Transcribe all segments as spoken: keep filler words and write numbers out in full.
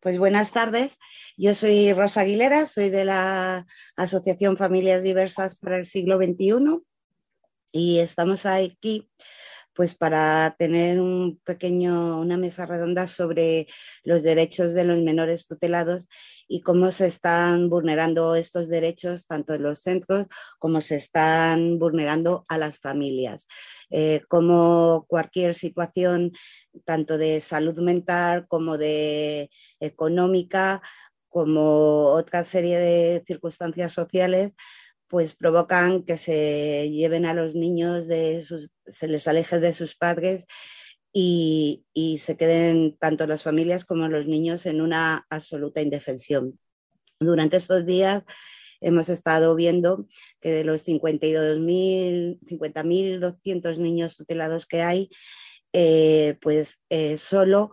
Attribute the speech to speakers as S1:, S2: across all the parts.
S1: Pues buenas tardes, yo soy Rosa Aguilera, soy de la Asociación Familias Diversas para el Siglo veintiuno y estamos aquí pues para tener un pequeño, una mesa redonda sobre los derechos de los menores tutelados y cómo se están vulnerando estos derechos tanto en los centros como se están vulnerando a las familias. Eh, como cualquier situación tanto de salud mental como de económica, como otra serie de circunstancias sociales, pues provocan que se lleven a los niños, de sus, se les aleje de sus padres y, y se queden tanto las familias como los niños en una absoluta indefensión. Durante estos días hemos estado viendo que de los cincuenta y dos mil, cincuenta mil doscientos niños tutelados que hay, eh, pues eh, solo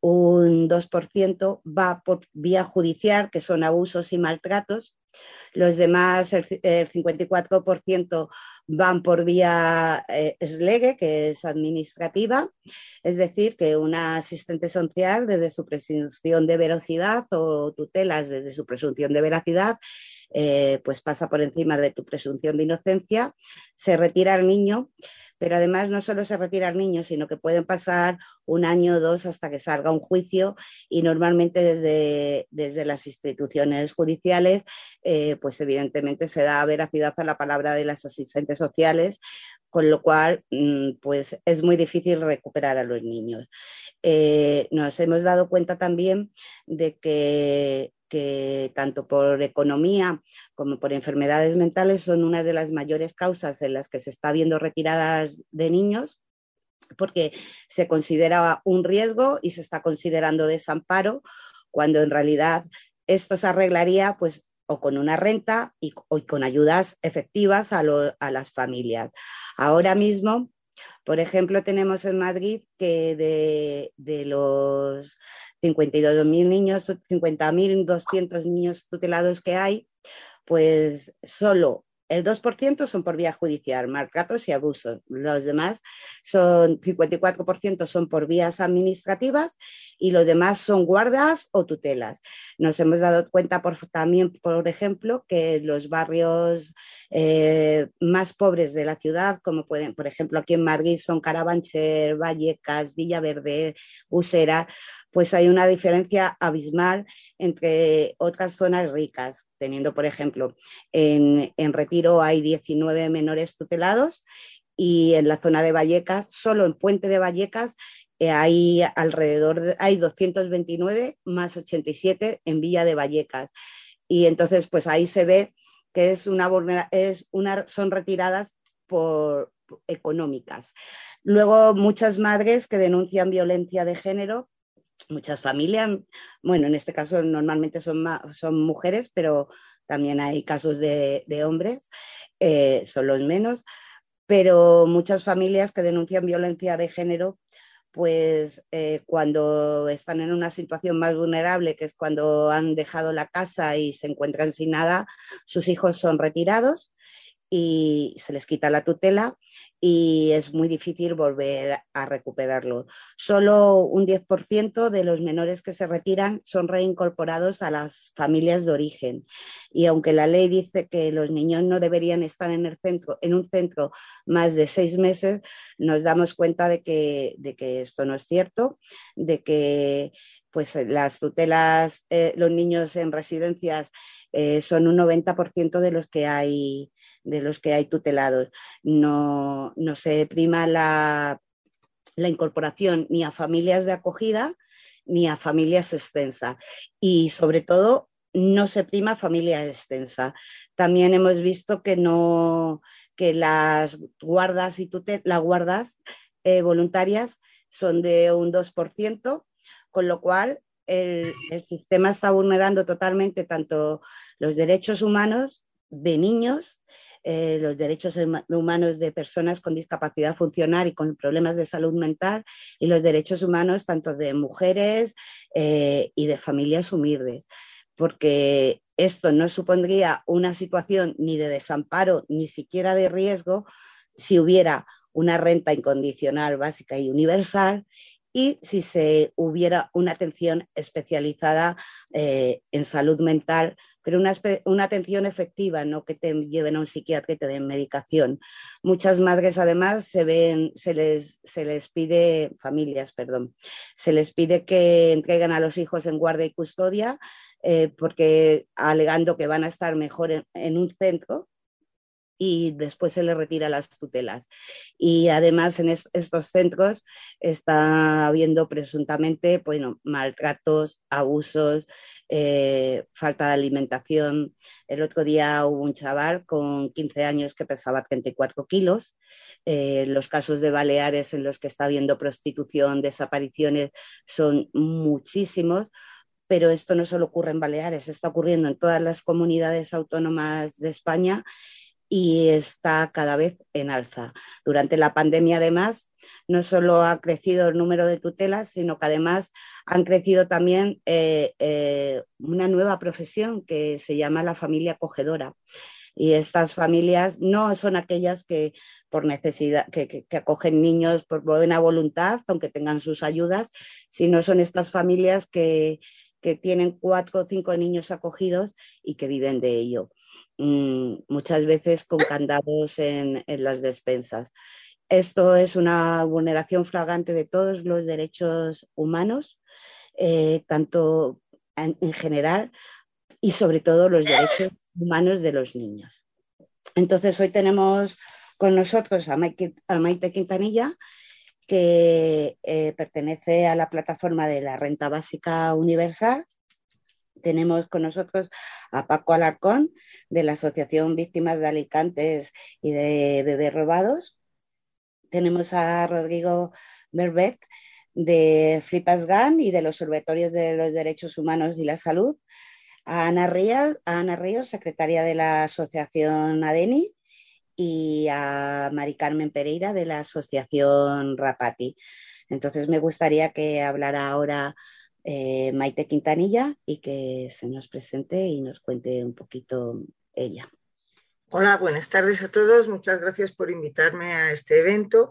S1: un dos por ciento va por vía judicial, que son abusos y maltratos. Los demás, el cincuenta y cuatro por ciento van por vía eh, S L E G E, que es administrativa, es decir, que una asistente social desde su presunción de veracidad o tutelas desde su presunción de veracidad, eh, pues pasa por encima de tu presunción de inocencia, se retira al niño. Pero además no solo se retira al niño, sino que pueden pasar un año o dos hasta que salga un juicio y normalmente desde, desde las instituciones judiciales, eh, pues evidentemente se da veracidad a la palabra de las asistentes sociales, con lo cual pues es muy difícil recuperar a los niños. Eh, nos hemos dado cuenta también de que que tanto por economía como por enfermedades mentales son una de las mayores causas en las que se está viendo retiradas de niños, porque se considera un riesgo y se está considerando desamparo, cuando en realidad esto se arreglaría pues o con una renta y, o con ayudas efectivas a, lo, a las familias. Ahora mismo, por ejemplo, tenemos en Madrid que de, de los cincuenta y dos mil niños, cincuenta mil doscientos niños tutelados que hay, pues solo el dos por ciento son por vía judicial, maltratos y abusos. Los demás son, cincuenta y cuatro por ciento son por vías administrativas y los demás son guardas o tutelas. Nos hemos dado cuenta por, también, por ejemplo, que los barrios eh, más pobres de la ciudad, como pueden, por ejemplo, aquí en Madrid son Carabanchel, Vallecas, Villaverde, Usera, pues hay una diferencia abismal entre otras zonas ricas, teniendo, por ejemplo, en, en Retiro hay diecinueve menores tutelados y en la zona de Vallecas, solo en Puente de Vallecas, eh, hay alrededor de, hay doscientos veintinueve más ochenta y siete en Villa de Vallecas. Y entonces, pues ahí se ve que es una, es una, son retiradas por, por económicas. Luego, muchas madres que denuncian violencia de género, muchas familias, bueno, en este caso normalmente son, son mujeres, pero también hay casos de, de hombres, eh, son los menos, pero muchas familias que denuncian violencia de género, pues eh, cuando están en una situación más vulnerable, que es cuando han dejado la casa y se encuentran sin nada, sus hijos son retirados y se les quita la tutela y es muy difícil volver a recuperarlo. Solo un diez por ciento de los menores que se retiran son reincorporados a las familias de origen. Y aunque la ley dice que los niños no deberían estar en, el centro, en un centro más de seis meses, nos damos cuenta de que, de que esto no es cierto, de que pues, las tutelas, eh, los niños en residencias eh, son un noventa por ciento de los que hay de los que hay tutelados. No, no se prima la, la incorporación ni a familias de acogida ni a familias extensas. Y sobre todo, no se prima familia extensa. También hemos visto que, no, que las guardas, y tutel, las guardas eh, voluntarias son de un dos por ciento, con lo cual el, el sistema está vulnerando totalmente tanto los derechos humanos de niños, Eh, los derechos humanos de personas con discapacidad funcional y con problemas de salud mental y los derechos humanos tanto de mujeres eh, y de familias humildes, porque esto no supondría una situación ni de desamparo ni siquiera de riesgo si hubiera una renta incondicional básica y universal y si se hubiera una atención especializada eh, en salud mental, pero una, una atención efectiva, no que te lleven a un psiquiatra y te den medicación. Muchas madres además se ven, se les, se les pide, familias, perdón, se les pide que entreguen a los hijos en guardia y custodia eh, porque alegando que van a estar mejor en, en un centro, y después se le retira las tutelas. Y además en es, estos centros está habiendo presuntamente bueno, maltratos, abusos, eh, falta de alimentación. El otro día hubo un chaval con quince años que pesaba treinta y cuatro kilos. Eh, los casos de Baleares en los que está habiendo prostitución, desapariciones, son muchísimos. Pero esto no solo ocurre en Baleares, está ocurriendo en todas las comunidades autónomas de España y está cada vez en alza. Durante la pandemia, además, no solo ha crecido el número de tutelas, sino que además han crecido también eh, eh, una nueva profesión que se llama la familia acogedora. Y estas familias no son aquellas que por necesidad, que, que, que acogen niños por buena voluntad, aunque tengan sus ayudas, sino son estas familias que, que tienen cuatro o cinco niños acogidos y que viven de ello. Muchas veces con candados en, en las despensas. Esto es una vulneración flagrante de todos los derechos humanos, eh, tanto en, en general y sobre todo los derechos humanos de los niños. Entonces hoy tenemos con nosotros a Maite, a Maite Quintanilla, que eh, pertenece a la plataforma de la Renta Básica Universal. Tenemos con nosotros a Paco Alarcón, de la Asociación Víctimas de Alicantes y de Bebés Robados. Tenemos a Rodrigo Berbet, de Flipas Gan y de los Observatorios de los Derechos Humanos y la Salud. A Ana Ríos, a Ana Ríos, secretaria de la Asociación ADENI. Y a Mari Carmen Pereira, de la Asociación Rapati. Entonces me gustaría que hablara ahora Eh, Maite Quintanilla y que se nos presente y nos cuente un poquito ella.
S2: Hola, buenas tardes a todos. Muchas gracias por invitarme a este evento.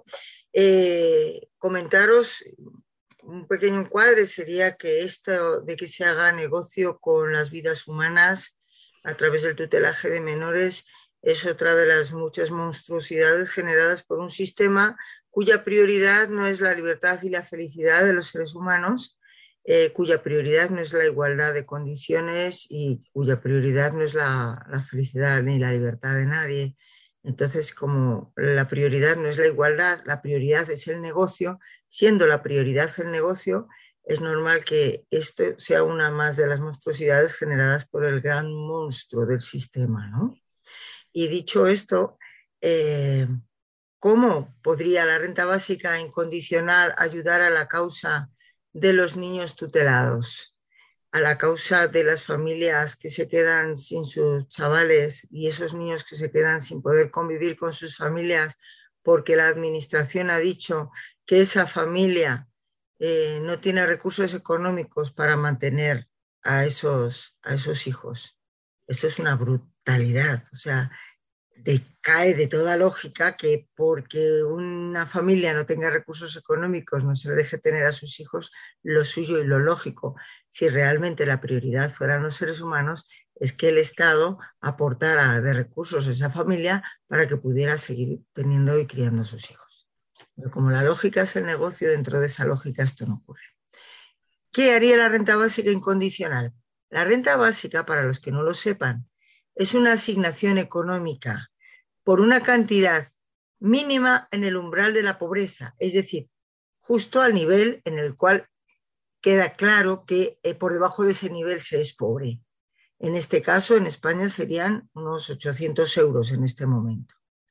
S2: Eh, comentaros un pequeño encuadre sería que esto de que se haga negocio con las vidas humanas a través del tutelaje de menores es otra de las muchas monstruosidades generadas por un sistema cuya prioridad no es la libertad y la felicidad de los seres humanos, Eh, cuya prioridad no es la igualdad de condiciones y cuya prioridad no es la, la felicidad ni la libertad de nadie. Entonces, como la prioridad no es la igualdad, la prioridad es el negocio, siendo la prioridad el negocio, es normal que esto sea una más de las monstruosidades generadas por el gran monstruo del sistema, ¿no? Y dicho esto, eh, ¿cómo podría la renta básica incondicional ayudar a la causa de los niños tutelados, a la causa de las familias que se quedan sin sus chavales y esos niños que se quedan sin poder convivir con sus familias porque la administración ha dicho que esa familia eh, no tiene recursos económicos para mantener a esos, a esos hijos? Eso es una brutalidad, o sea, decae de toda lógica que porque una familia no tenga recursos económicos no se le deje tener a sus hijos. Lo suyo y lo lógico, si realmente la prioridad fueran los seres humanos, es que el Estado aportara de recursos a esa familia para que pudiera seguir teniendo y criando a sus hijos. Pero como la lógica es el negocio, dentro de esa lógica esto no ocurre. ¿Qué haría la renta básica incondicional? La renta básica, para los que no lo sepan, es una asignación económica por una cantidad mínima en el umbral de la pobreza, es decir, justo al nivel en el cual queda claro que eh, por debajo de ese nivel se es pobre. En este caso, en España serían unos ochocientos euros en este momento.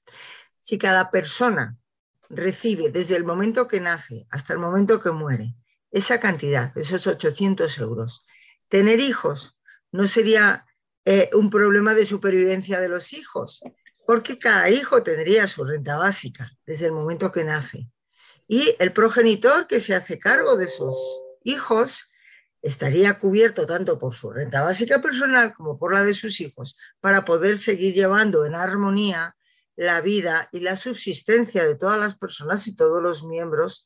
S2: Si cada persona recibe desde el momento que nace hasta el momento que muere esa cantidad, esos ochocientos euros, tener hijos no sería eh, un problema de supervivencia de los hijos, porque cada hijo tendría su renta básica desde el momento que nace. Y el progenitor que se hace cargo de sus hijos estaría cubierto tanto por su renta básica personal como por la de sus hijos para poder seguir llevando en armonía la vida y la subsistencia de todas las personas y todos los miembros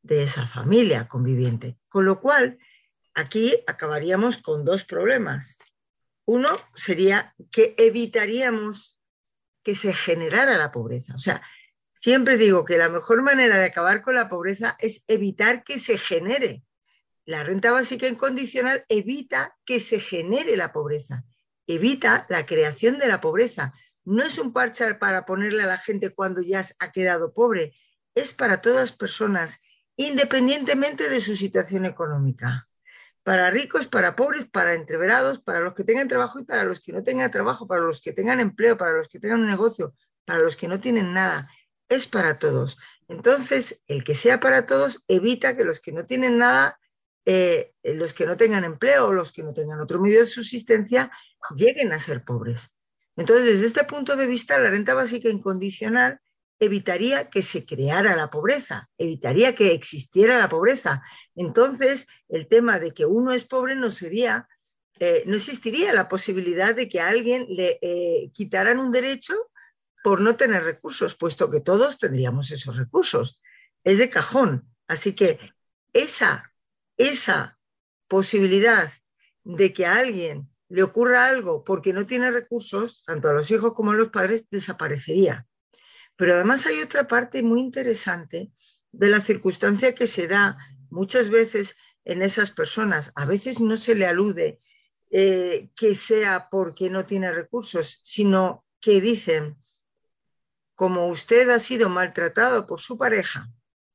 S2: de esa familia conviviente. Con lo cual, aquí acabaríamos con dos problemas. Uno sería que evitaríamos que se generara la pobreza. O sea, siempre digo que la mejor manera de acabar con la pobreza es evitar que se genere. La renta básica incondicional evita que se genere la pobreza, evita la creación de la pobreza. No es un parche para ponerle a la gente cuando ya ha quedado pobre, es para todas personas, independientemente de su situación económica. Para ricos, para pobres, para entreverados, para los que tengan trabajo y para los que no tengan trabajo, para los que tengan empleo, para los que tengan un negocio, para los que no tienen nada. Es para todos. Entonces, el que sea para todos evita que los que no tienen nada, eh, los que no tengan empleo o los que no tengan otro medio de subsistencia, lleguen a ser pobres. Entonces, desde este punto de vista, la renta básica incondicional evitaría que se creara la pobreza, evitaría que existiera la pobreza. Entonces, el tema de que uno es pobre no sería, eh, no existiría la posibilidad de que a alguien le eh, quitaran un derecho por no tener recursos, puesto que todos tendríamos esos recursos. Es de cajón. Así que esa, esa posibilidad de que a alguien le ocurra algo porque no tiene recursos, tanto a los hijos como a los padres, desaparecería. Pero además hay otra parte muy interesante de la circunstancia que se da muchas veces en esas personas. A veces no se le alude eh, que sea porque no tiene recursos, sino que dicen, como usted ha sido maltratado por su pareja,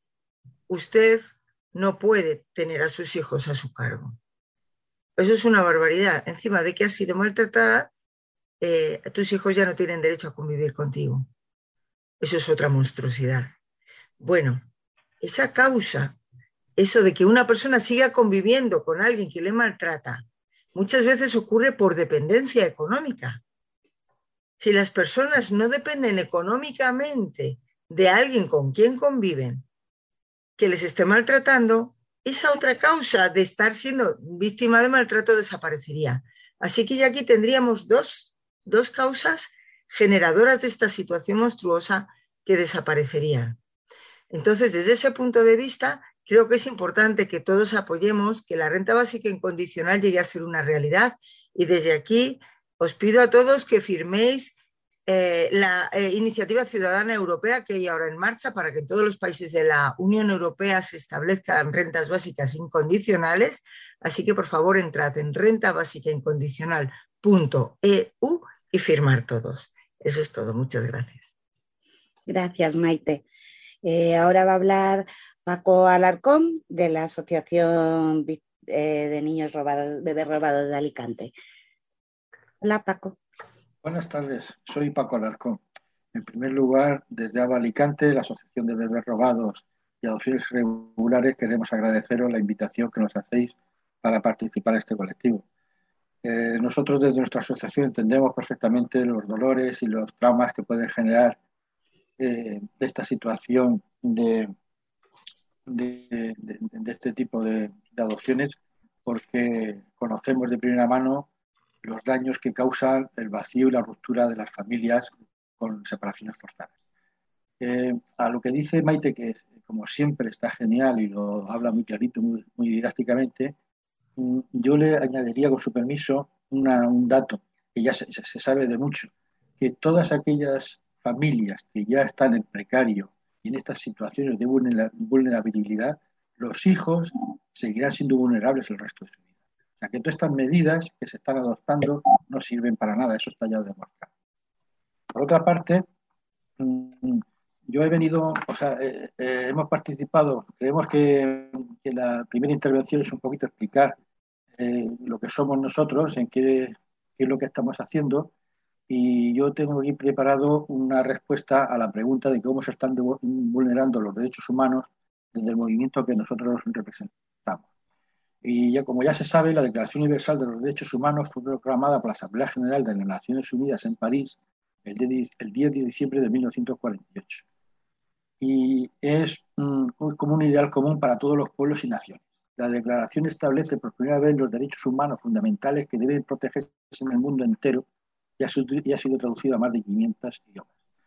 S2: usted no puede tener a sus hijos a su cargo. Eso es una barbaridad. Encima de que has sido maltratada, eh, tus hijos ya no tienen derecho a convivir contigo. Eso es otra monstruosidad. Bueno, esa causa, eso de que una persona siga conviviendo con alguien que le maltrata, muchas veces ocurre por dependencia económica. Si las personas no dependen económicamente de alguien con quien conviven, que les esté maltratando, esa otra causa de estar siendo víctima de maltrato desaparecería. Así que ya aquí tendríamos dos, dos causas generadoras de esta situación monstruosa que desaparecerían. Entonces, desde ese punto de vista, creo que es importante que todos apoyemos que la renta básica incondicional llegue a ser una realidad y desde aquí os pido a todos que firméis eh, la eh, iniciativa ciudadana europea que hay ahora en marcha para que en todos los países de la Unión Europea se establezcan rentas básicas incondicionales. Así que, por favor, entrad en renta básica incondicional punto e u y firmar todos. Eso es todo. Muchas gracias.
S1: Gracias, Maite. Eh, ahora va a hablar Paco Alarcón de la Asociación eh, de Niños Robados, Bebés Robados de Alicante. Hola, Paco.
S3: Buenas tardes, soy Paco Alarcón. En primer lugar, desde A B A Alicante, la Asociación de Bebés Robados y Adopciones Regulares, queremos agradeceros la invitación que nos hacéis para participar en este colectivo. Eh, nosotros desde nuestra asociación entendemos perfectamente los dolores y los traumas que pueden generar eh, esta situación de, de, de, de este tipo de, de adopciones, porque conocemos de primera mano los daños que causan el vacío y la ruptura de las familias con separaciones forzadas. Eh, a lo que dice Maite, que como siempre está genial y lo habla muy clarito, muy, muy didácticamente, yo le añadiría, con su permiso, una, un dato que ya se, se sabe de mucho, que todas aquellas familias que ya están en precario y en estas situaciones de vulnerabilidad, los hijos seguirán siendo vulnerables el resto de su vida. O sea, que todas estas medidas que se están adoptando no sirven para nada, eso está ya demostrado. Por otra parte, yo he venido, o sea, eh, eh, hemos participado, creemos que, que la primera intervención es un poquito explicar eh, lo que somos nosotros, en qué, qué es lo que estamos haciendo, y yo tengo aquí preparado una respuesta a la pregunta de cómo se están vulnerando los derechos humanos desde el movimiento que nosotros representamos. Y ya, como ya se sabe, la Declaración Universal de los Derechos Humanos fue proclamada por la Asamblea General de las Naciones Unidas en París el diez de diciembre de mil novecientos cuarenta y ocho. Y es mm, como un ideal común para todos los pueblos y naciones. La declaración establece por primera vez los derechos humanos fundamentales que deben protegerse en el mundo entero y ha, y ha sido traducido a más de quinientos idiomas.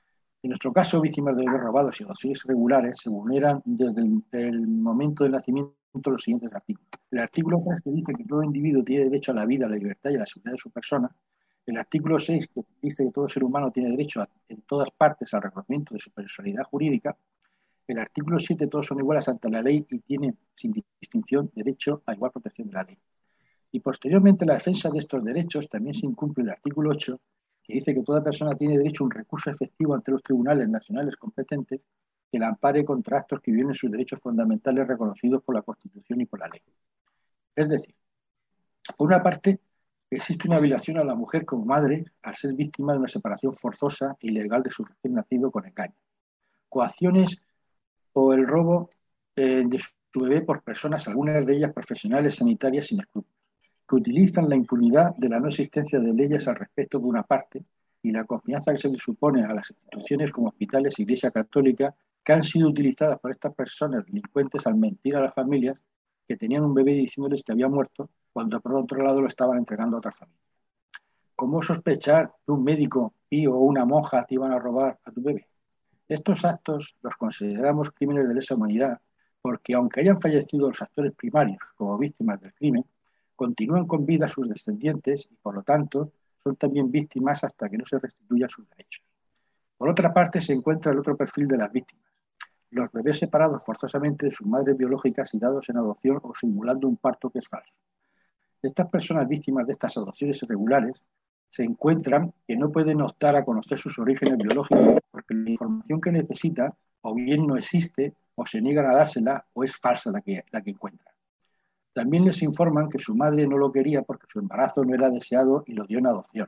S3: En nuestro caso, víctimas de bebés robados y adopciones irregulares se vulneran desde el, el momento del nacimiento los siguientes artículos. El artículo tres, que dice que todo individuo tiene derecho a la vida, a la libertad y a la seguridad de su persona. El artículo seis, que dice que todo ser humano tiene derecho a, en todas partes al reconocimiento de su personalidad jurídica. El artículo siete, todos son iguales ante la ley y tienen, sin distinción, derecho a igual protección de la ley. Y posteriormente, la defensa de estos derechos también se incumple el artículo ocho, que dice que toda persona tiene derecho a un recurso efectivo ante los tribunales nacionales competentes que la ampare contra actos que violen sus derechos fundamentales reconocidos por la Constitución y por la ley. Es decir, por una parte, existe una violación a la mujer como madre al ser víctima de una separación forzosa e ilegal de su recién nacido con engaño, coacciones o el robo eh, de su bebé por personas, algunas de ellas profesionales sanitarias sin escrúpulos, que utilizan la impunidad de la no existencia de leyes al respecto por una parte y la confianza que se le supone a las instituciones como hospitales e Iglesia Católica, que han sido utilizadas por estas personas delincuentes al mentir a las familias que tenían un bebé diciéndoles que había muerto cuando por otro lado lo estaban entregando a otra familia. ¿Cómo sospechar que un médico y o una monja te iban a robar a tu bebé? Estos actos los consideramos crímenes de lesa humanidad porque aunque hayan fallecido los actores primarios como víctimas del crimen, continúan con vida sus descendientes y, por lo tanto, son también víctimas hasta que no se restituyan sus derechos. Por otra parte, se encuentra el otro perfil de las víctimas, los bebés separados forzosamente de sus madres biológicas y dados en adopción o simulando un parto que es falso. Estas personas víctimas de estas adopciones irregulares se encuentran que no pueden optar a conocer sus orígenes biológicos porque la información que necesitan o bien no existe o se niegan a dársela o es falsa la que, la que encuentran. También les informan que su madre no lo quería porque su embarazo no era deseado y lo dio en adopción.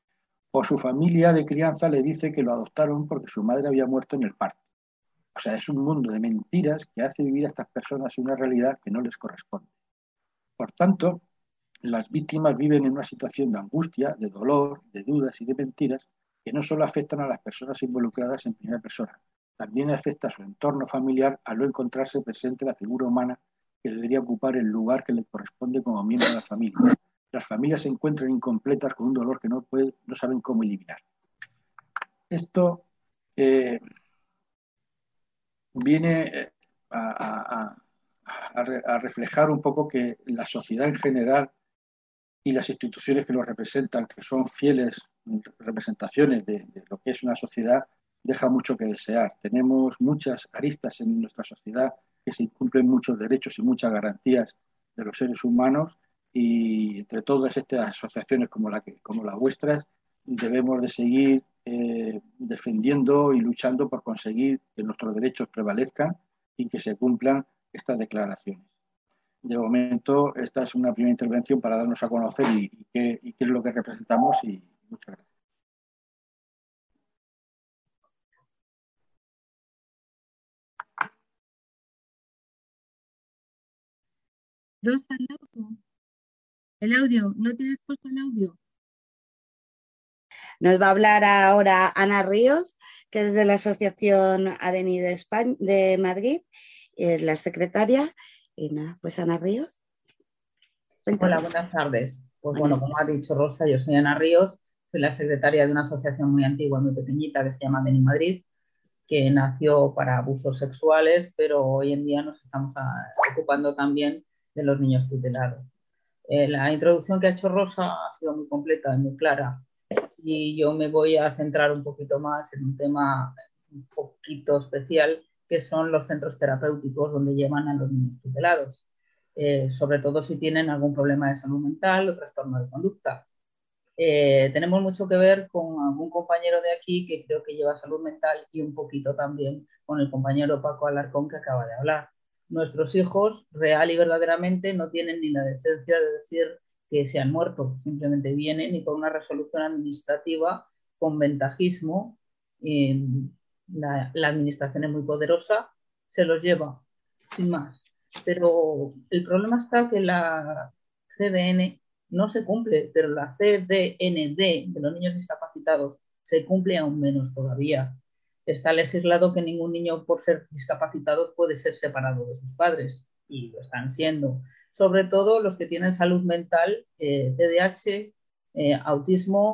S3: O su familia de crianza le dice que lo adoptaron porque su madre había muerto en el parto. O sea, es un mundo de mentiras que hace vivir a estas personas una realidad que no les corresponde. Por tanto, las víctimas viven en una situación de angustia, de dolor, de dudas y de mentiras que no solo afectan a las personas involucradas en primera persona, también afecta a su entorno familiar al no encontrarse presente la figura humana que debería ocupar el lugar que le corresponde como miembro de la familia. Las familias se encuentran incompletas con un dolor que no, puede, no saben cómo eliminar. Esto eh, viene a, a, a, a reflejar un poco que la sociedad en general y las instituciones que lo representan, que son fieles representaciones de, de lo que es una sociedad, deja mucho que desear. Tenemos muchas aristas en nuestra sociedad que se incumplen muchos derechos y muchas garantías de los seres humanos y entre todas estas asociaciones como la, que, como las vuestras debemos de seguir eh, defendiendo y luchando por conseguir que nuestros derechos prevalezcan y que se cumplan estas declaraciones. De momento, esta es una primera intervención para darnos a conocer y, y, qué, y qué es lo que representamos y muchas gracias.
S4: Rosa, el audio. El audio, ¿no tienes puesto el audio?
S1: Nos va a hablar ahora Ana Ríos, que es de la Asociación A D N I de, España, de Madrid, es la secretaria. Y nada, pues Ana Ríos.
S5: Hola, buenas tardes. Pues bueno, como ha dicho Rosa, yo soy Ana Ríos, soy la secretaria de una asociación muy antigua, muy pequeñita, que se llama A D N I Madrid, que nació para abusos sexuales, pero hoy en día nos estamos ocupando también de los niños tutelados. Eh, la introducción que ha hecho Rosa ha sido muy completa y muy clara, y yo me voy a centrar un poquito más en un tema un poquito especial, que son los centros terapéuticos donde llevan a los niños tutelados. Eh, sobre todo si tienen algún problema de salud mental o trastorno de conducta. Eh, tenemos mucho que ver con algún compañero de aquí que creo que lleva salud mental y un poquito también con el compañero Paco Alarcón que acaba de hablar. Nuestros hijos, real y verdaderamente, no tienen ni la decencia de decir que se han muerto, simplemente vienen y por una resolución administrativa con ventajismo, eh, la, la administración es muy poderosa, se los lleva, sin más. Pero el problema está que la C D N no se cumple, pero la C D N D de los niños discapacitados se cumple aún menos todavía. Está legislado que ningún niño por ser discapacitado puede ser separado de sus padres y lo están siendo. Sobre todo los que tienen salud mental, eh, T D A H, eh, autismo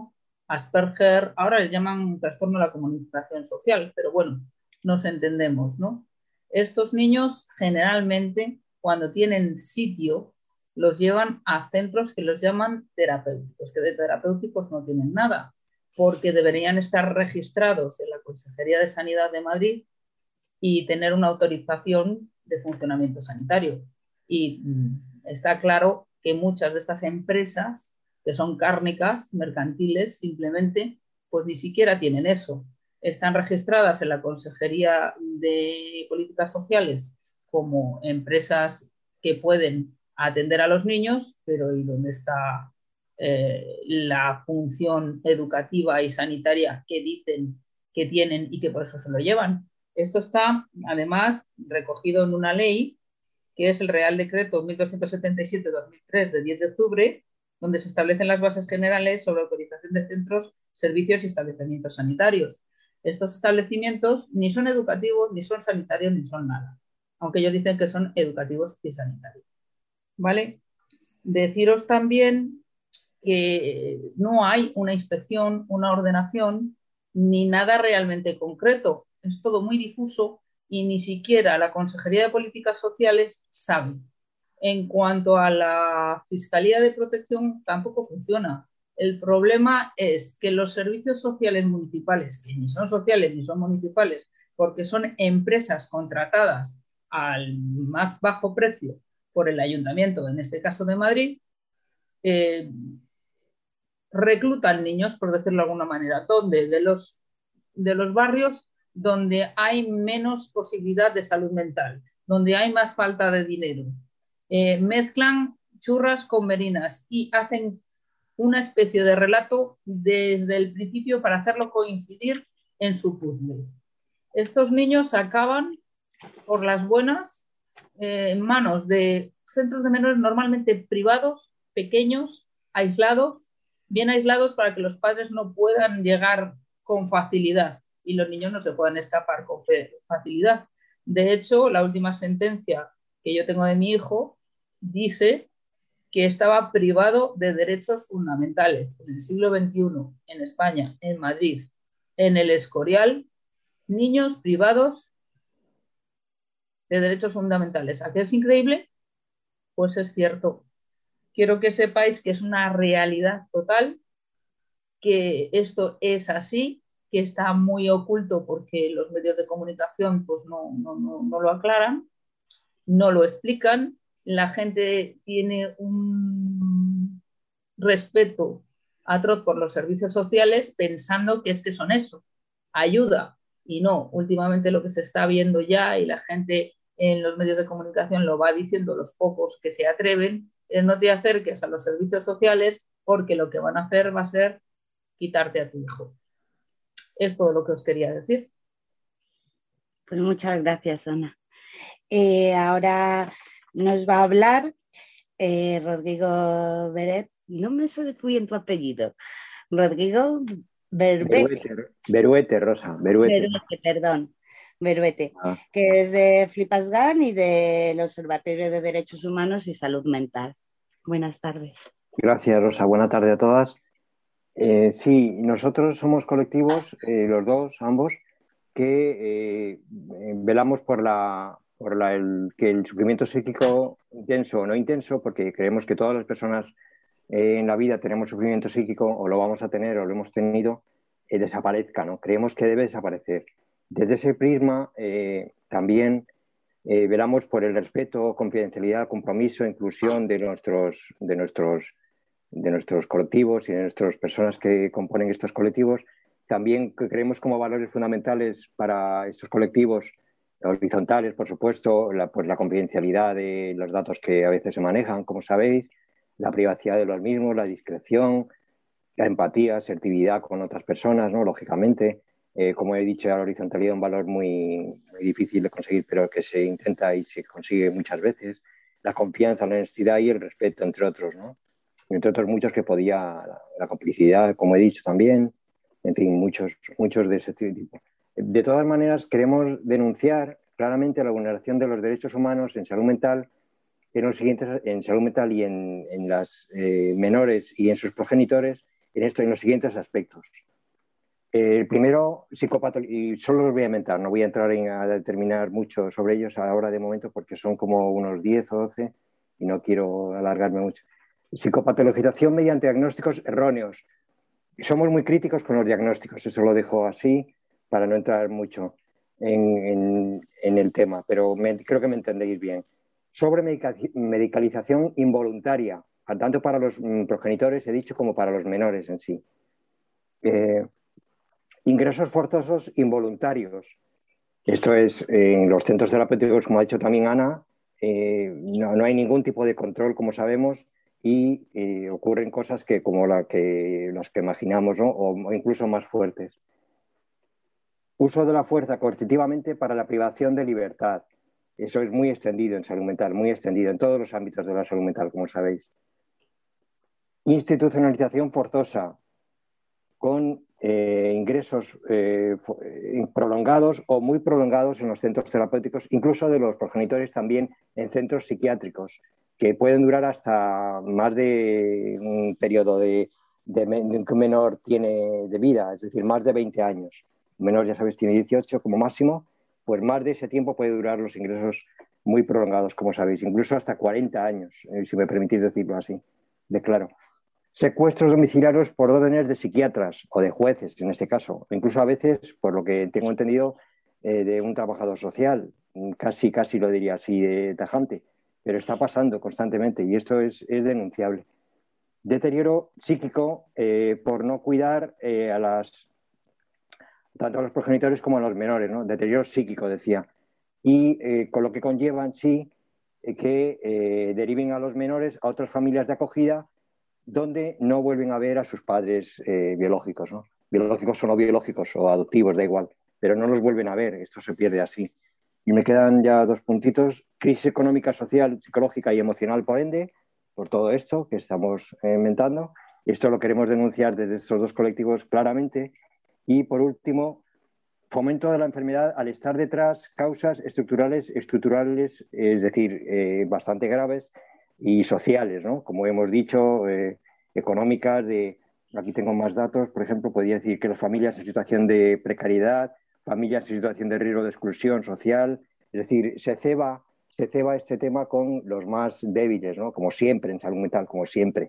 S5: Asperger, ahora les llaman trastorno de la comunicación social, pero bueno, nos entendemos, ¿no? Estos niños generalmente, cuando tienen sitio, los llevan a centros que los llaman terapéuticos, que de terapéuticos no tienen nada, porque deberían estar registrados en la Consejería de Sanidad de Madrid y tener una autorización de funcionamiento sanitario. Y mm, está claro que muchas de estas empresas, que son cárnicas, mercantiles, simplemente, pues ni siquiera tienen eso. Están registradas en la Consejería de Políticas Sociales como empresas que pueden atender a los niños, pero ¿y dónde está eh, la función educativa y sanitaria que dicen que tienen y que por eso se lo llevan? Esto está, además, recogido en una ley, que es el Real Decreto mil doscientos setenta y siete barra dos mil tres de diez de octubre, donde se establecen las bases generales sobre autorización de centros, servicios y establecimientos sanitarios. Estos establecimientos ni son educativos, ni son sanitarios, ni son nada, aunque ellos dicen que son educativos y sanitarios. ¿Vale? Deciros también que no hay una inspección, una ordenación, ni nada realmente concreto. Es todo muy difuso y ni siquiera la Consejería de Políticas Sociales sabe. En cuanto a la Fiscalía de Protección, tampoco funciona. El problema es que los servicios sociales municipales, que ni son sociales ni son municipales, porque son empresas contratadas al más bajo precio por el ayuntamiento, en este caso de Madrid, eh, reclutan niños, por decirlo de alguna manera, donde de los, de los barrios donde hay menos posibilidad de salud mental, donde hay más falta de dinero. Eh, mezclan churras con merinas y hacen una especie de relato desde el principio para hacerlo coincidir en su puzzle. Estos niños acaban por las buenas eh, en manos de centros de menores normalmente privados, pequeños, aislados, bien aislados para que los padres no puedan llegar con facilidad y los niños no se puedan escapar con facilidad. De hecho, la última sentencia que yo tengo de mi hijo dice que estaba privado de derechos fundamentales en el siglo veintiuno, en España, en Madrid, en el Escorial, niños privados de derechos fundamentales. ¿A qué es increíble? Pues es cierto. Quiero que sepáis que es una realidad total, que esto es así, que está muy oculto porque los medios de comunicación pues no, no, no, no lo aclaran, no lo explican. La gente tiene un respeto atroz por los servicios sociales pensando que es que son eso, ayuda. Y no, últimamente lo que se está viendo ya y la gente en los medios de comunicación lo va diciendo, los pocos que se atreven, es no te acerques a los servicios sociales porque lo que van a hacer va a ser quitarte a tu hijo. Es todo lo que os quería decir.
S1: Pues muchas gracias, Ana. Eh, ahora nos va a hablar eh, Rodrigo Beret. No me sé muy bien tu apellido. Rodrigo Beruete.
S6: Beruete, Rosa. Beruete.
S1: Beruete, perdón. Beruete,
S6: Ah.
S1: que es de FlipasGAN y del Observatorio de Derechos Humanos y Salud Mental. Buenas tardes.
S6: Gracias, Rosa. Buenas tardes a todas. Eh, sí, nosotros somos colectivos, eh, los dos, ambos, que eh, velamos por la, por la el, que el sufrimiento psíquico, intenso o no intenso, porque creemos que todas las personas eh, en la vida tenemos sufrimiento psíquico, o lo vamos a tener o lo hemos tenido, eh, desaparezca, ¿no? Creemos que debe desaparecer. Desde ese prisma eh, también eh, velamos por el respeto, confidencialidad, compromiso, inclusión de nuestros, de nuestros de nuestros colectivos y de nuestras personas que componen estos colectivos. También creemos como valores fundamentales para estos colectivos horizontales, por supuesto, la, pues la confidencialidad de los datos que a veces se manejan, como sabéis, la privacidad de los mismos, la discreción, la empatía, asertividad con otras personas, ¿no? Lógicamente, eh, como he dicho, la horizontalidad es un valor muy, muy difícil de conseguir, pero que se intenta y se consigue muchas veces. La confianza, la honestidad y el respeto, entre otros, ¿no? Entre otros muchos que podía, la, la complicidad, como he dicho también, en fin, muchos, muchos de ese tipo. De todas maneras, queremos denunciar claramente la vulneración de los derechos humanos en salud mental, en los siguientes, en salud mental y en, en las eh, menores y en sus progenitores, en esto, en los siguientes aspectos. El primero, psicopatología, y solo los voy a inventar, no voy a entrar en, a determinar mucho sobre ellos ahora de momento porque son como unos diez o doce y no quiero alargarme mucho. Psicopatologización mediante diagnósticos erróneos. Somos muy críticos con los diagnósticos, eso lo dejo así para no entrar mucho en, en, en el tema, pero me, creo que me entendéis bien. Sobre medica, medicalización involuntaria, tanto para los mm, progenitores, he dicho, como para los menores en sí. Eh, ingresos forzosos involuntarios. Esto es, en los centros terapéuticos, como ha dicho también Ana, eh, no, no hay ningún tipo de control, como sabemos, y eh, ocurren cosas que como la que, las que imaginamos, ¿no? o, o incluso más fuertes. Uso de la fuerza coercitivamente para la privación de libertad. Eso es muy extendido en salud mental, muy extendido en todos los ámbitos de la salud mental, como sabéis. Institucionalización forzosa con eh, ingresos eh, prolongados o muy prolongados en los centros terapéuticos, incluso de los progenitores también en centros psiquiátricos, que pueden durar hasta más de un periodo de, de, de que un menor tiene de vida, es decir, más de veinte años. Un menor, ya sabéis, tiene dieciocho como máximo, pues más de ese tiempo puede durar los ingresos muy prolongados, como sabéis, incluso hasta cuarenta años, eh, si me permitís decirlo así, de claro. Secuestros domiciliarios por órdenes de psiquiatras o de jueces, en este caso, o incluso a veces, por lo que tengo entendido, eh, de un trabajador social, casi, casi lo diría así de tajante, pero está pasando constantemente y esto es, es denunciable. Deterioro psíquico eh, por no cuidar eh, a las, tanto a los progenitores como a los menores, ¿no? Deterioro psíquico, decía, y eh, con lo que conlleva en sí eh, que eh, deriven a los menores a otras familias de acogida donde no vuelven a ver a sus padres eh, biológicos, ¿no? Biológicos o no biológicos o adoptivos, da igual, pero no los vuelven a ver, esto se pierde así. Y me quedan ya dos puntitos, crisis económica, social, psicológica y emocional, por ende, por todo esto que estamos eh, inventando. Esto lo queremos denunciar desde estos dos colectivos claramente. Y por último, fomento de la enfermedad al estar detrás causas estructurales, estructurales es decir, eh, bastante graves, y sociales, ¿no? Como hemos dicho, eh, económicas, de, aquí tengo más datos, por ejemplo, podría decir que las familias en situación de precariedad, familias en situación de riesgo de exclusión social, es decir, se ceba, se ceba este tema con los más débiles, ¿no? Como siempre en salud mental, como siempre.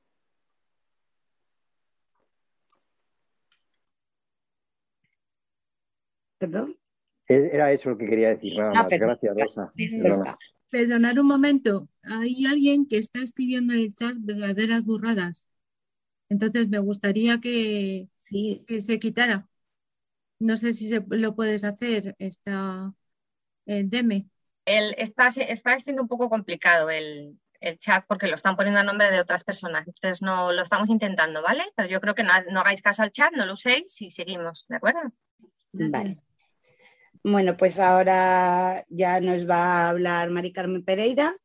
S1: ¿Perdón?
S6: Era eso lo que quería decir, nada
S1: Ah,
S6: más.
S1: perdón.
S6: Gracias, Rosa.
S4: Eh, perdonad un momento. Hay alguien que está escribiendo en el chat verdaderas burradas. Entonces me gustaría que,
S1: sí.
S4: que se quitara. No sé si se, lo puedes hacer, esta eh, Deme.
S7: El, está, está siendo un poco complicado el, el chat porque lo están poniendo a nombre de otras personas. Entonces no lo estamos intentando, ¿vale? Pero yo creo que no, no hagáis caso al chat, no lo uséis y seguimos, ¿de acuerdo?
S4: Gracias.
S1: Vale. Bueno, pues ahora ya nos va a hablar Mari Carmen Pereira.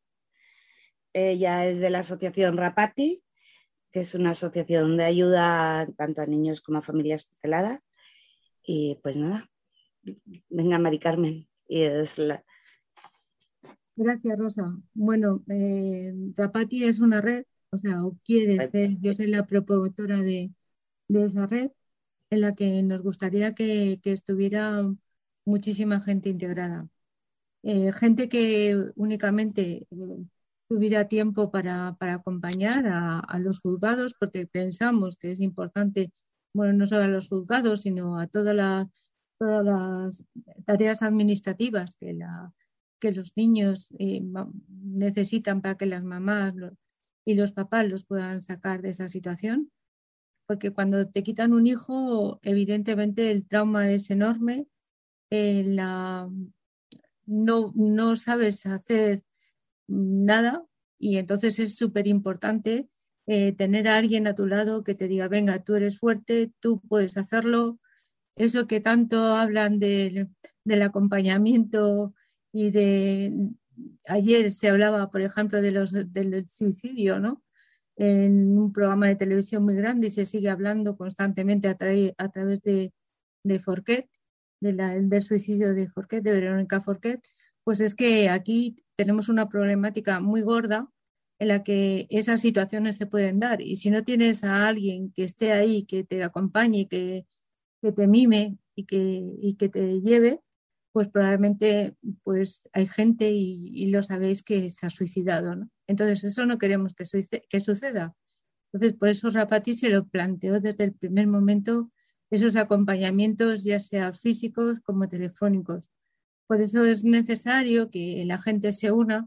S1: Ella es de la asociación Rapati, que es una asociación de ayuda tanto a niños como a familias tuteladas. Y pues nada, venga Mari Carmen. Y es la...
S4: Gracias, Rosa. Bueno, eh, Rapati es una red, o sea, o quiere ser, yo soy la promotora de, de esa red, en la que nos gustaría que, que estuviera muchísima gente integrada. Eh, gente que únicamente eh, tuviera tiempo para, para acompañar a, a los juzgados, porque pensamos que es importante, bueno, no solo a los juzgados, sino a toda la, todas las tareas administrativas que, la, que los niños eh, necesitan para que las mamás los, y los papás los puedan sacar de esa situación. Porque cuando te quitan un hijo, evidentemente el trauma es enorme, eh, la, no, no sabes hacer nada y entonces es súper importante eh, tener a alguien a tu lado que te diga, venga, tú eres fuerte, tú puedes hacerlo. Eso que tanto hablan de, del acompañamiento y de... Ayer se hablaba, por ejemplo, de los, del suicidio, ¿no? En un programa de televisión muy grande y se sigue hablando constantemente a, tra a través de, de Forquet, de la, del suicidio de Forquet, de Verónica Forquet, pues es que aquí tenemos una problemática muy gorda en la que esas situaciones se pueden dar. Y si no tienes a alguien que esté ahí, que te acompañe, que, que te mime y que, y que te lleve, pues probablemente pues hay gente, y, y lo sabéis, que se ha suicidado, ¿no? Entonces eso no queremos que, suice- que suceda. Entonces por eso Rapati se lo planteó desde el primer momento, esos acompañamientos ya sea físicos como telefónicos. Por eso es necesario que la gente se una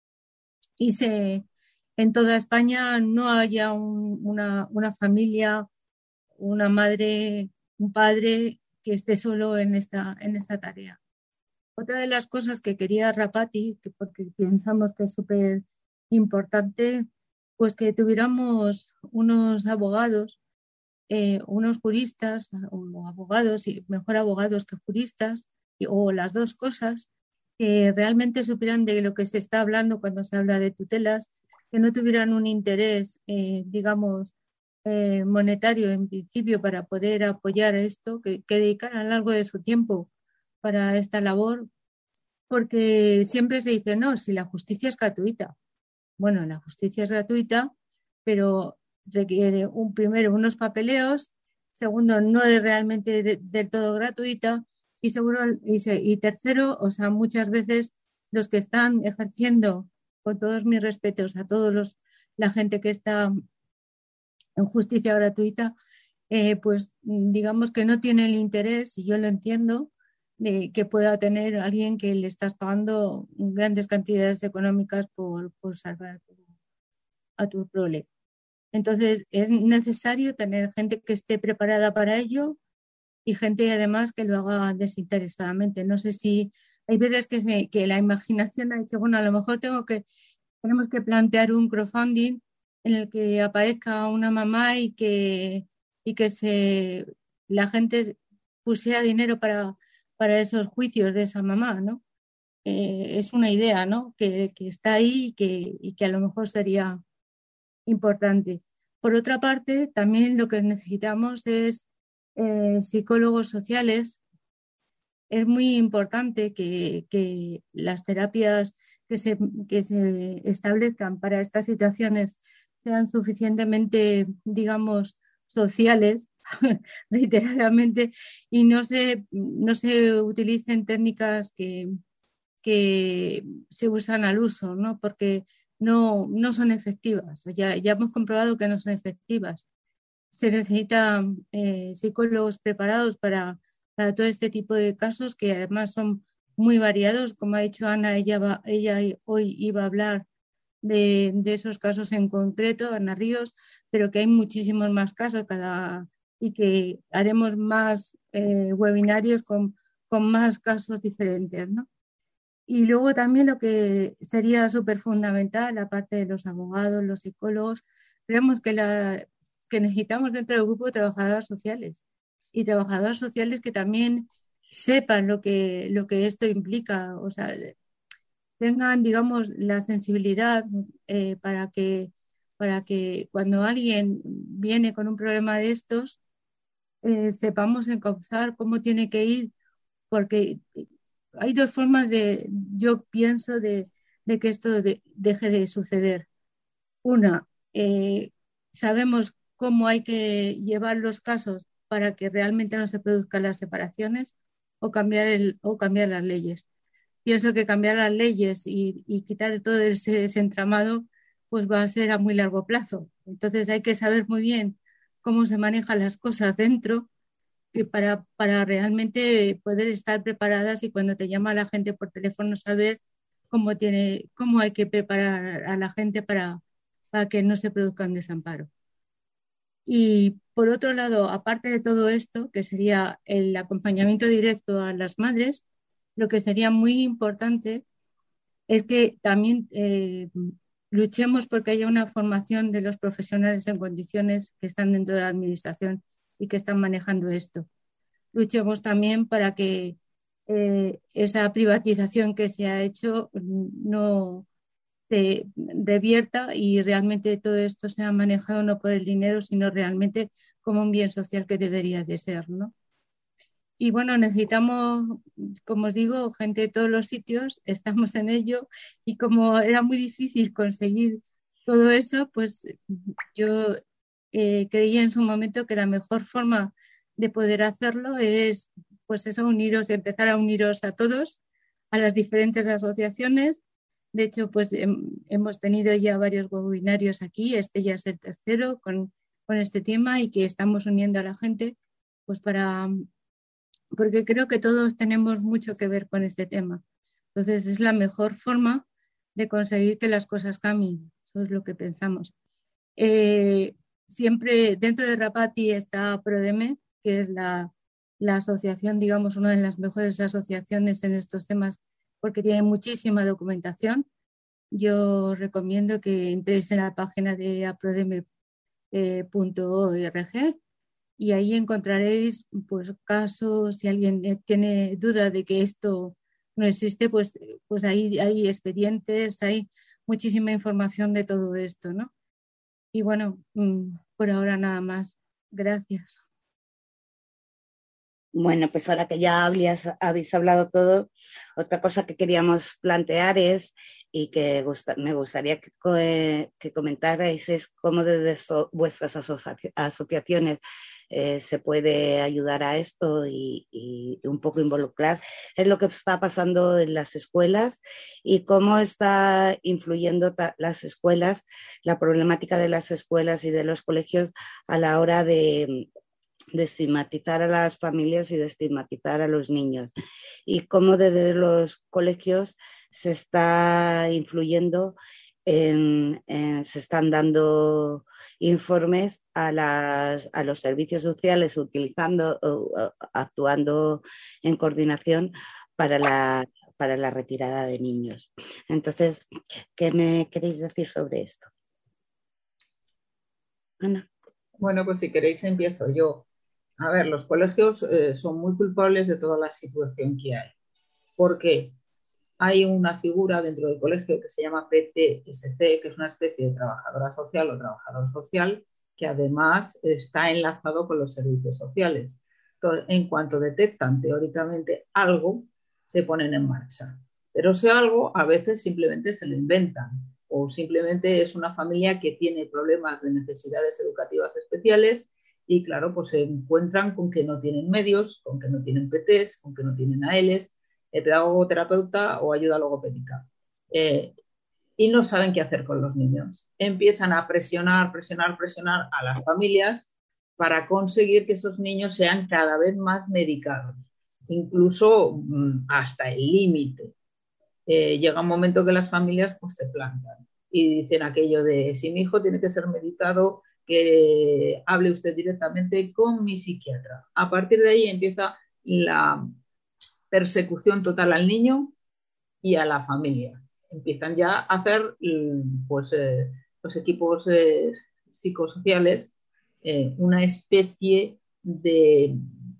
S4: y se, en toda España no haya un- una, una familia, una madre, un padre que esté solo en esta, en esta tarea. Otra de las cosas que quería Rapati, que porque pensamos que es súper importante, pues que tuviéramos unos abogados, eh, unos juristas o abogados, y mejor abogados que juristas, y- o las dos cosas, que realmente supieran de lo que se está hablando cuando se habla de tutelas, que no tuvieran un interés, eh, digamos, eh, monetario en principio para poder apoyar esto, que, que dedicaran algo de su tiempo para esta labor, porque siempre se dice, no, si la justicia es gratuita. Bueno, la justicia es gratuita, pero requiere un, primero unos papeleos, segundo, no es realmente de, del todo gratuita, y, seguro, y, se, y tercero, o sea, muchas veces los que están ejerciendo, con todos mis respetos a todos los, la gente que está en justicia gratuita, eh, pues digamos que no tiene el interés, y yo lo entiendo, de que pueda tener alguien que le estás pagando grandes cantidades económicas por, por salvar a tu prole. Entonces es necesario tener gente que esté preparada para ello y gente además que lo haga desinteresadamente. No sé si hay veces que, se, que la imaginación ha dicho, bueno, a lo mejor tengo que, tenemos que plantear un crowdfunding en el que aparezca una mamá y que, y que se, la gente pusiera dinero para, para esos juicios de esa mamá, ¿no? Eh, es una idea, ¿no? Que, que está ahí y que, y que a lo mejor sería importante. Por otra parte, también lo que necesitamos es eh, psicólogos sociales. Es muy importante que, que las terapias que se, que se establezcan para estas situaciones sean suficientemente, digamos, sociales, reiteradamente, y no se, no se utilicen técnicas que, que se usan al uso, ¿no? Porque no, no son efectivas. Ya, ya hemos comprobado que no son efectivas. Se necesitan eh, psicólogos preparados para, para todo este tipo de casos, que además son muy variados. Como ha dicho Ana, ella, va, ella hoy iba a hablar de, de esos casos en concreto, Ana Ríos, pero que hay muchísimos más casos cada, y que haremos más eh, webinarios con, con más casos diferentes, ¿no? Y luego también lo que sería súper fundamental, aparte de los abogados, los psicólogos, creemos que, la, que necesitamos dentro del grupo de trabajadoras sociales, y trabajadoras sociales que también sepan lo que, lo que esto implica, o sea, tengan, digamos, la sensibilidad eh, para que, para que cuando alguien viene con un problema de estos, eh, sepamos encauzar cómo tiene que ir, porque hay dos formas de, yo pienso, de, de que esto de, deje de suceder. Una, eh, sabemos cómo hay que llevar los casos para que realmente no se produzcan las separaciones, o cambiar, el, o cambiar las leyes. Pienso que cambiar las leyes y, y quitar todo ese desentramado pues va a ser a muy largo plazo. Entonces hay que saber muy bien cómo se manejan las cosas dentro, para, para realmente poder estar preparadas, y cuando te llama la gente por teléfono saber cómo, tiene, cómo hay que preparar a la gente para, para que no se produzca un desamparo. Y por otro lado, aparte de todo esto, que sería el acompañamiento directo a las madres, lo que sería muy importante es que también eh, luchemos porque haya una formación de los profesionales en condiciones que están dentro de la administración y que están manejando esto. Luchemos también para que eh, esa privatización que se ha hecho no se revierta y realmente todo esto sea manejado no por el dinero, sino realmente como un bien social que debería de ser, ¿no? Y bueno, necesitamos, como os digo, gente de todos los sitios, estamos en ello, y como era muy difícil conseguir todo eso, pues yo eh, creía en su momento que la mejor forma de poder hacerlo es, pues eso, uniros, empezar a uniros a todos, a las diferentes asociaciones. De hecho, pues hem, hemos tenido ya varios webinarios aquí, este ya es el tercero con, con este tema, y que estamos uniendo a la gente, pues para, porque creo que todos tenemos mucho que ver con este tema. Entonces, es la mejor forma de conseguir que las cosas cambien. Eso es lo que pensamos. Eh, siempre dentro de Rapati está Prodeme, que es la, la asociación, digamos, una de las mejores asociaciones en estos temas, porque tiene muchísima documentación. Yo recomiendo que entréis en la página de aprodeme punto org y ahí encontraréis pues casos. Si alguien tiene duda de que esto no existe, pues, pues ahí hay expedientes, hay muchísima información de todo esto, ¿no? Y bueno, por ahora nada más. Gracias.
S1: Bueno, pues ahora que ya habías, habéis hablado todo, otra cosa que queríamos plantear es, y que gusta, me gustaría que, que comentarais, es cómo desde so, vuestras asocia, asociaciones eh, se puede ayudar a esto y, y un poco involucrar en lo que está pasando en las escuelas y cómo está influyendo las escuelas, la problemática de las escuelas y de los colegios a la hora de de estigmatizar a las familias y de estigmatizar a los niños, y cómo desde los colegios se está influyendo, en, en, se están dando informes a, las, a los servicios sociales utilizando, uh, actuando en coordinación para la, para la retirada de niños. Entonces, ¿qué me queréis decir sobre esto? Ana.
S5: Bueno, pues si queréis empiezo yo. A ver, los colegios eh, son muy culpables de toda la situación que hay. ¿Por qué? Hay una figura dentro del colegio que se llama P T S C, que es una especie de trabajadora social o trabajador social, que además está enlazado con los servicios sociales. Entonces, en cuanto detectan teóricamente algo, se ponen en marcha. Pero ese algo a veces simplemente se lo inventan, o simplemente es una familia que tiene problemas de necesidades educativas especiales y claro, pues se encuentran con que no tienen medios, con que no tienen P Ts, con que no tienen A Ls, eh, pedagogo terapeuta o ayuda logopédica. Eh, y no saben qué hacer con los niños. Empiezan a presionar, presionar, presionar a las familias para conseguir que esos niños sean cada vez más medicados, incluso mmm, hasta el límite. Eh, llega un momento que las familias pues, se plantan y dicen aquello de si mi hijo tiene que ser medicado, que hable usted directamente con mi psiquiatra. A partir de ahí empieza la persecución total al niño y a la familia. Empiezan ya a hacer pues, eh, los equipos eh, psicosociales eh, una especie de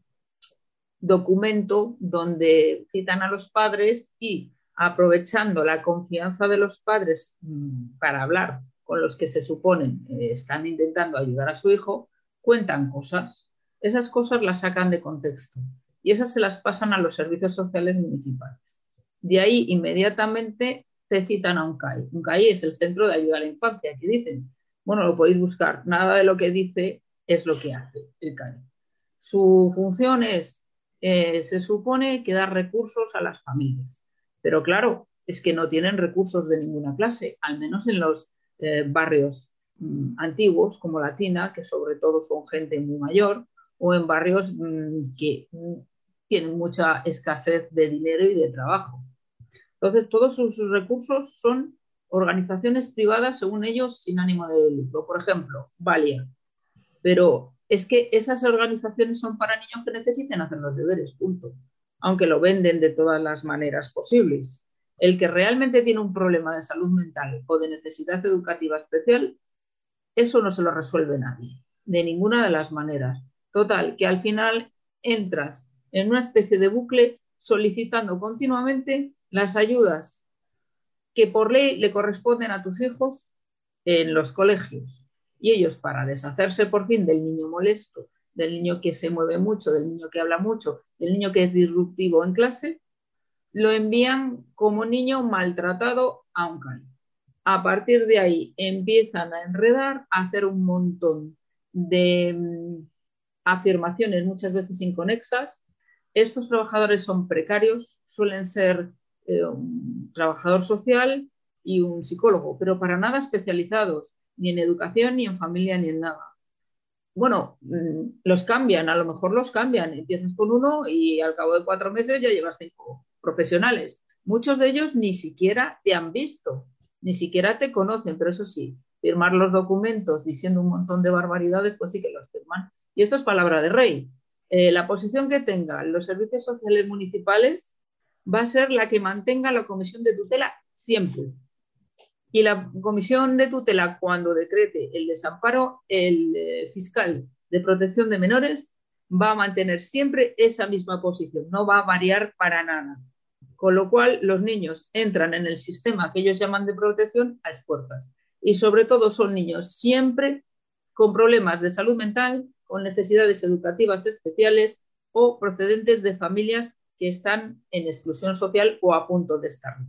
S5: documento donde citan a los padres y aprovechando la confianza de los padres mmm, para hablar con los que se suponen eh, están intentando ayudar a su hijo, cuentan cosas. Esas cosas las sacan de contexto y esas se las pasan a los servicios sociales municipales. De ahí inmediatamente te citan a un C A I. Un C A I es el Centro de Ayuda a la Infancia, que dicen, bueno, lo podéis buscar, nada de lo que dice es lo que hace el C A I. Su función es, eh, se supone que dar recursos a las familias, pero claro, es que no tienen recursos de ninguna clase, al menos en los eh, barrios mmm, antiguos como Latina, que sobre todo son gente muy mayor, o en barrios mmm, que mmm, tienen mucha escasez de dinero y de trabajo. Entonces, todos sus recursos son organizaciones privadas, según ellos, sin ánimo de lucro. Por ejemplo, Valia. Pero es que esas organizaciones son para niños que necesiten hacer los deberes, punto. Aunque lo venden de todas las maneras posibles. El que realmente tiene un problema de salud mental o de necesidad educativa especial, eso no se lo resuelve nadie, de ninguna de las maneras. Total, que al final entras en una especie de bucle solicitando continuamente las ayudas que por ley le corresponden a tus hijos en los colegios. Y ellos, para deshacerse por fin del niño molesto, del niño que se mueve mucho, del niño que habla mucho, del niño que es disruptivo en clase, lo envían como niño maltratado a un C A I. A partir de ahí empiezan a enredar, a hacer un montón de mm, afirmaciones muchas veces inconexas. Estos trabajadores son precarios, suelen ser eh, un trabajador social y un psicólogo, pero para nada especializados, ni en educación, ni en familia, ni en nada. Bueno, mmm, los cambian, a lo mejor los cambian. Empiezas con uno y al cabo de cuatro meses ya llevas cinco profesionales. Muchos de ellos ni siquiera te han visto, ni siquiera te conocen, pero eso sí, firmar los documentos diciendo un montón de barbaridades, pues sí que los firman. Y esto es palabra de rey. Eh, la posición que tengan los servicios sociales municipales va a ser la que mantenga la comisión de tutela siempre. Y la comisión de tutela, cuando decrete el desamparo, el eh, fiscal de protección de menores va a mantener siempre esa misma posición, no va a variar para nada. Con lo cual, los niños entran en el sistema que ellos llaman de protección a esfuerzos. Y sobre todo son niños siempre con problemas de salud mental, con necesidades educativas especiales o procedentes de familias que están en exclusión social o a punto de estarlo.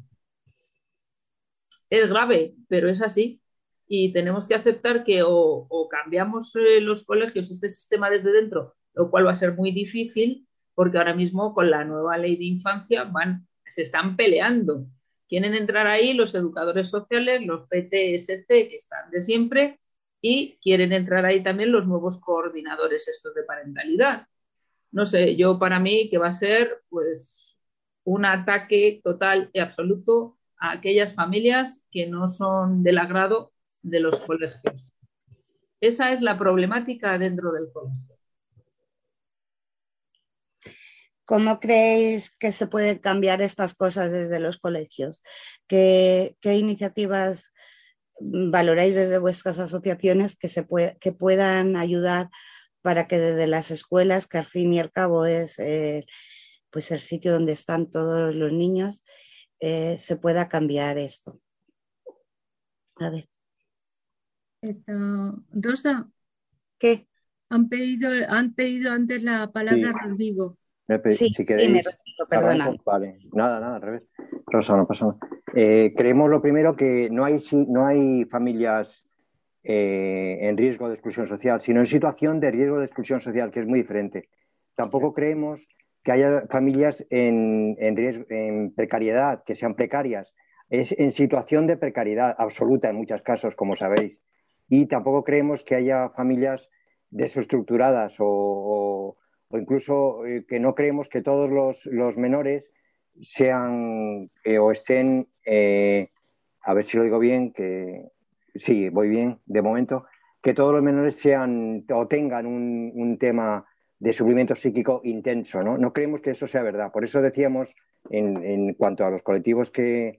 S5: Es grave, pero es así. Y tenemos que aceptar que o, o cambiamos eh, los colegios, este sistema desde dentro, lo cual va a ser muy difícil, porque ahora mismo con la nueva ley de infancia van, se están peleando. Quieren entrar ahí los educadores sociales, los P T S C, que están de siempre, y quieren entrar ahí también los nuevos coordinadores estos de parentalidad. No sé, yo para mí que va a ser pues un ataque total y absoluto a aquellas familias que no son del agrado de los colegios. Esa es la problemática dentro del colegio.
S1: ¿Cómo creéis que se pueden cambiar estas cosas desde los colegios? ¿Qué, qué iniciativas valoráis desde vuestras asociaciones que, se puede, que puedan ayudar para que desde las escuelas, que al fin y al cabo es eh, pues el sitio donde están todos los niños, eh, se pueda cambiar esto? A ver.
S4: Esta, Rosa.
S1: ¿Qué?
S4: Han pedido, han pedido antes la palabra
S6: Sí.
S4: Rodrigo.
S6: Sí, si queréis,
S1: sí, me repito, perdona.
S6: Arranco. Vale, nada, nada, al revés. Rosa, no pasa nada. Eh, creemos lo primero que no hay, no hay familias eh, en riesgo de exclusión social, sino en situación de riesgo de exclusión social, que es muy diferente. Tampoco creemos que haya familias en, en, riesgo, en precariedad, que sean precarias. Es en situación de precariedad absoluta en muchos casos, como sabéis. Y tampoco creemos que haya familias desestructuradas o, o, o incluso eh, que no creemos que todos los, los menores sean eh, o estén, eh, a ver si lo digo bien, que sí, voy bien de momento, que todos los menores sean o tengan un, un tema de sufrimiento psíquico intenso, ¿no? No creemos que eso sea verdad. Por eso decíamos, en, en cuanto a los colectivos que,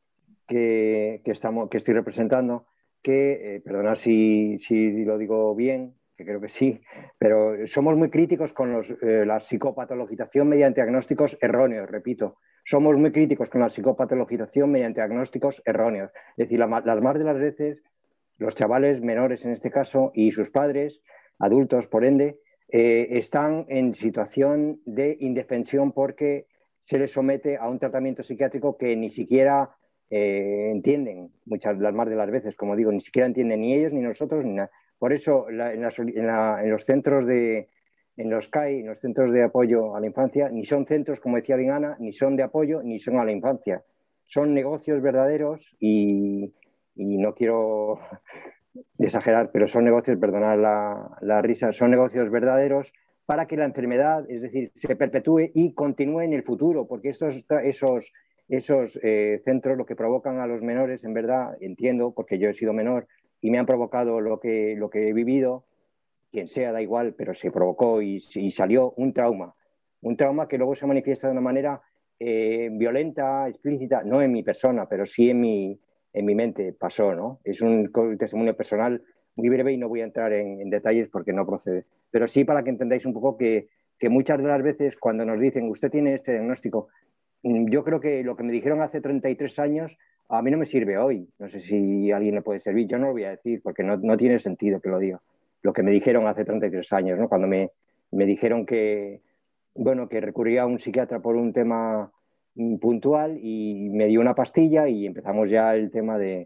S6: que, que, estamos, que estoy representando, que, eh, perdonad si, si lo digo bien, que creo que sí, pero somos muy críticos con los, eh, la psicopatologización mediante diagnósticos erróneos, repito. Somos muy críticos con la psicopatologización mediante diagnósticos erróneos. Es decir, la, las más de las veces, los chavales menores en este caso y sus padres, adultos por ende, eh, están en situación de indefensión porque se les somete a un tratamiento psiquiátrico que ni siquiera eh, entienden, muchas las más de las veces, como digo, ni siquiera entienden ni ellos ni nosotros ni nada. Por eso la, en, la, en, la, en los centros de, en los C A I, en los centros de apoyo a la infancia, ni son centros, como decía bien Ana, ni son de apoyo, ni son a la infancia. Son negocios verdaderos y, y no quiero exagerar, pero son negocios, perdonad la, la risa, son negocios verdaderos para que la enfermedad, es decir, se perpetúe y continúe en el futuro, porque estos, esos, esos eh, centros lo que provocan a los menores, en verdad, entiendo, porque yo he sido menor, y me han provocado lo que, lo que he vivido, quien sea, da igual, pero se provocó y, y salió un trauma. Un trauma que luego se manifiesta de una manera eh, violenta, explícita, no en mi persona, pero sí en mi, en mi mente pasó, ¿no? Es un testimonio personal muy breve y no voy a entrar en, en detalles porque no procede. Pero sí para que entendáis un poco que, que muchas de las veces cuando nos dicen usted tiene este diagnóstico, yo creo que lo que me dijeron hace treinta y tres años a mí no me sirve hoy. No sé si a alguien le puede servir. Yo no lo voy a decir porque no, no tiene sentido que lo diga. Lo que me dijeron hace treinta y tres años, ¿no? Cuando me, me dijeron que, bueno, que recurría a un psiquiatra por un tema puntual y me dio una pastilla y empezamos ya el tema de,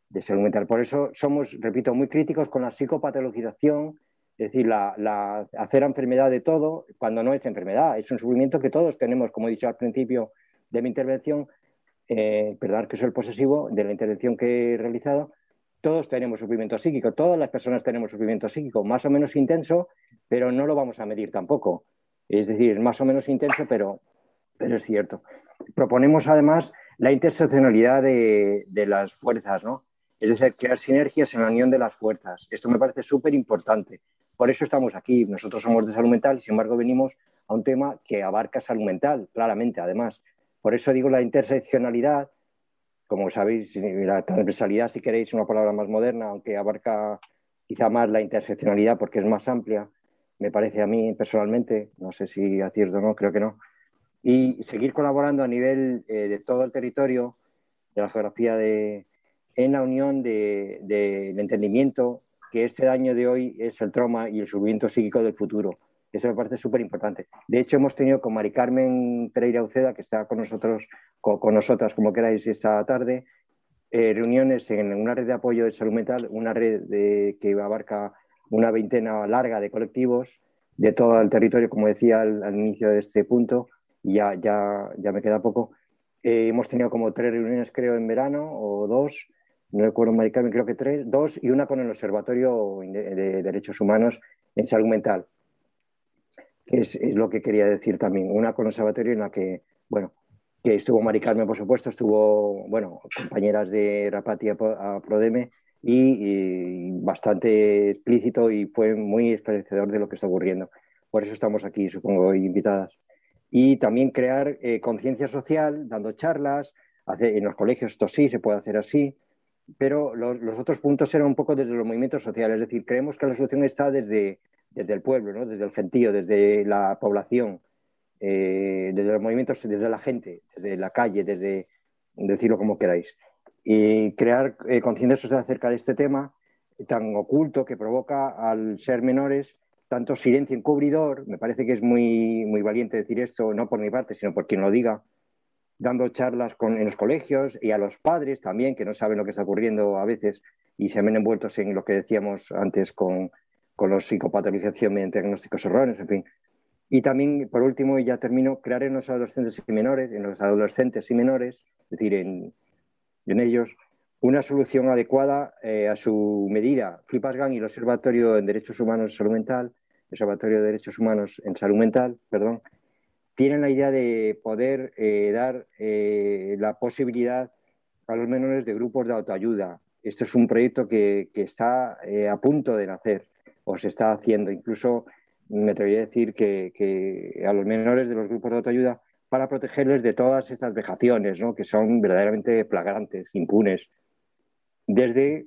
S6: de salud mental. Por eso somos, repito, muy críticos con la psicopatologización, es decir, la, la, hacer enfermedad de todo cuando no es enfermedad. Es un sufrimiento que todos tenemos, como he dicho al principio de mi intervención, eh, perdón que soy el posesivo de la intervención que he realizado, todos tenemos sufrimiento psíquico, todas las personas tenemos sufrimiento psíquico, más o menos intenso, pero no lo vamos a medir tampoco. Es decir, más o menos intenso, pero, pero es cierto. Proponemos además la interseccionalidad de, de las fuerzas, ¿no? Es decir, crear sinergias en la unión de las fuerzas. Esto me parece súper importante. Por eso estamos aquí. Nosotros somos de salud mental y, sin embargo, venimos a un tema que abarca salud mental, claramente, además. Por eso digo la interseccionalidad, como sabéis, la transversalidad, si queréis, una palabra más moderna, aunque abarca quizá más la interseccionalidad porque es más amplia, me parece a mí personalmente, no sé si acierto o no, creo que no. Y seguir colaborando a nivel eh, de todo el territorio, de la geografía de... en la unión del de, de entendimiento que este daño de hoy es el trauma y el sufrimiento psíquico del futuro. Eso me parece súper importante. De hecho, hemos tenido con Mari Carmen Pereira Uceda, que está con nosotros, con, con nosotras, como queráis, esta tarde, eh, reuniones en una red de apoyo de salud mental, una red de, que abarca una veintena larga de colectivos de todo el territorio, como decía al, al inicio de este punto, y ya, ya, ya me queda poco. Eh, hemos tenido como tres reuniones, creo, en verano, o dos, no recuerdo, Mari Carmen, creo que tres, dos, y una con el Observatorio de, de Derechos Humanos en Salud Mental. Es, es lo que quería decir también, una con el Observatorio en la que, bueno, que estuvo Mari Carmen, por supuesto, estuvo, bueno, compañeras de Rapati a, a Prodeme y, y bastante explícito y fue muy esclarecedor de lo que está ocurriendo. Por eso estamos aquí, supongo, invitadas. Y también crear eh, conciencia social, dando charlas, hacer, en los colegios esto sí, se puede hacer así, pero los, los otros puntos eran un poco desde los movimientos sociales, es decir, creemos que la solución está desde, desde el pueblo, ¿no? Desde el gentío, desde la población, eh, desde los movimientos, desde la gente, desde la calle, desde, decirlo como queráis. Y crear eh, conciencia social acerca de este tema tan oculto que provoca al ser menores tanto silencio encubridor. Me parece que es muy, muy valiente decir esto, no por mi parte, sino por quien lo diga, dando charlas con, en los colegios y a los padres también, que no saben lo que está ocurriendo a veces y se ven envueltos en lo que decíamos antes con, con la psicopatologización mediante diagnósticos erróneos, en fin. Y también, por último, y ya termino, crear en los adolescentes y menores, en los adolescentes y menores, es decir, en, en ellos, una solución adecuada eh, a su medida. Flipasgan y el Observatorio en Derechos Humanos en Salud Mental, el Observatorio de Derechos Humanos en Salud Mental, perdón, tienen la idea de poder eh, dar eh, la posibilidad a los menores de grupos de autoayuda. Esto es un proyecto que, que está eh, a punto de nacer o se está haciendo. Incluso me atrevería a decir que, que a los menores de los grupos de autoayuda para protegerles de todas estas vejaciones, ¿no? Que son verdaderamente flagrantes, impunes, desde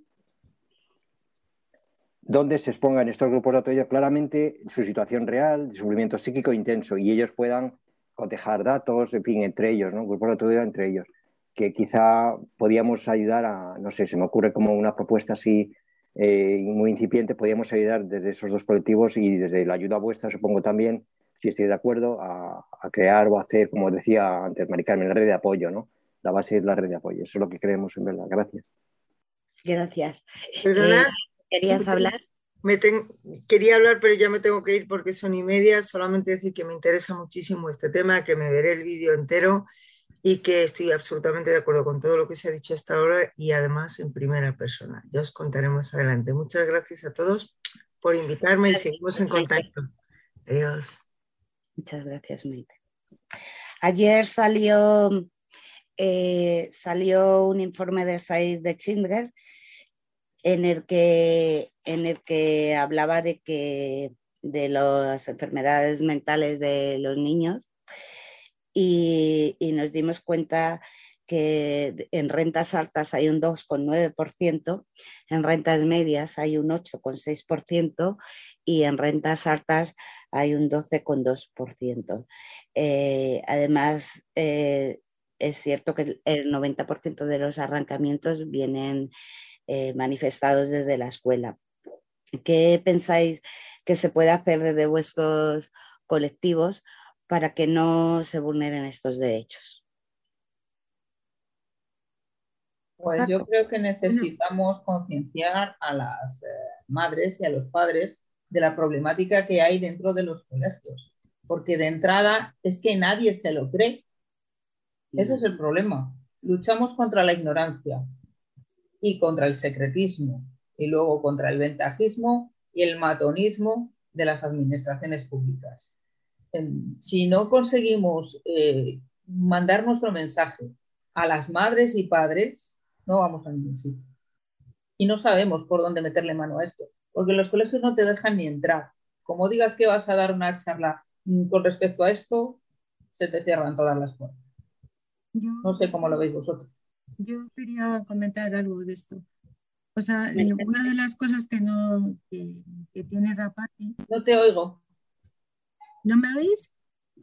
S6: donde se expongan estos grupos de autoayuda claramente su situación real, de sufrimiento psíquico intenso, y ellos puedan cotejar datos, en fin, entre ellos, ¿no? Grupos de autoayuda entre ellos, que quizá podíamos ayudar a, no sé, se me ocurre como una propuesta así eh, muy incipiente, podíamos ayudar desde esos dos colectivos y desde la ayuda vuestra, supongo también, si estoy de acuerdo, a, a crear o a hacer, como decía antes Mari Carmen, la red de apoyo, ¿no? La base es la red de apoyo, eso es lo que creemos en verdad. Gracias.
S1: Gracias.
S2: Perdonad.
S1: Eh, ¿Querías hablar?
S2: Me ten... Quería hablar, pero ya me tengo que ir porque son y media. Solamente decir que me interesa muchísimo este tema, que me veré el vídeo entero y que estoy absolutamente de acuerdo con todo lo que se ha dicho hasta ahora y además en primera persona. Ya os contaré más adelante. Muchas gracias a todos por invitarme y seguimos en contacto. Adiós.
S1: Muchas gracias, Maite. Ayer salió, eh, salió un informe de Save the Children en el que, en el que hablaba de, que, de las enfermedades mentales de los niños y, y nos dimos cuenta que en rentas altas hay un dos coma nueve por ciento, en rentas medias hay un ocho coma seis por ciento y en rentas altas hay un doce coma dos por ciento. Eh, además, eh, es cierto que el noventa por ciento de los arrancamientos vienen eh, manifestados desde la escuela. ¿Qué pensáis que se puede hacer desde vuestros colectivos para que no se vulneren estos derechos?
S5: Pues yo creo que necesitamos concienciar a las eh, madres y a los padres de la problemática que hay dentro de los colegios, porque de entrada es que nadie se lo cree. Ese es el problema. Luchamos contra la ignorancia y contra el secretismo y luego contra el ventajismo y el matonismo de las administraciones públicas. Si no conseguimos eh, mandar nuestro mensaje a las madres y padres, no vamos a ningún sitio. Y no sabemos por dónde meterle mano a esto, porque los colegios no te dejan ni entrar. Como digas que vas a dar una charla con respecto a esto, se te cierran todas las puertas. Yo, no sé cómo lo veis vosotros.
S4: Yo quería comentar algo de esto. O sea, una de las cosas que no que, que tiene Rapati.
S5: No te oigo.
S4: ¿No me oís?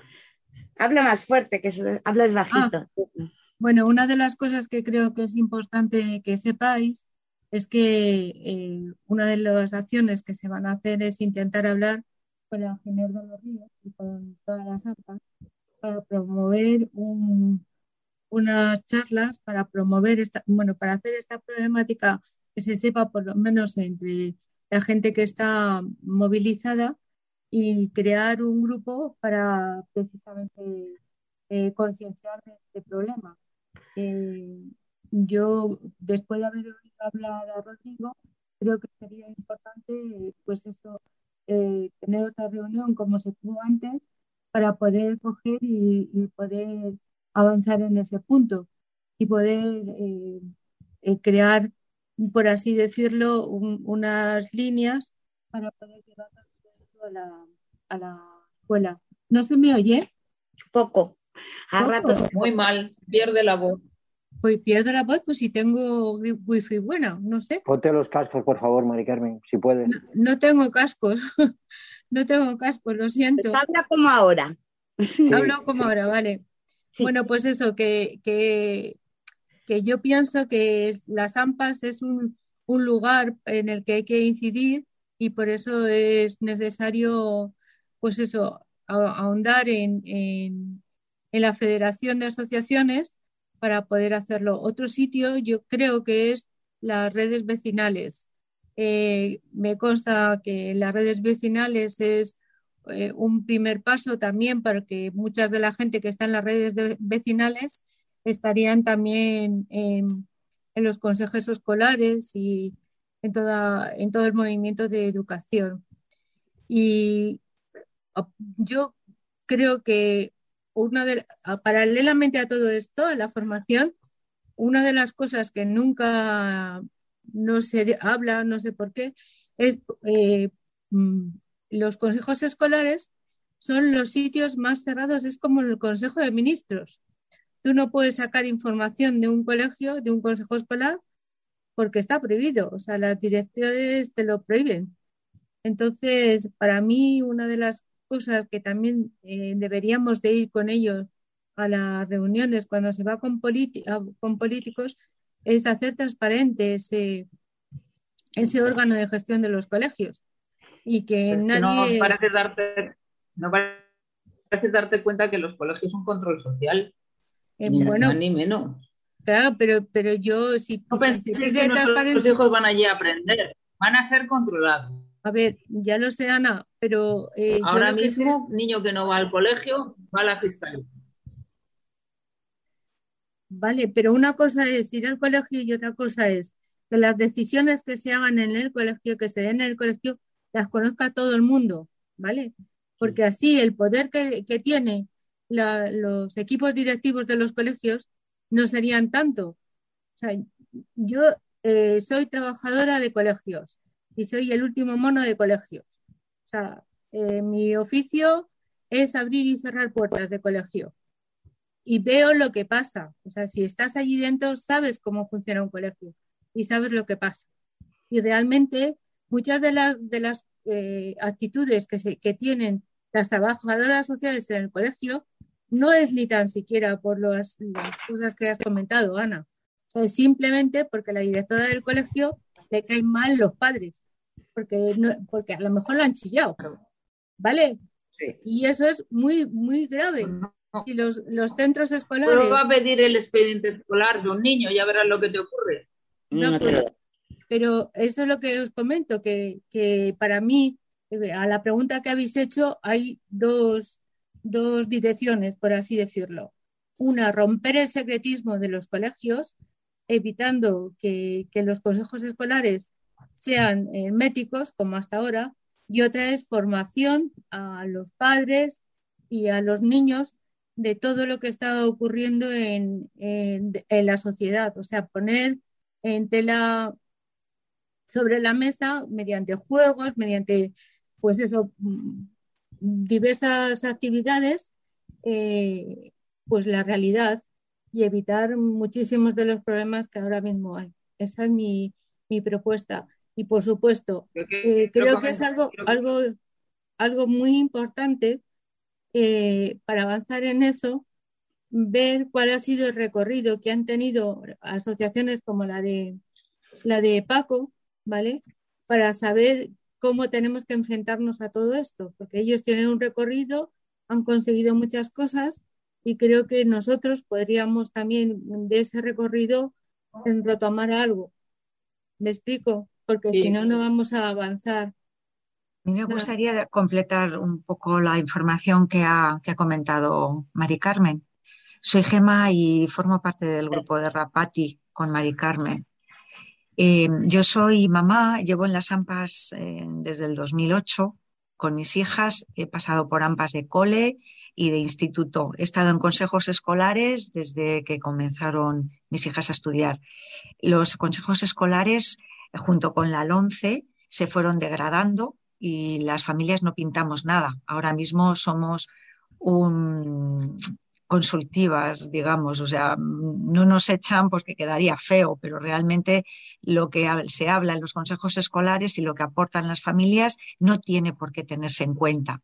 S1: Habla más fuerte, que se, hablas bajito.
S4: Ah, bueno, una de las cosas que creo que es importante que sepáis es que eh, una de las acciones que se van a hacer es intentar hablar con la Giner de los Ríos y con todas las A M P A para promover un, unas charlas, para promover esta, bueno, para hacer esta problemática que se sepa por lo menos entre la gente que está movilizada y crear un grupo para precisamente eh, concienciar de este problema. Eh, yo, después de haber oído hablar a Rodrigo, creo que sería importante, pues eso, eh, tener otra reunión como se tuvo antes para poder coger y, y poder avanzar en ese punto y poder eh, eh, crear, por así decirlo, un, unas líneas para poder llevar a la, a la escuela. ¿No se me oye?
S1: Poco. A
S5: ¿Poco?
S1: ratos.
S5: Muy mal, pierde la voz.
S4: Pues pierdo la voz, pues si tengo wifi buena, no sé.
S6: Ponte los cascos, por favor, Mari Carmen, si puedes.
S4: No, no tengo cascos, no tengo cascos, lo siento.
S1: Pues habla como ahora.
S4: Sí, Hablo como sí. ahora, vale. Sí. Bueno, pues eso, que, que, que yo pienso que las A M P As es un, un lugar en el que hay que incidir y por eso es necesario, pues eso, ahondar en, en, en la Federación de Asociaciones para poder hacerlo. Otro sitio yo creo que es las redes vecinales. Eh, me consta que las redes vecinales es eh, un primer paso también para que muchas de la gente que está en las redes de, vecinales estarían también en, en los consejos escolares y en, toda, en todo el movimiento de educación. Y yo creo que una de, paralelamente a todo esto, a la formación, una de las cosas que nunca no se habla, no sé por qué, es eh, los consejos escolares son los sitios más cerrados, es como el Consejo de Ministros. Tú no puedes sacar información de un colegio, de un consejo escolar, porque está prohibido, o sea, los directores te lo prohíben. Entonces, para mí, una de las cosas que también eh, deberíamos de ir con ellos a las reuniones cuando se va con, con políticos es hacer transparente ese, ese órgano de gestión de los colegios y que
S5: es
S4: nadie...
S5: Que no parece darte, no parece darte cuenta que los colegios son control social,
S4: eh,
S5: ni
S4: bueno,
S5: más ni menos.
S4: Claro, pero, pero yo si...
S5: No penséis si, si que nuestros hijos van allí a aprender, van a ser controlados.
S4: A ver, ya lo sé, Ana, pero... Eh,
S5: Ahora
S4: yo lo
S5: mismo,
S4: que sé...
S5: niño que no va al colegio, va a la fiscalía.
S4: Vale, pero una cosa es ir al colegio y otra cosa es que las decisiones que se hagan en el colegio, que se den en el colegio, las conozca todo el mundo, ¿vale? Porque así el poder que, que tiene la, los equipos directivos de los colegios no serían tanto. O sea, yo eh, soy trabajadora de colegios y soy el último mono de colegios. O sea, eh, mi oficio es abrir y cerrar puertas de colegio. Y veo lo que pasa. O sea, si estás allí dentro, sabes cómo funciona un colegio y sabes lo que pasa. Y realmente muchas de las, de las eh, actitudes que, se, que tienen las trabajadoras sociales en el colegio no es ni tan siquiera por los, las cosas que has comentado, Ana. O sea, es simplemente porque la directora del colegio le caen mal los padres. Porque, no, porque a lo mejor la han chillado. ¿Vale?
S1: Sí.
S4: Y eso es muy, muy grave.
S5: No,
S4: si los, los centros escolares...
S5: Prueba a pedir el expediente escolar de un niño, ya verás lo que te ocurre.
S4: No,
S1: No,
S4: pero, pero eso es lo que os comento, que, que para mí, a la pregunta que habéis hecho, hay dos, dos direcciones, por así decirlo. Una, romper el secretismo de los colegios, evitando que, que los consejos escolares sean herméticos, como hasta ahora, y otra es formación a los padres y a los niños de todo lo que está ocurriendo en, en, en la sociedad. O sea, poner en tela sobre la mesa mediante juegos, mediante, pues eso, diversas actividades, eh, pues la realidad y evitar muchísimos de los problemas que ahora mismo hay. Esa es mi, mi propuesta. Y por supuesto, eh, creo que es algo, algo, algo muy importante eh, para avanzar en eso, ver cuál ha sido el recorrido que han tenido asociaciones como la de, la de Paco, ¿vale? Para saber cómo tenemos que enfrentarnos a todo esto, porque ellos tienen un recorrido, han conseguido muchas cosas y creo que nosotros podríamos también de ese recorrido retomar algo. ¿Me explico? Porque sí. Si no, no vamos a avanzar.
S8: A mí me gustaría completar un poco la información que ha, que ha comentado Mari Carmen. Soy Gema y formo parte del grupo de Rapati con Mari Carmen. Eh, yo soy mamá, llevo en las AMPAs eh, desde el dos mil ocho con mis hijas. He pasado por AMPAs de cole y de instituto. He estado en consejos escolares desde que comenzaron mis hijas a estudiar. Los consejos escolares, junto con la LOMCE, se fueron degradando y las familias no pintamos nada. Ahora mismo somos un... consultivas, digamos, o sea, no nos echan porque quedaría feo, pero realmente lo que se habla en los consejos escolares y lo que aportan las familias no tiene por qué tenerse en cuenta.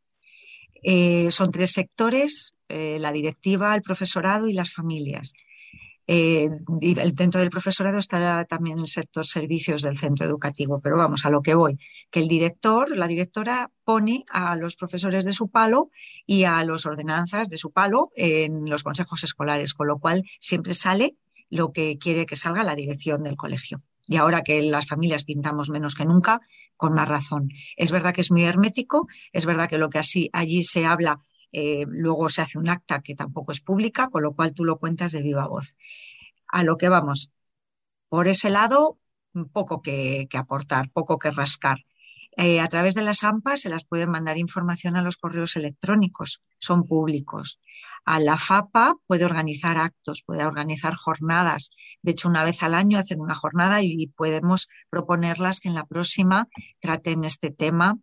S8: Eh, son tres sectores, eh, la directiva, el profesorado y las familias. Eh, y dentro del profesorado está también el sector servicios del centro educativo, pero vamos a lo que voy, que el director, la directora pone a los profesores de su palo y a los ordenanzas de su palo en los consejos escolares, con lo cual siempre sale lo que quiere que salga la dirección del colegio. Y ahora que las familias pintamos menos que nunca, con más razón. Es verdad que es muy hermético, es verdad que lo que así allí se habla Eh, luego se hace un acta que tampoco es pública, con lo cual tú lo cuentas de viva voz. A lo que vamos, por ese lado, poco que, que aportar, poco que rascar. Eh, a través de las AMPAs se las pueden mandar información a los correos electrónicos, son públicos. A la FAPA puede organizar actos, puede organizar jornadas. De hecho, una vez al año hacen una jornada y podemos proponerlas que en la próxima traten este tema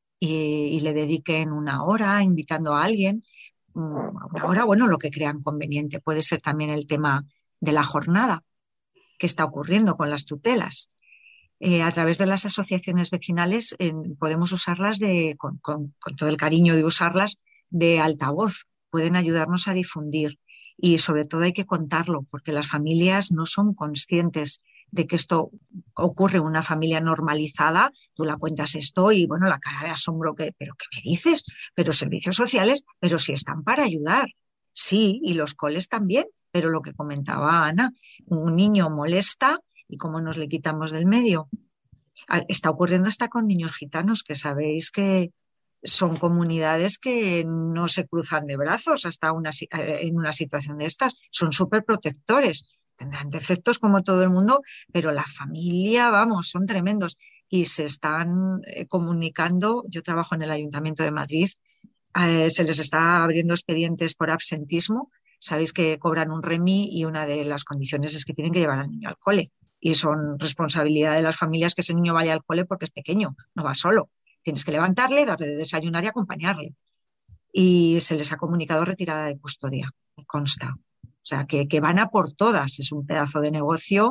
S8: Y, y le dediquen una hora invitando a alguien, una hora, bueno, lo que crean conveniente. Puede ser también el tema de la jornada que está ocurriendo con las tutelas. Eh, a través de las asociaciones vecinales eh, podemos usarlas de, con, con, con todo el cariño de usarlas de altavoz. Pueden ayudarnos a difundir y sobre todo hay que contarlo porque las familias no son conscientes de que esto ocurre en una familia normalizada. Tú la cuentas esto y bueno, la cara de asombro que, ¿pero qué me dices? Pero servicios sociales, pero si están para ayudar. Sí, y los coles también, pero lo que comentaba Ana, un niño molesta y cómo nos le quitamos del medio. Está ocurriendo hasta con niños gitanos, que sabéis que son comunidades que no se cruzan de brazos hasta una, en una situación de estas. Son súper protectores. Tendrán defectos como todo el mundo, pero la familia, vamos, son tremendos y se están eh, comunicando. Yo trabajo en el Ayuntamiento de Madrid, eh, se les está abriendo expedientes por absentismo. Sabéis que cobran un REMI y una de las condiciones es que tienen que llevar al niño al cole y son responsabilidad de las familias que ese niño vaya al cole porque es pequeño, no va solo. Tienes que levantarle, darle de desayunar y acompañarle. Y se les ha comunicado retirada de custodia, me consta. O sea, que, que van a por todas, es un pedazo de negocio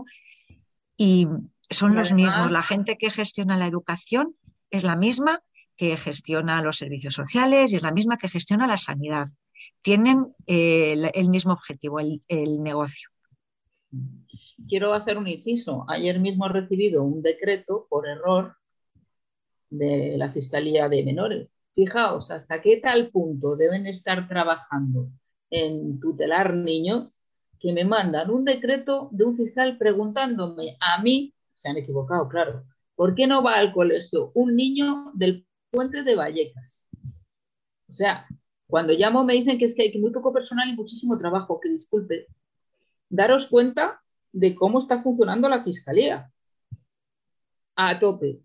S8: y son los mismos. La gente que gestiona la educación es la misma que gestiona los servicios sociales y es la misma que gestiona la sanidad. Tienen eh, el, el mismo objetivo, el, el negocio.
S5: Quiero hacer un inciso. Ayer mismo he recibido un decreto por error de la Fiscalía de Menores. Fijaos hasta qué tal punto deben estar trabajando en tutelar niños que me mandan un decreto de un fiscal preguntándome a mí, se han equivocado, claro, ¿por qué no va al colegio un niño del Puente de Vallecas? O sea, cuando llamo me dicen que es que hay muy poco personal y muchísimo trabajo, que disculpe. Daros cuenta de cómo está funcionando la fiscalía. A tope.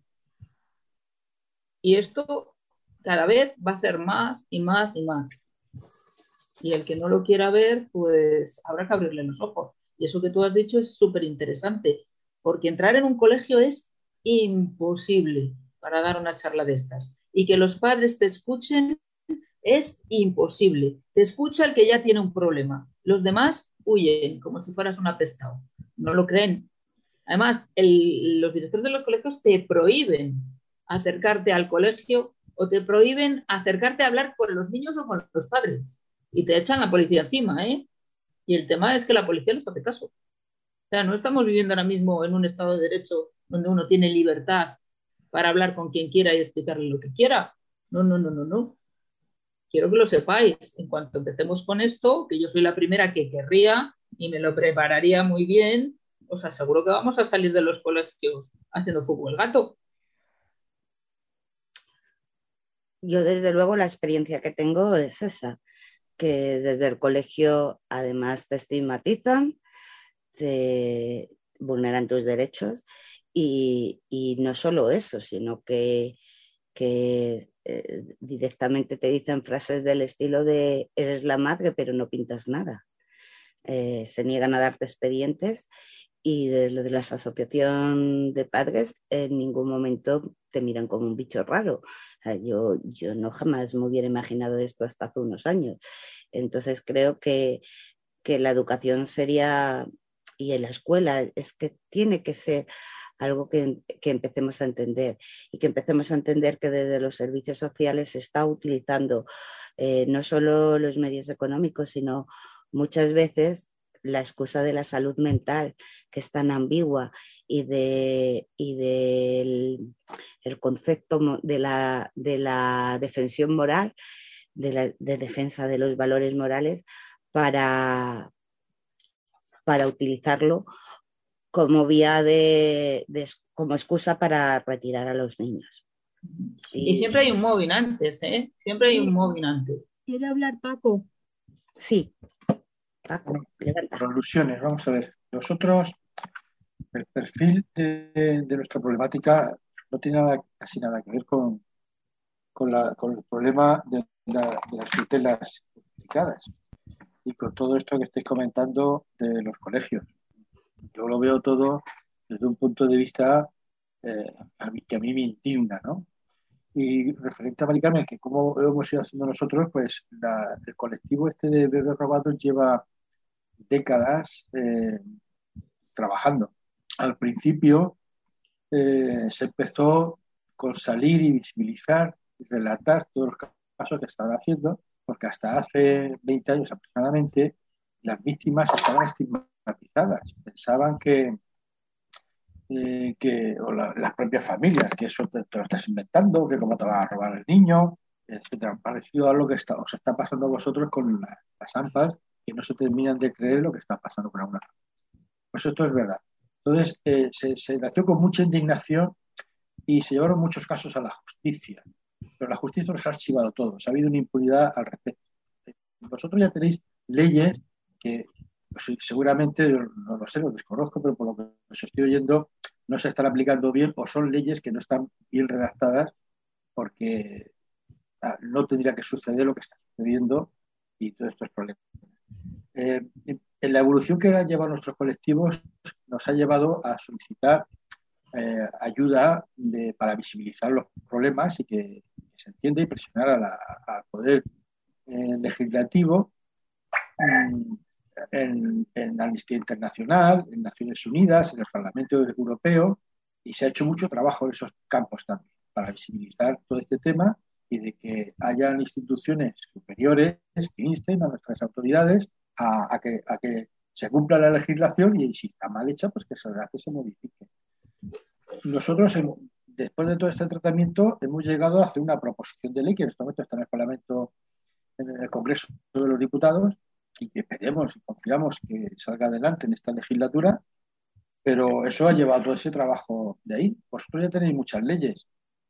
S5: Y esto cada vez va a ser más y más y más. Y el que no lo quiera ver, pues habrá que abrirle los ojos. Y eso que tú has dicho es súper interesante, porque entrar en un colegio es imposible para dar una charla de estas. Y que los padres te escuchen es imposible. Te escucha el que ya tiene un problema. Los demás huyen como si fueras un apestado. No lo creen. Además, el, los directores de los colegios te prohíben acercarte al colegio o te prohíben acercarte a hablar con los niños o con los padres. Y te echan la policía encima, ¿eh? Y el tema es que la policía les hace caso. O sea, no estamos viviendo ahora mismo en un Estado de Derecho donde uno tiene libertad para hablar con quien quiera y explicarle lo que quiera. No, no, no, no, no. Quiero que lo sepáis. En cuanto empecemos con esto, que yo soy la primera que querría y me lo prepararía muy bien, os aseguro que vamos a salir de los colegios haciendo fuego el gato.
S1: Yo, desde luego, la experiencia que tengo es esa, que desde el colegio además te estigmatizan, te vulneran tus derechos y, y no solo eso, sino que, que eh, directamente te dicen frases del estilo de eres la madre pero no pintas nada. Eh, se niegan a darte expedientes y desde la asociación de padres en ningún momento te miran como un bicho raro. O sea, yo, yo no jamás me hubiera imaginado esto hasta hace unos años. Entonces creo que, que la educación sería, y en la escuela, es que tiene que ser algo que, que empecemos a entender y que empecemos a entender que desde los servicios sociales se está utilizando eh, no solo los medios económicos, sino muchas veces la excusa de la salud mental, que es tan ambigua, y de y del el concepto de la, de la defensión moral, de la de defensa de los valores morales, para, para utilizarlo como vía de, de como excusa para retirar a los niños.
S5: Y, y siempre hay un móvil antes, ¿eh? Siempre hay un móvil antes.
S4: ¿Quiere hablar Paco?
S1: Sí. Paco,
S3: conclusiones, vamos a ver. Nosotros, el perfil de, de nuestra problemática no tiene nada, casi nada que ver con, con, la, con el problema de, la, de las tutelas complicadas y con todo esto que estáis comentando de los colegios. Yo lo veo todo desde un punto de vista eh, a mí, que a mí me indigna, ¿no? Y referente a Mari Carmen, que como lo hemos ido haciendo nosotros, pues la, el colectivo este de bebés robados lleva décadas eh, trabajando. Al principio eh, se empezó con salir y visibilizar y relatar todos los casos que estaban haciendo, porque hasta hace veinte años aproximadamente las víctimas estaban estigmatizadas. Pensaban que, eh, que o la, las propias familias, que eso te, te lo estás inventando, que cómo te va a robar el niño, etcétera. Parecido a lo que está, os está pasando a vosotros con la, las AMPAs, que no se terminan de creer lo que está pasando con alguna familia. Pues esto es verdad. Entonces, eh, se, se nació con mucha indignación y se llevaron muchos casos a la justicia. Pero la justicia los ha archivado todos. Ha habido una impunidad al respecto. Vosotros ya tenéis leyes que pues, seguramente, no lo sé, lo desconozco, pero por lo que os estoy oyendo, no se están aplicando bien o son leyes que no están bien redactadas porque ah, no tendría que suceder lo que está sucediendo y todos estos problemas. Eh, en la evolución que han llevado nuestros colectivos nos ha llevado a solicitar eh, ayuda de, para visibilizar los problemas y que, que se entienda y presionar a la, al poder eh, legislativo um, en, en Amnistía Internacional, en Naciones Unidas, en el Parlamento Europeo, y se ha hecho mucho trabajo en esos campos también para visibilizar todo este tema y de que hayan instituciones superiores que insten a nuestras autoridades A, a, que, a que se cumpla la legislación y si está mal hecha, pues que se, que se modifique. Nosotros, después de todo este tratamiento, hemos llegado a hacer una proposición de ley que en este momento está en el Parlamento, en el Congreso de los Diputados, y que esperemos y confiamos que salga adelante en esta legislatura, pero eso ha llevado todo ese trabajo de ahí. Vosotros ya tenéis muchas leyes.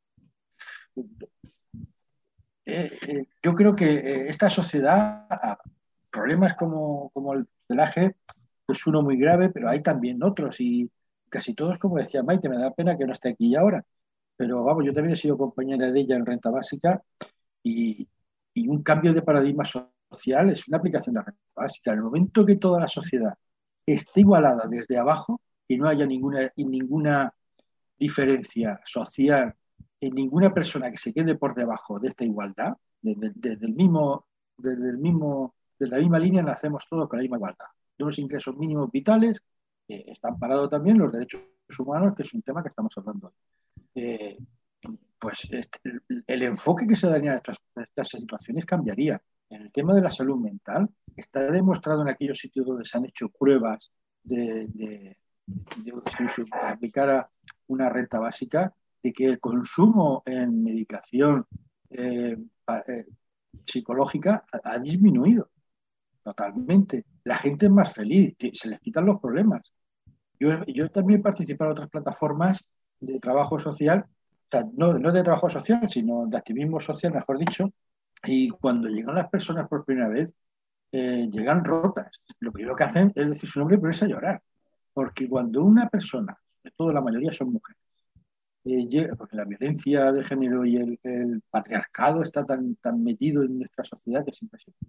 S3: Eh, eh, yo creo que eh, esta sociedad, problemas como, como el celaje, es uno muy grave, pero hay también otros y casi todos, como decía Maite, me da pena que no esté aquí ahora, pero vamos, yo también he sido compañera de ella en renta básica y, y un cambio de paradigma social es una aplicación de la renta básica. En el momento que toda la sociedad esté igualada desde abajo y no haya ninguna, ninguna diferencia social en ninguna persona que se quede por debajo de esta igualdad, desde, desde el mismo, desde el mismo, desde la misma línea nacemos todos con la misma igualdad. De unos ingresos mínimos vitales, eh, están parados también los derechos humanos, que es un tema que estamos hablando hoy. Eh, pues el, el enfoque que se daría a estas, a estas situaciones cambiaría. En el tema de la salud mental, está demostrado en aquellos sitios donde se han hecho pruebas de, de, de, de aplicar a una renta básica, de que el consumo en medicación eh, eh, psicológica ha, ha disminuido totalmente. La gente es más feliz, se les quitan los problemas. Yo, yo también he participado en otras plataformas de trabajo social, o sea, no, no de trabajo social, sino de activismo social, mejor dicho, y cuando llegan las personas por primera vez, eh, llegan rotas. Lo primero que hacen es decir su nombre y ponerse a llorar. Porque cuando una persona, sobre todo la mayoría son mujeres, eh, llega, porque la violencia de género y el, el patriarcado está tan, tan metido en nuestra sociedad que es impresionante.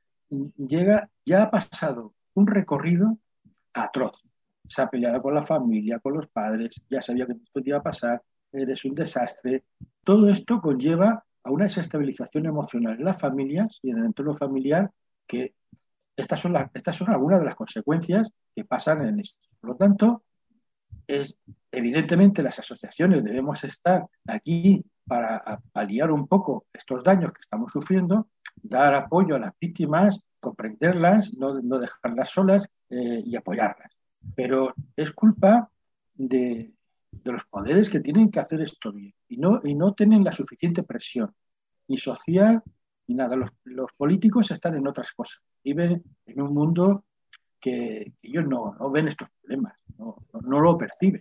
S3: Llega, ya ha pasado un recorrido atroz. Se ha peleado con la familia, con los padres, ya sabía que esto te iba a pasar, eres un desastre. Todo esto conlleva a una desestabilización emocional en las familias y en el entorno familiar, que estas son, las, estas son algunas de las consecuencias que pasan en esto. Por lo tanto, es, evidentemente las asociaciones debemos estar aquí para paliar un poco estos daños que estamos sufriendo, dar apoyo a las víctimas, comprenderlas, no, no dejarlas solas eh, y apoyarlas. Pero es culpa de, de los poderes que tienen que hacer esto bien y no, y no tienen la suficiente presión, ni social, ni nada. Los, los políticos están en otras cosas, viven en un mundo que, que ellos no, no ven estos problemas, no, no, no lo perciben,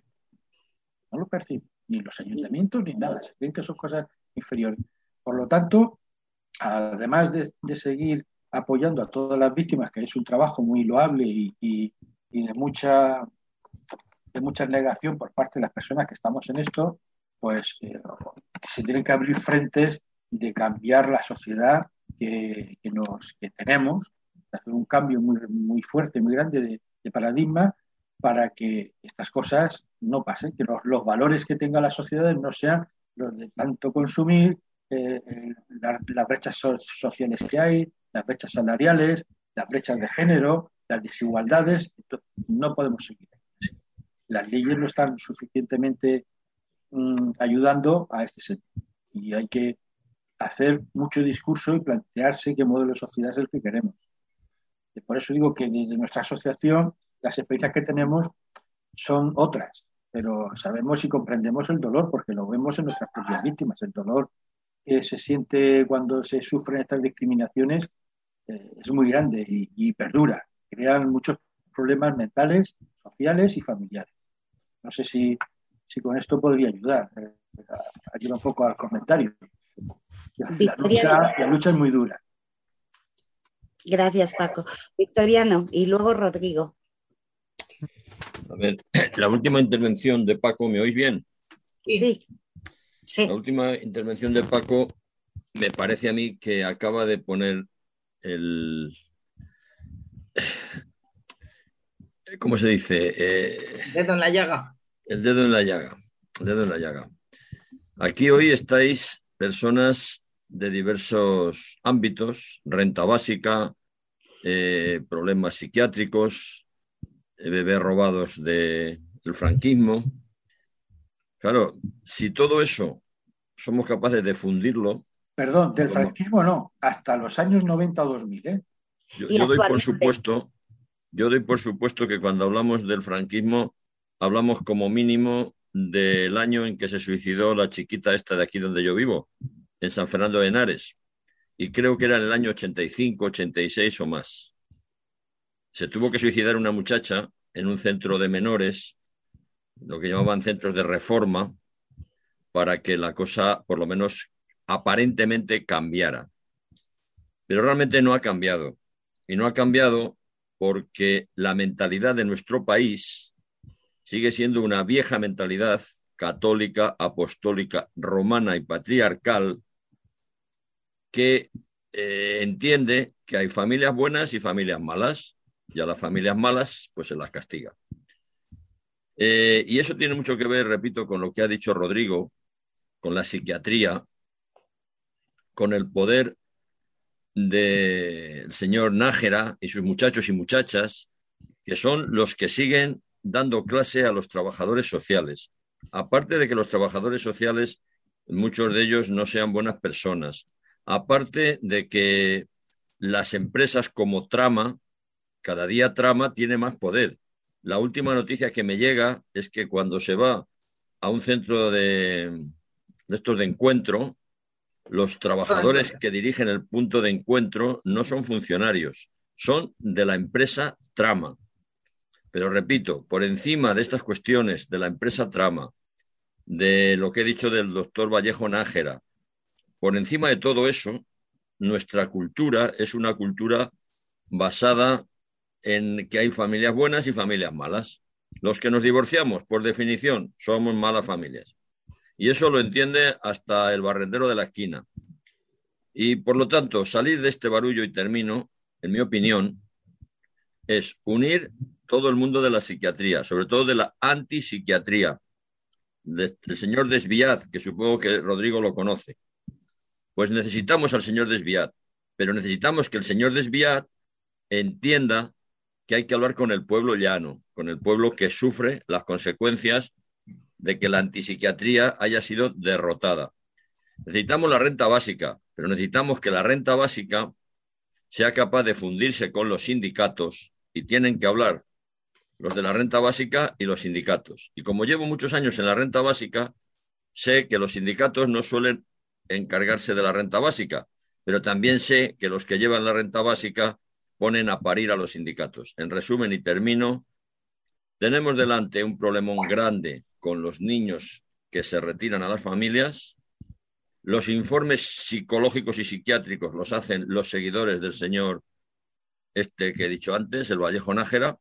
S3: no lo perciben, ni los ayuntamientos ni nada, se creen que son cosas inferiores. Por lo tanto, además de, de seguir apoyando a todas las víctimas, que es un trabajo muy loable y, y, y de mucha de mucha negación por parte de las personas que estamos en esto, pues eh, se tienen que abrir frentes de cambiar la sociedad que, que, nos, que tenemos, de hacer un cambio muy, muy fuerte, muy grande de, de paradigma para que estas cosas no pasen, que los, los valores que tenga la sociedad no sean los de tanto consumir, eh, la, las brechas so, sociales que hay, las brechas salariales, las brechas de género, las desigualdades. No podemos seguir. Las leyes no están suficientemente mmm, ayudando a este sentido. Y hay que hacer mucho discurso y plantearse qué modelo de sociedad es el que queremos. Y por eso digo que desde nuestra asociación las experiencias que tenemos son otras, pero sabemos y comprendemos el dolor porque lo vemos en nuestras propias víctimas. El dolor que se siente cuando se sufren estas discriminaciones eh, es muy grande y, y perdura. Crean muchos problemas mentales, sociales y familiares. No sé si, si con esto podría ayudar. Eh, ayuda un poco al comentario. La lucha, la lucha es muy dura.
S1: Gracias, Paco. Victoriano y luego Rodrigo.
S9: A ver, la última intervención de Paco, ¿me oís bien?
S1: Sí. Sí.
S9: La última intervención de Paco me parece a mí que acaba de poner el... ¿Cómo se dice? Eh,
S5: dedo en la llaga.
S9: El dedo en la llaga. El dedo en la llaga. Aquí hoy estáis personas de diversos ámbitos, renta básica, eh, problemas psiquiátricos, eh, bebés robados del franquismo. Claro, si todo eso somos capaces de fundirlo...
S3: Perdón, del franquismo no, hasta los años noventa o dos mil, ¿eh?
S9: Yo, yo doy por supuesto... Yo doy por supuesto que cuando hablamos del franquismo hablamos como mínimo del año en que se suicidó la chiquita esta de aquí donde yo vivo, en San Fernando de Henares. Y creo que era en el año ochenta y cinco, ochenta y seis o más. Se tuvo que suicidar una muchacha en un centro de menores, lo que llamaban centros de reforma, para que la cosa, por lo menos aparentemente, cambiara. Pero realmente no ha cambiado. Y no ha cambiado porque la mentalidad de nuestro país sigue siendo una vieja mentalidad católica, apostólica, romana y patriarcal que eh, entiende que hay familias buenas y familias malas, y a las familias malas pues se las castiga. Eh, y eso tiene mucho que ver, repito, con lo que ha dicho Rodrigo, con la psiquiatría, con el poder del señor Nájera y sus muchachos y muchachas, que son los que siguen dando clase a los trabajadores sociales. Aparte de que los trabajadores sociales, muchos de ellos no sean buenas personas. Aparte de que las empresas como Trama, cada día Trama tiene más poder. La última noticia que me llega es que cuando se va a un centro de, de estos de encuentro, los trabajadores que dirigen el punto de encuentro no son funcionarios, son de la empresa Trama. Pero repito, por encima de estas cuestiones de la empresa Trama, de lo que he dicho del doctor Vallejo Nájera, por encima de todo eso, nuestra cultura es una cultura basada en que hay familias buenas y familias malas. Los que nos divorciamos, por definición, somos malas familias. Y eso lo entiende hasta el barrendero de la esquina. Y, por lo tanto, salir de este barullo, y termino, en mi opinión, es unir todo el mundo de la psiquiatría, sobre todo de la antipsiquiatría, del señor Desviat, que supongo que Rodrigo lo conoce. Pues necesitamos al señor Desviat, pero necesitamos que el señor Desviat entienda que hay que hablar con el pueblo llano, con el pueblo que sufre las consecuencias de que la antipsiquiatría haya sido derrotada. Necesitamos la renta básica, pero necesitamos que la renta básica sea capaz de fundirse con los sindicatos, y tienen que hablar los de la renta básica y los sindicatos. Y como llevo muchos años en la renta básica, sé que los sindicatos no suelen encargarse de la renta básica, pero también sé que los que llevan la renta básica ponen a parir a los sindicatos. En resumen, y termino, tenemos delante un problemón grande con los niños que se retiran a las familias. Los informes psicológicos y psiquiátricos los hacen los seguidores del señor este que he dicho antes, el Vallejo Nájera,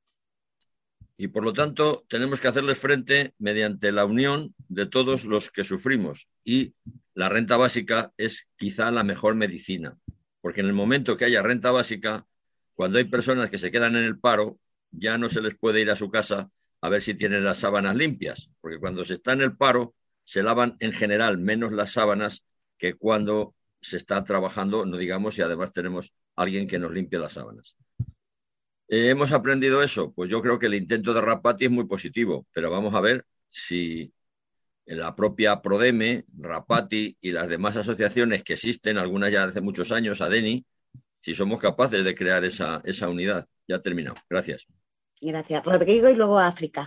S9: y por lo tanto tenemos que hacerles frente mediante la unión de todos los que sufrimos, y la renta básica es quizá la mejor medicina, porque en el momento que haya renta básica, cuando hay personas que se quedan en el paro, ya no se les puede ir a su casa a ver si tienen las sábanas limpias, porque cuando se está en el paro se lavan en general menos las sábanas que cuando se está trabajando, no digamos, y además tenemos a alguien que nos limpie las sábanas. Eh, ¿Hemos aprendido eso? Pues yo creo que el intento de Rapati es muy positivo, pero vamos a ver si en la propia Prodeme, Rapati y las demás asociaciones que existen, algunas ya hace muchos años, ADENI, si somos capaces de crear esa, esa unidad. Ya he terminado. Gracias.
S1: Gracias. Rodrigo, y luego África.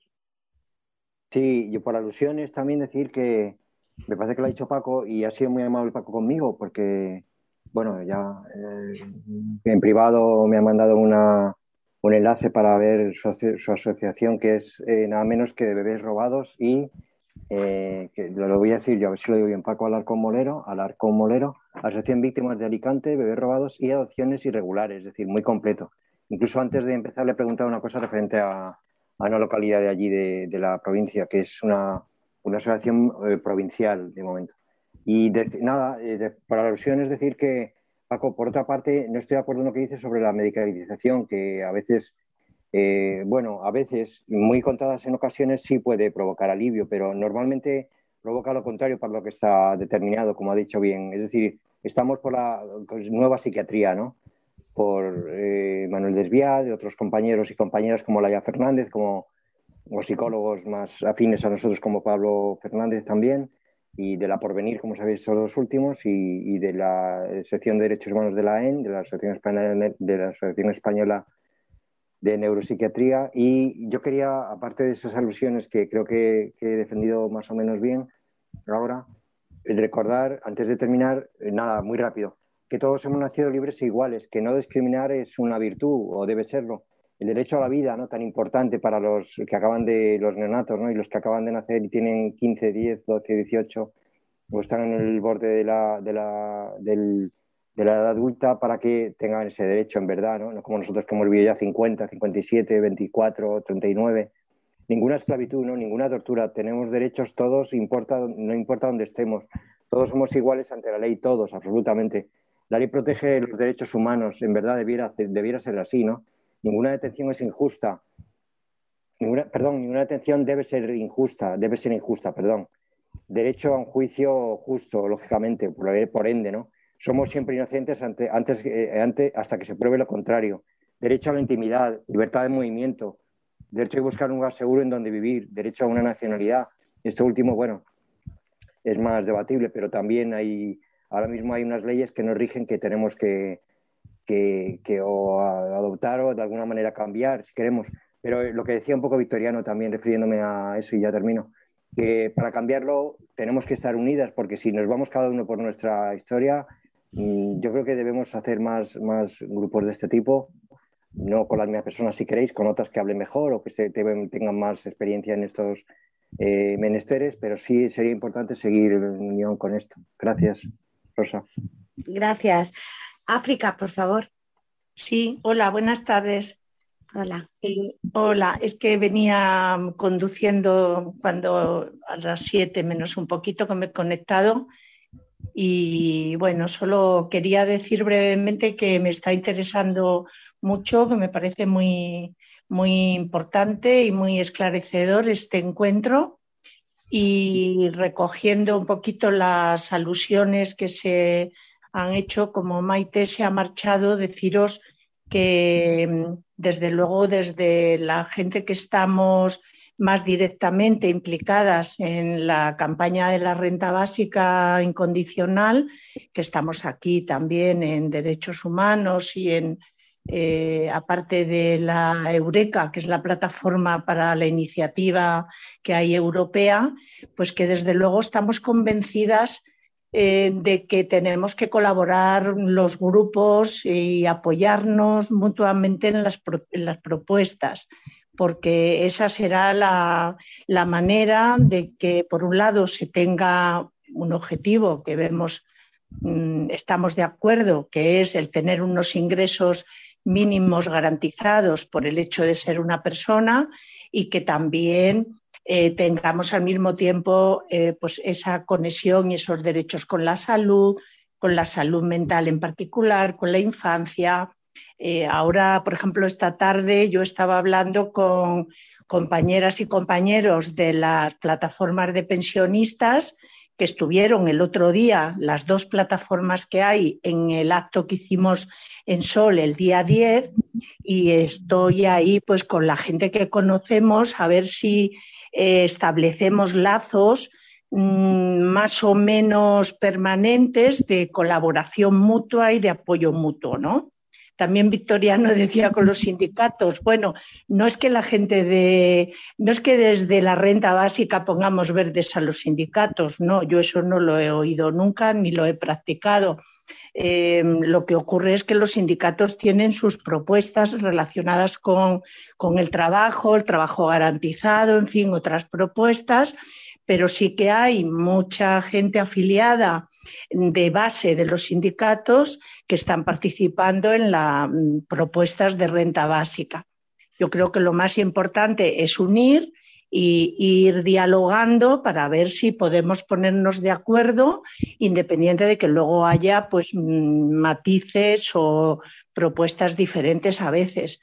S6: Sí, yo por alusiones también decir que me parece que lo ha dicho Paco, y ha sido muy amable Paco conmigo, porque, bueno, ya eh, en privado me ha mandado una, un enlace para ver su, su asociación, que es eh, nada menos que de bebés robados, y eh, que lo, lo voy a decir yo, a ver si lo digo bien, Paco Alarcón Molero, Alarcón Molero, Asociación Víctimas de Alicante, bebés robados y adopciones irregulares, es decir, muy completo. Incluso antes de empezar le he preguntado una cosa referente a, a una localidad de allí de, de la provincia, que es una, una asociación eh, provincial de momento. Y de, nada, eh, de, para alusiones decir que, Paco, por otra parte, no estoy de acuerdo en lo que dices sobre la medicalización, que a veces, eh, bueno, a veces, muy contadas en ocasiones, sí puede provocar alivio, pero normalmente provoca lo contrario para lo que está determinado, como ha dicho bien. Es decir, estamos por la pues, nueva psiquiatría, ¿no? Por eh, Manuel Desviat, de otros compañeros y compañeras como Laia Fernández, como los psicólogos más afines a nosotros como Pablo Fernández también, y de la Porvenir, como sabéis, son los últimos, y, y de la sección de Derechos Humanos de la A E N, de la Asociación Española de, la Asociación Española de Neuropsiquiatría. Y yo quería, aparte de esas alusiones que creo que, que he defendido más o menos bien ahora, recordar, antes de terminar, nada, muy rápido, que todos hemos nacido libres e iguales, que no discriminar es una virtud o debe serlo. El derecho a la vida, ¿no?, tan importante para los que acaban de, los neonatos, ¿no?, y los que acaban de nacer y tienen quince, diez, doce, dieciocho, o están en el borde de la, de la, del, de la edad adulta, para que tengan ese derecho en verdad, ¿no? No como nosotros que hemos vivido ya cincuenta, cincuenta y siete, veinticuatro, treinta y nueve. Ninguna esclavitud, ¿no?, ninguna tortura. Tenemos derechos todos, importa, no importa dónde estemos. Todos somos iguales ante la ley, todos, absolutamente. La ley protege los derechos humanos, en verdad debiera, debiera ser así, ¿no? Ninguna detención es injusta. Ninguna, perdón, ninguna detención debe ser injusta, debe ser injusta, perdón. Derecho a un juicio justo, lógicamente, por, por ende, ¿no? Somos siempre inocentes ante, antes, eh, ante, hasta que se pruebe lo contrario. Derecho a la intimidad, libertad de movimiento, derecho a buscar un lugar seguro en donde vivir, derecho a una nacionalidad. Esto último, bueno, es más debatible, pero también hay, ahora mismo hay unas leyes que nos rigen que tenemos que, que, que o adoptar o de alguna manera cambiar, si queremos. Pero lo que decía un poco Victoriano también, refiriéndome a eso, y ya termino, que para cambiarlo tenemos que estar unidas, porque si nos vamos cada uno por nuestra historia, yo creo que debemos hacer más, más grupos de este tipo, no con las mismas personas si queréis, con otras que hablen mejor o que se, tengan más experiencia en estos eh, menesteres, pero sí sería importante seguir en unión con esto. Gracias, Rosa.
S1: Gracias. África, por favor.
S10: Sí, hola, buenas tardes.
S1: Hola.
S10: Eh, hola, es que venía conduciendo cuando a las siete menos un poquito que me he conectado y bueno, solo quería decir brevemente que me está interesando mucho, que me parece muy, muy importante y muy esclarecedor este encuentro, y recogiendo un poquito las alusiones que se han hecho, como Maite se ha marchado, deciros que desde luego desde la gente que estamos más directamente implicadas en la campaña de la renta básica incondicional, que estamos aquí también en derechos humanos y en eh, aparte de la Eureka, que es la plataforma para la iniciativa que hay europea, pues que desde luego estamos convencidas Eh, de que tenemos que colaborar los grupos y apoyarnos mutuamente en las, pro, en las propuestas, porque esa será la, la manera de que, por un lado, se tenga un objetivo que vemos, mmm, estamos de acuerdo, que es el tener unos ingresos mínimos garantizados por el hecho de ser una persona, y que también Eh, tengamos al mismo tiempo eh, pues esa conexión y esos derechos con la salud, con la salud mental en particular, con la infancia. Eh, ahora, por ejemplo, esta tarde yo estaba hablando con compañeras y compañeros de las plataformas de pensionistas que estuvieron el otro día, las dos plataformas que hay, en el acto que hicimos en Sol el día diez, y estoy ahí pues con la gente que conocemos a ver si Eh, establecemos lazos mmm, más o menos permanentes de colaboración mutua y de apoyo mutuo, ¿no? También Victoriano decía con los sindicatos, bueno, no es que la gente de, no es que desde la renta básica pongamos verdes a los sindicatos, no, yo eso no lo he oído nunca ni lo he practicado. Eh, lo que ocurre es que los sindicatos tienen sus propuestas relacionadas con, con el trabajo, el trabajo garantizado, en fin, otras propuestas, pero sí que hay mucha gente afiliada de base de los sindicatos que están participando en las propuestas de renta básica. Yo creo que lo más importante es unir y ir dialogando para ver si podemos ponernos de acuerdo, independiente de que luego haya pues matices o propuestas diferentes a veces.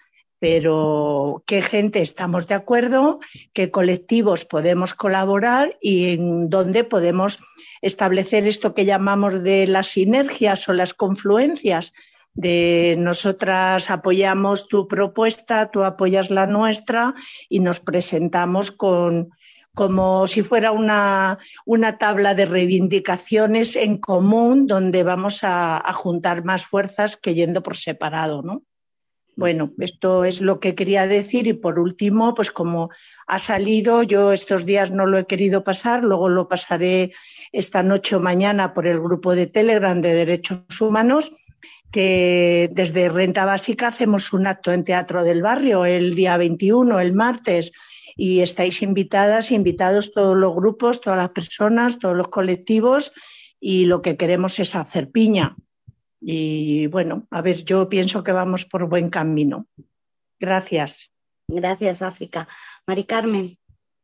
S10: Pero qué gente estamos de acuerdo, qué colectivos podemos colaborar y en dónde podemos establecer esto que llamamos de las sinergias o las confluencias, de nosotras apoyamos tu propuesta, tú apoyas la nuestra y nos presentamos con, como si fuera una, una tabla de reivindicaciones en común donde vamos a, a juntar más fuerzas que yendo por separado, ¿no? Bueno, esto es lo que quería decir y por último, pues como ha salido, yo estos días no lo he querido pasar, luego lo pasaré esta noche o mañana por el grupo de Telegram de Derechos Humanos, que desde Renta Básica hacemos un acto en Teatro del Barrio el día veintiuno, el martes, y estáis invitadas e invitados todos los grupos, todas las personas, todos los colectivos, y lo que queremos es hacer piña. Y bueno, a ver, yo pienso que vamos por buen camino. Gracias.
S1: Gracias, África. Mari Carmen.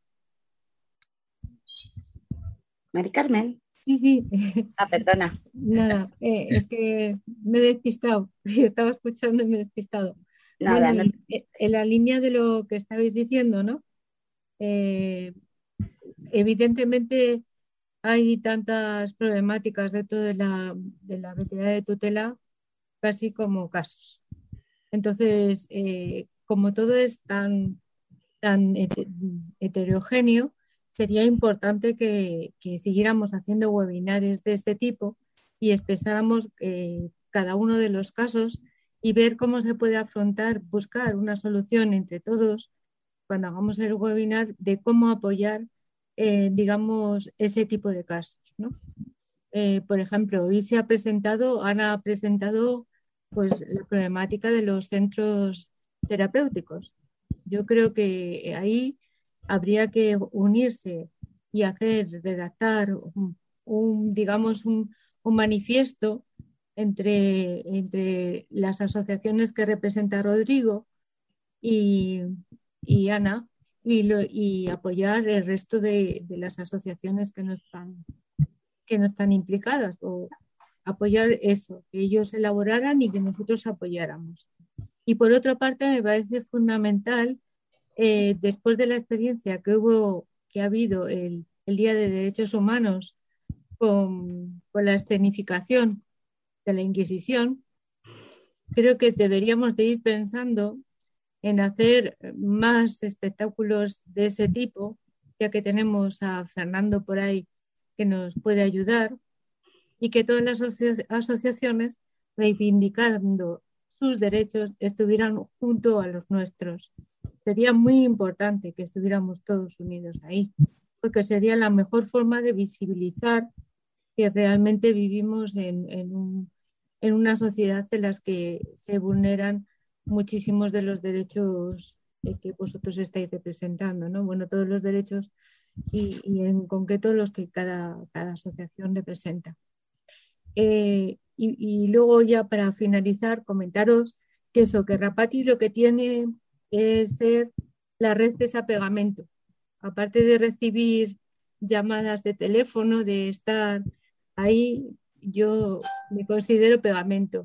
S1: Mari Carmen.
S4: Sí, sí.
S1: Ah, perdona.
S4: Nada, eh, es que me he despistado. Estaba escuchando y me he despistado.
S1: Nada,
S4: bueno,
S1: no...
S4: en la línea de lo que estabais diciendo, ¿no? Eh, evidentemente hay tantas problemáticas dentro de la, de la retirada de tutela, casi como casos. Entonces, eh, como todo es tan, tan heterogéneo, sería importante que, que siguiéramos haciendo webinars de este tipo y expresáramos eh, cada uno de los casos y ver cómo se puede afrontar, buscar una solución entre todos cuando hagamos el webinar de cómo apoyar Eh, digamos, ese tipo de casos, ¿no? Eh, por ejemplo, hoy se ha presentado, Ana ha presentado pues, la problemática de los centros terapéuticos. Yo creo que ahí habría que unirse y hacer, redactar un, un digamos, un, un manifiesto entre, entre las asociaciones que representa Rodrigo y, y Ana, Y, lo, y apoyar el resto de, de las asociaciones que no están que no están implicadas, o apoyar eso, que ellos elaboraran y que nosotros apoyáramos. Y por otra parte me parece fundamental, eh, después de la experiencia que hubo, que ha habido el, el Día de Derechos Humanos con, con la escenificación de la Inquisición, creo que deberíamos de ir pensando en hacer más espectáculos de ese tipo, ya que tenemos a Fernando por ahí que nos puede ayudar, y que todas las asoci- asociaciones, reivindicando sus derechos, estuvieran junto a los nuestros. Sería muy importante que estuviéramos todos unidos ahí, porque sería la mejor forma de visibilizar que realmente vivimos en, en, un, en una sociedad en la que se vulneran muchísimos de los derechos que vosotros estáis representando, ¿no? Bueno, todos los derechos y, y en concreto los que cada, cada asociación representa. Eh, y, y luego ya para finalizar, comentaros que eso, que Rapati lo que tiene es ser la red de desapegamento. Aparte de recibir llamadas de teléfono, de estar ahí, yo me considero pegamento.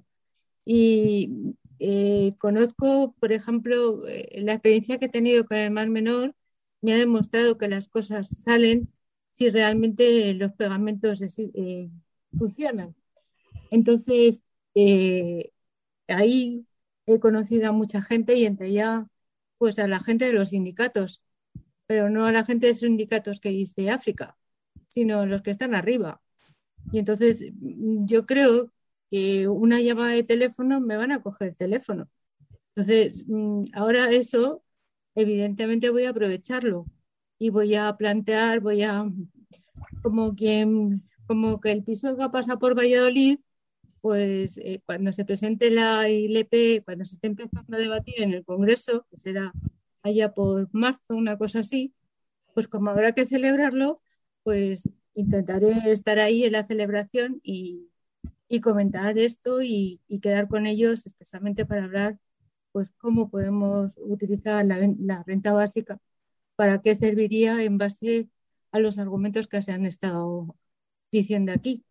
S4: Y eh, conozco, por ejemplo, eh, la experiencia que he tenido con el Mar Menor me ha demostrado que las cosas salen si realmente los pegamentos eh, funcionan. Entonces, eh, ahí he conocido a mucha gente y entre ya, pues a la gente de los sindicatos, pero no a la gente de los sindicatos que dice África, sino los que están arriba. Y entonces yo creo que una llamada de teléfono me van a coger el teléfono. Entonces, ahora eso, evidentemente voy a aprovecharlo y voy a plantear, voy a, como quien, como que el Pisuerga pasa por Valladolid, pues eh, cuando se presente la I L P, cuando se esté empezando a debatir en el Congreso, que será allá por marzo, una cosa así, pues como habrá que celebrarlo, pues intentaré estar ahí en la celebración y, y comentar esto y, y quedar con ellos especialmente para hablar pues cómo podemos utilizar la, la renta básica, para qué serviría en base a los argumentos que se han estado diciendo aquí.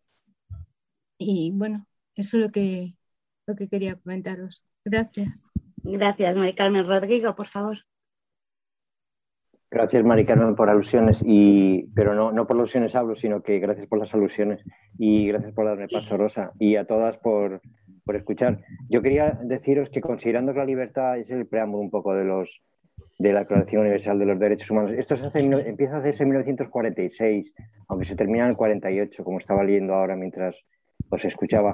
S4: Y bueno, eso es lo que, lo que quería comentaros. Gracias.
S1: Gracias, Mari Carmen. Rodrigo, por favor.
S6: Gracias, Mari Carmen, por alusiones, y, pero no, no por alusiones hablo, sino que gracias por las alusiones y gracias por darme paso, Rosa, y a todas por, por escuchar. Yo quería deciros que considerando que la libertad es el preámbulo un poco de los de la Declaración Universal de los Derechos Humanos, esto se hace, empieza a hacerse en mil novecientos cuarenta y seis, aunque se termina en el cuarenta y ocho, como estaba leyendo ahora mientras os escuchaba.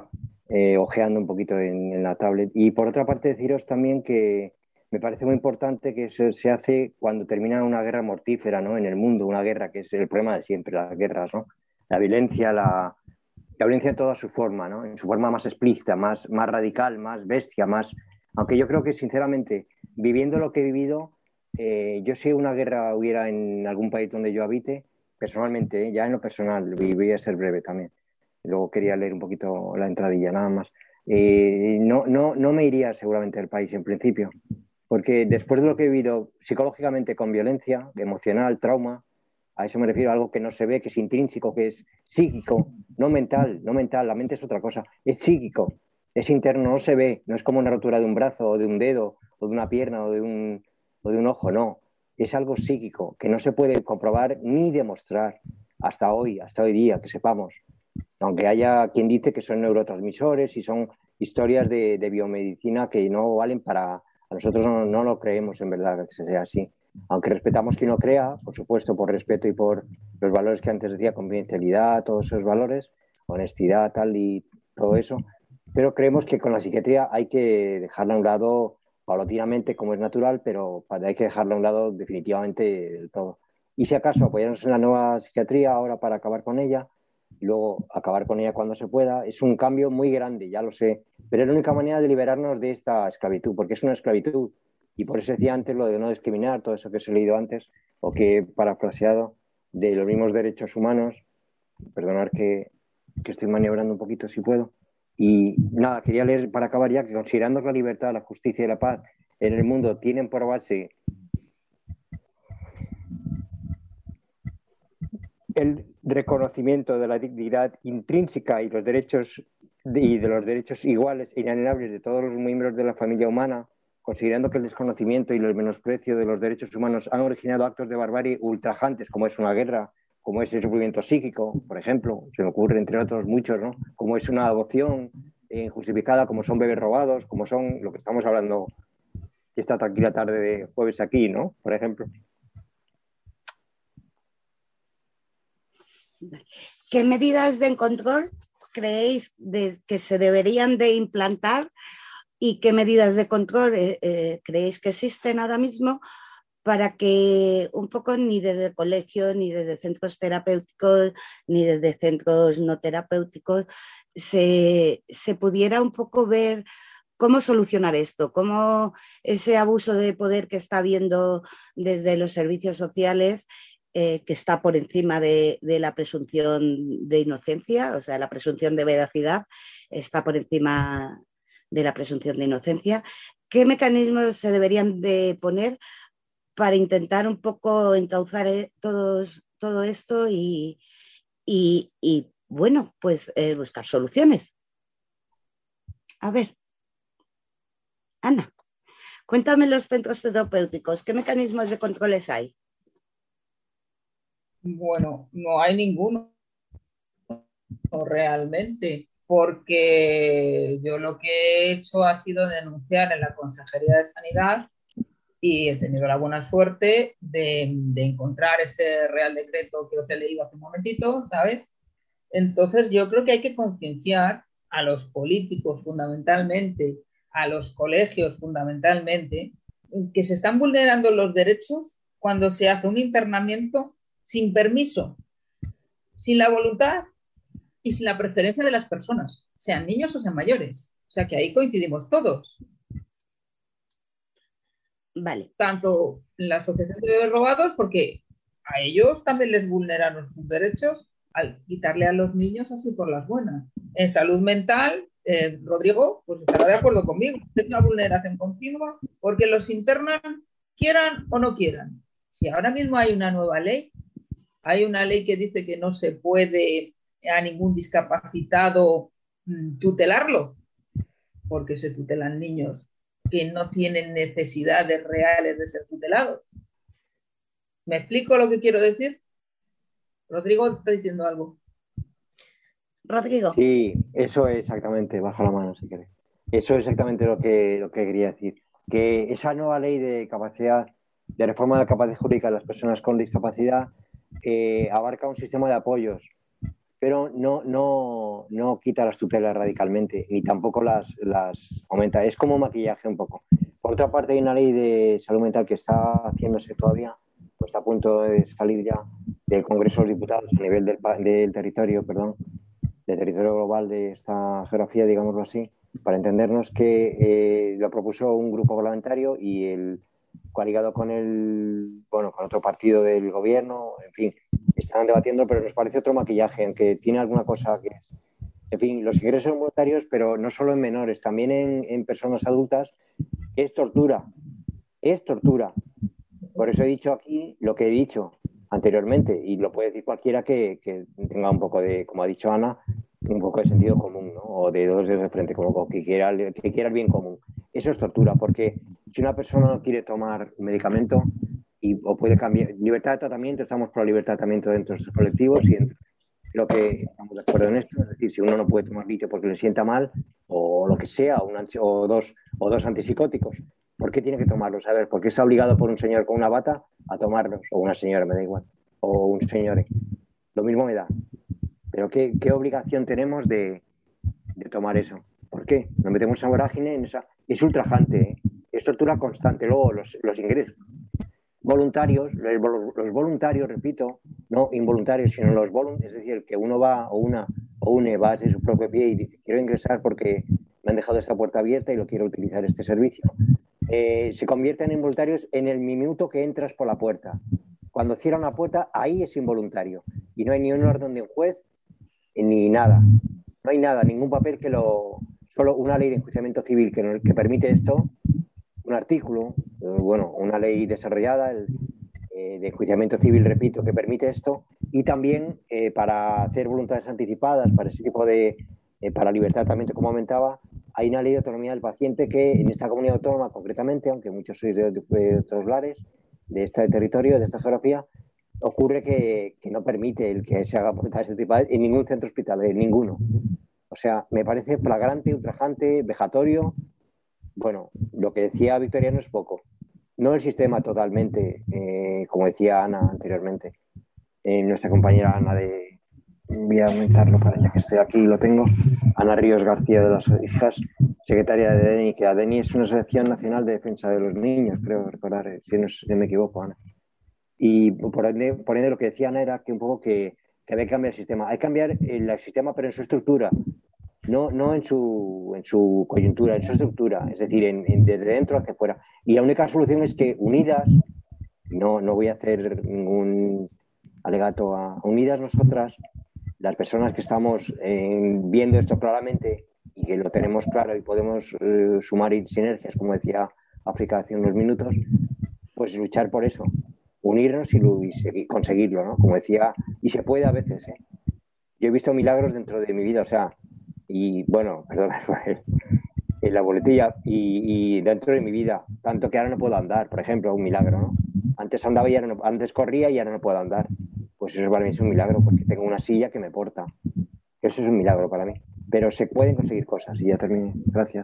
S6: eh, ojeando un poquito en, en la tablet. Y por otra parte, deciros también que me parece muy importante que eso se hace cuando termina una guerra mortífera, ¿no? En el mundo, una guerra que es el problema de siempre, las guerras, ¿no? La violencia, la, la violencia en toda su forma, ¿no? En su forma más explícita, más, más radical, más bestia, más... Aunque yo creo que, sinceramente, viviendo lo que he vivido, eh, yo si una guerra hubiera en algún país donde yo habite, personalmente, ¿eh? Ya en lo personal, voy a ser breve también, luego quería leer un poquito la entradilla, nada más, eh, no, no, no me iría seguramente del país en principio, porque después de lo que he vivido psicológicamente con violencia, emocional, trauma, a eso me refiero a algo que no se ve, que es intrínseco, que es psíquico, no mental, no mental, la mente es otra cosa, es psíquico, es interno, no se ve, no es como una rotura de un brazo o de un dedo o de una pierna o de un, o de un ojo, no, es algo psíquico que no se puede comprobar ni demostrar hasta hoy, hasta hoy día, que sepamos, aunque haya quien dice que son neurotransmisores y son historias de, de biomedicina que no valen para... A nosotros no, no lo creemos en verdad que sea así. Aunque respetamos quien lo crea, por supuesto, por respeto y por los valores que antes decía, confidencialidad, todos esos valores, honestidad, tal y todo eso. Pero creemos que con la psiquiatría hay que dejarla a un lado paulatinamente, como es natural, pero hay que dejarla a un lado definitivamente del todo. Y si acaso apoyarnos en la nueva psiquiatría ahora para acabar con ella, y luego acabar con ella cuando se pueda, es un cambio muy grande, ya lo sé, pero es la única manera de liberarnos de esta esclavitud, porque es una esclavitud, y por eso decía antes lo de no discriminar, todo eso que os he leído antes, o que he parafraseado, de los mismos derechos humanos, perdonad que, que estoy maniobrando un poquito si puedo, y nada, quería leer para acabar ya que considerando que la libertad, la justicia y la paz en el mundo tienen por base el reconocimiento de la dignidad intrínseca y los derechos de, y de los derechos iguales e inalienables de todos los miembros de la familia humana, considerando que el desconocimiento y el menosprecio de los derechos humanos han originado actos de barbarie ultrajantes, como es una guerra, como es el sufrimiento psíquico, por ejemplo, se me ocurre entre otros muchos, ¿no? Como es una adopción eh, injustificada, como son bebés robados, como son lo que estamos hablando esta tranquila tarde de jueves aquí, ¿no? Por ejemplo.
S1: ¿Qué medidas de control creéis de, que se deberían de implantar y qué medidas de control eh, eh, creéis que existen ahora mismo para que un poco ni desde colegios, ni desde centros terapéuticos, ni desde centros no terapéuticos se, se pudiera un poco ver cómo solucionar esto, cómo ese abuso de poder que está habiendo desde los servicios sociales Eh, que está por encima de, de la presunción de inocencia, o sea, la presunción de veracidad está por encima de la presunción de inocencia. ¿Qué mecanismos se deberían de poner para intentar un poco encauzar todos, todo esto y, y, y bueno, pues eh, buscar soluciones? A ver, Ana, cuéntame los centros terapéuticos, ¿qué mecanismos de controles hay?
S5: Bueno, no hay ninguno realmente, porque yo lo que he hecho ha sido denunciar en la Consejería de Sanidad y he tenido la buena suerte de, de encontrar ese Real Decreto que os he leído hace un momentito, ¿sabes? Entonces yo creo que hay que concienciar a los políticos fundamentalmente, a los colegios fundamentalmente, que se están vulnerando los derechos cuando se hace un internamiento sin permiso, sin la voluntad y sin la preferencia de las personas, sean niños o sean mayores. O sea que ahí coincidimos todos.
S1: Vale.
S5: Tanto en la Asociación de Bebés Robados, porque a ellos también les vulneran sus derechos al quitarle a los niños así por las buenas. En salud mental, eh, Rodrigo, pues estará de acuerdo conmigo. Es una vulneración continua porque los internan, quieran o no quieran. Si ahora mismo hay una nueva ley, hay una ley que dice que no se puede a ningún discapacitado tutelarlo, porque se tutelan niños que no tienen necesidades reales de ser tutelados. ¿Me explico lo que quiero decir? Rodrigo está diciendo algo.
S1: Rodrigo.
S6: Sí, eso es exactamente, baja la mano si quieres. Eso es exactamente lo que, lo que quería decir. Que esa nueva ley de capacidad, de reforma de la capacidad jurídica de las personas con discapacidad, eh, abarca un sistema de apoyos pero no, no, no quita las tutelas radicalmente, ni tampoco las, las aumenta. Es como maquillaje un poco. Por otra parte, hay una ley de salud mental que está haciéndose todavía, pues está a punto de salir ya del Congreso de los Diputados a nivel del, del territorio, perdón, del territorio global de esta geografía, digámoslo así, para entendernos, que eh, lo propuso un grupo parlamentario y el coaligado con el, bueno, con otro partido del gobierno, en fin, están debatiendo, pero nos parece otro maquillaje, en que tiene alguna cosa que es, en fin, los ingresos son voluntarios, pero no solo en menores, también en, en personas adultas, es tortura, es tortura. Por eso he dicho aquí lo que he dicho anteriormente, y lo puede decir cualquiera que, que tenga un poco de, como ha dicho Ana, un poco de sentido común, ¿no? O de dos dedos de frente, como que quiera, que quiera el bien común. Eso es tortura, porque si una persona no quiere tomar medicamento y, o puede cambiar, libertad de tratamiento, estamos por la libertad de tratamiento dentro de estos colectivos y dentro, creo que estamos de acuerdo en esto, es decir, si uno no puede tomar litio porque le sienta mal o lo que sea, o, un, o, dos, o dos antipsicóticos, ¿por qué tiene que tomarlos? A ver, ¿por qué está obligado por un señor con una bata a tomarlos? O una señora, me da igual, o un señor, lo mismo me da. Pero ¿qué, qué obligación tenemos de, de tomar eso? ¿Por qué? Nos metemos a vorágine en esa... Es ultrajante, ¿eh? Es tortura constante. Luego los, los ingresos voluntarios, los, los voluntarios, repito, no involuntarios, sino los voluntarios, es decir, que uno va o una o une va de su propio pie y dice, quiero ingresar porque me han dejado esta puerta abierta y lo quiero utilizar este servicio. Eh, se convierten en voluntarios en el minuto que entras por la puerta. Cuando cierran la puerta, ahí es involuntario. Y no hay ni una orden de un juez, ni nada. No hay nada, ningún papel que lo... Solo una ley de enjuiciamiento civil que, que permite esto, un artículo, eh, bueno, una ley desarrollada el, eh, de enjuiciamiento civil, repito, que permite esto, y también eh, para hacer voluntades anticipadas, para ese tipo de... Eh, para libertad también, como comentaba, hay una ley de autonomía del paciente que en esta comunidad autónoma concretamente, aunque muchos sois de, de, de otros lares, de este territorio, de esta geografía, ocurre que, que no permite el que se haga voluntades anticipadas en ningún centro hospitalario, en ninguno. O sea, me parece flagrante, ultrajante, vejatorio. Bueno, lo que decía Victoriano es poco. No el sistema totalmente, eh, como decía Ana anteriormente. Eh, nuestra compañera Ana de... Voy a aumentarlo para ya que estoy aquí, lo tengo. Ana Ríos García de las Hijas, secretaria de DENI, que DENI es una asociación nacional de defensa de los niños, creo recordar, si no, si no me equivoco, Ana. Y por ende, por ende lo que decía Ana era que un poco que, que había que cambiar el sistema. Hay que cambiar el, el sistema, pero en su estructura, no, no en, su, en su coyuntura, en su estructura, es decir, en, en, desde dentro hacia fuera. Y la única solución es que unidas, no, no voy a hacer ningún alegato a unidas nosotras, las personas que estamos eh, viendo esto claramente y que lo tenemos claro y podemos eh, sumar sinergias, como decía África hace unos minutos, pues luchar por eso, unirnos y, y seguir, conseguirlo, ¿no? Como decía, y se puede a veces, ¿eh? Yo he visto milagros dentro de mi vida, o sea, y bueno, perdón, en la boletilla, y, y dentro de mi vida, tanto que ahora no puedo andar, por ejemplo, un milagro, ¿no? Antes andaba y ahora no, antes corría y ahora no puedo andar. Pues eso para mí es un milagro, porque tengo una silla que me porta. Eso es un milagro para mí. Pero se pueden conseguir cosas. Y ya terminé. Gracias.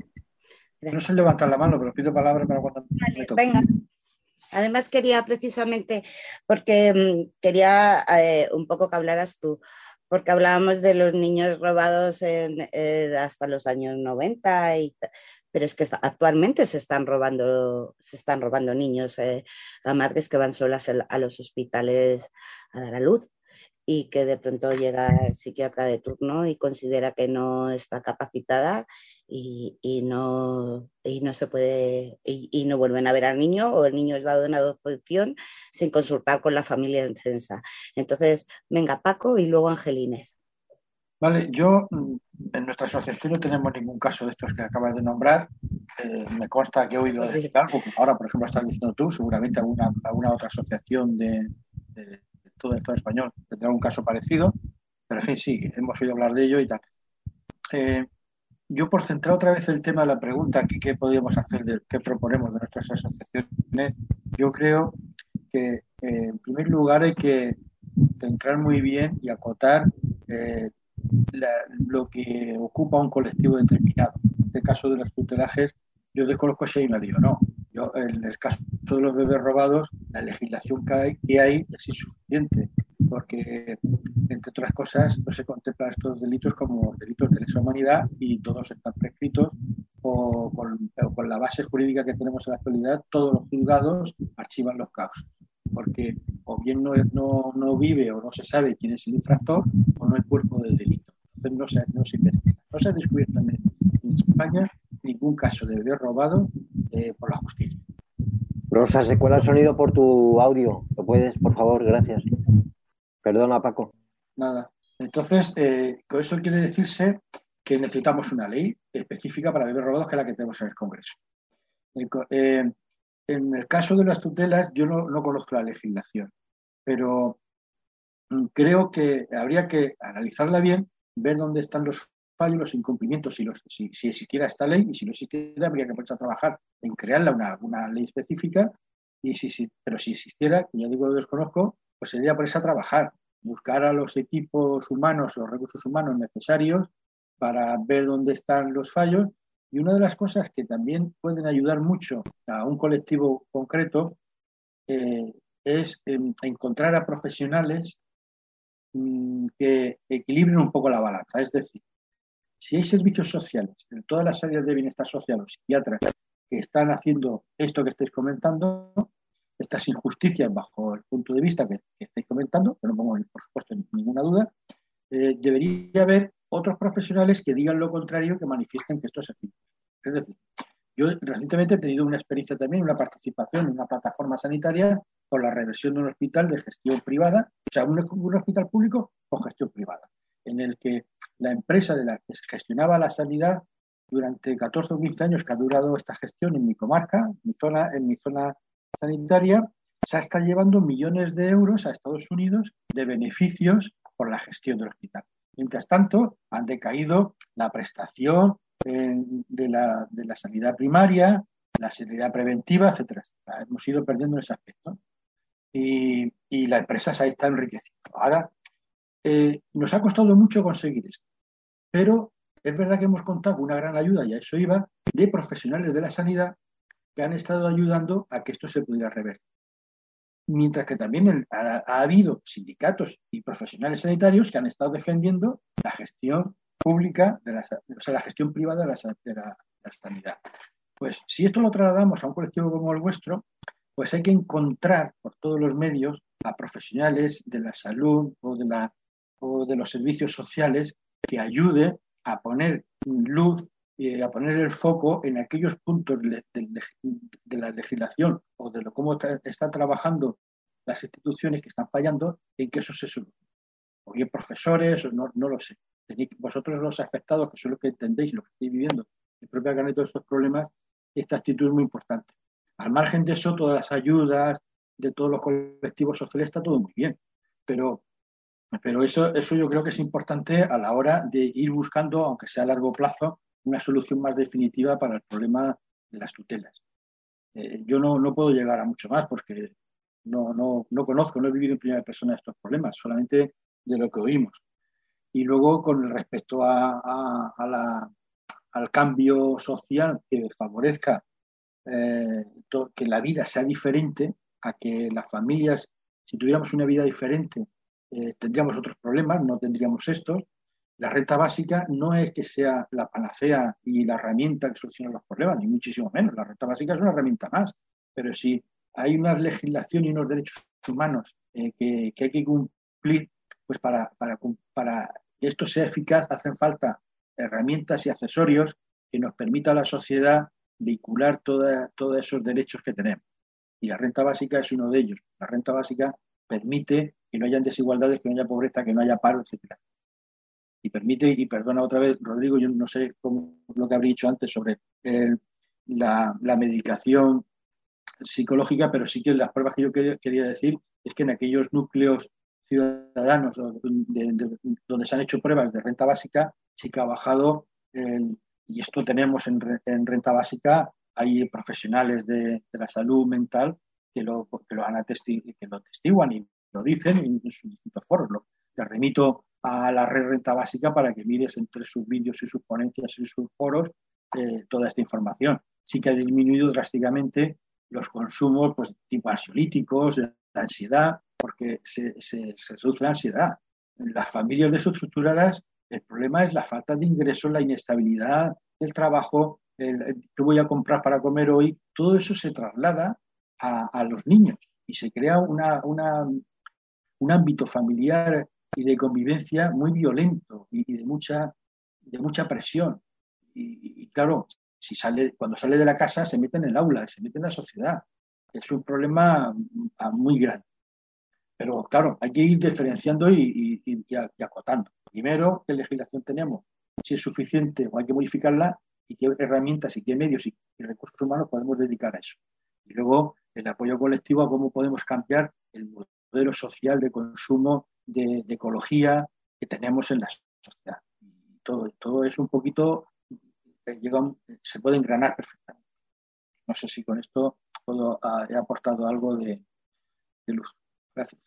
S3: No se levanta la mano, pero pido palabra para cuando me toque.
S1: Venga. Además quería precisamente, porque um, quería eh, un poco que hablaras tú, porque hablábamos de los niños robados en, eh, hasta los años noventa, y, pero es que está, actualmente se están robando, se están robando niños eh, a madres que van solas a los hospitales a dar a luz y que de pronto llega el psiquiatra de turno y considera que no está capacitada y, y, no, y no se puede y, y no vuelven a ver al niño, o el niño es dado en adopción sin consultar con la familia en censa. Entonces, venga Paco y luego Angelines.
S3: Vale, yo en nuestra asociación no tenemos ningún caso de estos que acabas de nombrar. Eh, me consta que he oído decir algo, como ahora, por ejemplo, estás diciendo tú, seguramente alguna, alguna otra asociación de, de todo el Estado español tendrá un caso parecido, pero en fin, sí, hemos oído hablar de ello y tal. Eh, yo, por centrar otra vez el tema de la pregunta, que qué podríamos hacer, de qué proponemos de nuestras asociaciones, yo creo que eh, en primer lugar hay que centrar muy bien y acotar eh, la, lo que ocupa un colectivo determinado. En este caso de los tutelajes, yo desconozco si hay una ley o no. Yo, en el caso de los bebés robados, la legislación que hay, que hay es insuficiente. porque, entre otras cosas, no se contemplan estos delitos como delitos de lesa humanidad y todos están prescritos o con, o con la base jurídica que tenemos en la actualidad, todos los juzgados archivan los casos, porque o bien no, no, no vive o no se sabe quién es el infractor o no hay cuerpo del delito. Entonces no se, no se investiga. No se ha descubierto en, en España ningún caso de bebé robado eh, por la justicia.
S6: Rosa, se cuela el sonido por tu audio. ¿Lo puedes, por favor? Gracias. Perdona, Paco.
S3: Nada. Entonces, eh, con eso quiere decirse que necesitamos una ley específica para bebés robados, que es la que tenemos en el Congreso. Eh, en el caso de las tutelas, yo no, no conozco la legislación, pero creo que habría que analizarla bien, ver dónde están los fallos, los incumplimientos, si, los, si, si existiera esta ley, y si no existiera, habría que ponerse a trabajar en crearla una, una ley específica, y si, si, pero si existiera, que ya digo lo desconozco, pues sería ponerse a trabajar, buscar a los equipos humanos o recursos humanos necesarios para ver dónde están los fallos. Y una de las cosas que también pueden ayudar mucho a un colectivo concreto eh, es eh, encontrar a profesionales mmm, que equilibren un poco la balanza. Es decir, si hay servicios sociales, en todas las áreas de bienestar social o psiquiatras que están haciendo esto que estáis comentando, estas injusticias bajo el punto de vista que, que estáis comentando, que no pongo por supuesto ninguna duda, eh, debería haber otros profesionales que digan lo contrario, que manifiesten que esto es así. Es decir, yo recientemente he tenido una experiencia también, una participación en una plataforma sanitaria por la reversión de un hospital de gestión privada, o sea, un, un hospital público con gestión privada, en el que la empresa de la que se gestionaba la sanidad durante catorce o quince años que ha durado esta gestión en mi comarca, en mi zona, en mi zona sanitaria, se está llevando millones de euros a Estados Unidos de beneficios por la gestión del hospital. Mientras tanto, han decaído la prestación eh, de, la, de la sanidad primaria, la sanidad preventiva, etcétera, etcétera. Hemos ido perdiendo ese aspecto. Y, y la empresa se está enriqueciendo. Ahora, eh, nos ha costado mucho conseguir esto, pero es verdad que hemos contado con una gran ayuda, y a eso iba, de profesionales de la sanidad que han estado ayudando a que esto se pudiera revertir. Mientras que también el, ha, ha habido sindicatos y profesionales sanitarios que han estado defendiendo la gestión pública, de la, o sea, la gestión privada de la, de la, de la sanidad. Pues si esto lo trasladamos a un colectivo como el vuestro, pues hay que encontrar por todos los medios a profesionales de la salud o de, la, o de los servicios sociales que ayuden a poner luz y a poner el foco en aquellos puntos de, de, de la legislación o de lo, cómo está, están trabajando las instituciones que están fallando, en que eso se solucione. O bien profesores, o no, no lo sé. Tenéis, vosotros los afectados, que son los que entendéis, los que estáis viviendo en propia carne todos estos problemas, esta actitud es muy importante. Al margen de eso, todas las ayudas de todos los colectivos sociales está todo muy bien, pero, pero eso, eso yo creo que es importante a la hora de ir buscando, aunque sea a largo plazo, una solución más definitiva para el problema de las tutelas. Eh, yo no, no puedo llegar a mucho más porque no, no, no conozco, no he vivido en primera persona estos problemas, solamente de lo que oímos. Y luego, con respecto a, a, a la, al cambio social que favorezca eh, to, que la vida sea diferente, a que las familias, si tuviéramos una vida diferente, eh, tendríamos otros problemas, no tendríamos estos. La renta básica no es que sea la panacea y la herramienta que soluciona los problemas, ni muchísimo menos. La renta básica es una herramienta más. Pero si hay una legislación y unos derechos humanos eh, que, que hay que cumplir, pues para, para, para que esto sea eficaz hacen falta herramientas y accesorios que nos permitan a la sociedad vehicular toda, todos esos derechos que tenemos. Y la renta básica es uno de ellos. La renta básica permite que no haya desigualdades, que no haya pobreza, que no haya paro, etcétera. Y permite, y perdona otra vez, Rodrigo, yo no sé cómo, lo que habría dicho antes sobre el, la, la medicación psicológica, pero sí que las pruebas que yo quería, quería decir es que en aquellos núcleos ciudadanos de, de, de, donde se han hecho pruebas de renta básica, sí que ha bajado, el, y esto tenemos en, en renta básica, hay profesionales de, de la salud mental que lo, que lo han atesti, que lo atestiguan y lo dicen en, en sus distintos foros. Lo, te remito a la red Renta Básica para que mires entre sus vídeos y sus ponencias y sus foros eh, toda esta información. Sí que ha disminuido drásticamente los consumos pues, tipo ansiolíticos, la ansiedad, porque se, se, se reduce la ansiedad. En las familias desestructuradas, el problema es la falta de ingresos, la inestabilidad del trabajo, el, el que voy a comprar para comer hoy. Todo eso se traslada a, a los niños y se crea una, una, un ámbito familiar y de convivencia muy violento y, y de mucha, de mucha presión. Y, y claro, si sale, cuando sale de la casa se mete en el aula, se mete en la sociedad. Es un problema muy grande. Pero claro, hay que ir diferenciando y, y, y acotando. Primero, ¿qué legislación tenemos? Si es suficiente o hay que modificarla y qué herramientas y qué medios y, y recursos humanos podemos dedicar a eso. Y luego, el apoyo colectivo a cómo podemos cambiar el modelo social de consumo, de, de ecología que tenemos en la sociedad. Y todo, todo es un poquito, llega un, se puede engranar perfectamente. No sé si con esto puedo, uh, he aportado algo de, de luz. Gracias.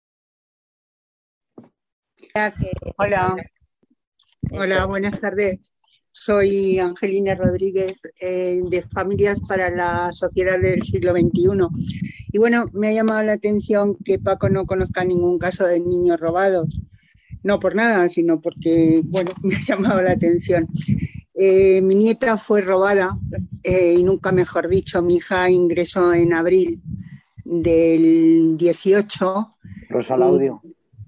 S11: Hola. Hola, buenas tardes. Soy Angelina Rodríguez, eh, de Familias para la Sociedad del Siglo veintiuno. Y bueno, me ha llamado la atención que Paco no conozca ningún caso de niños robados. No por nada, sino porque, bueno, me ha llamado la atención. Eh, mi nieta fue robada eh, y nunca mejor dicho, mi hija ingresó en abril del dieciocho.
S6: Rosa, el audio.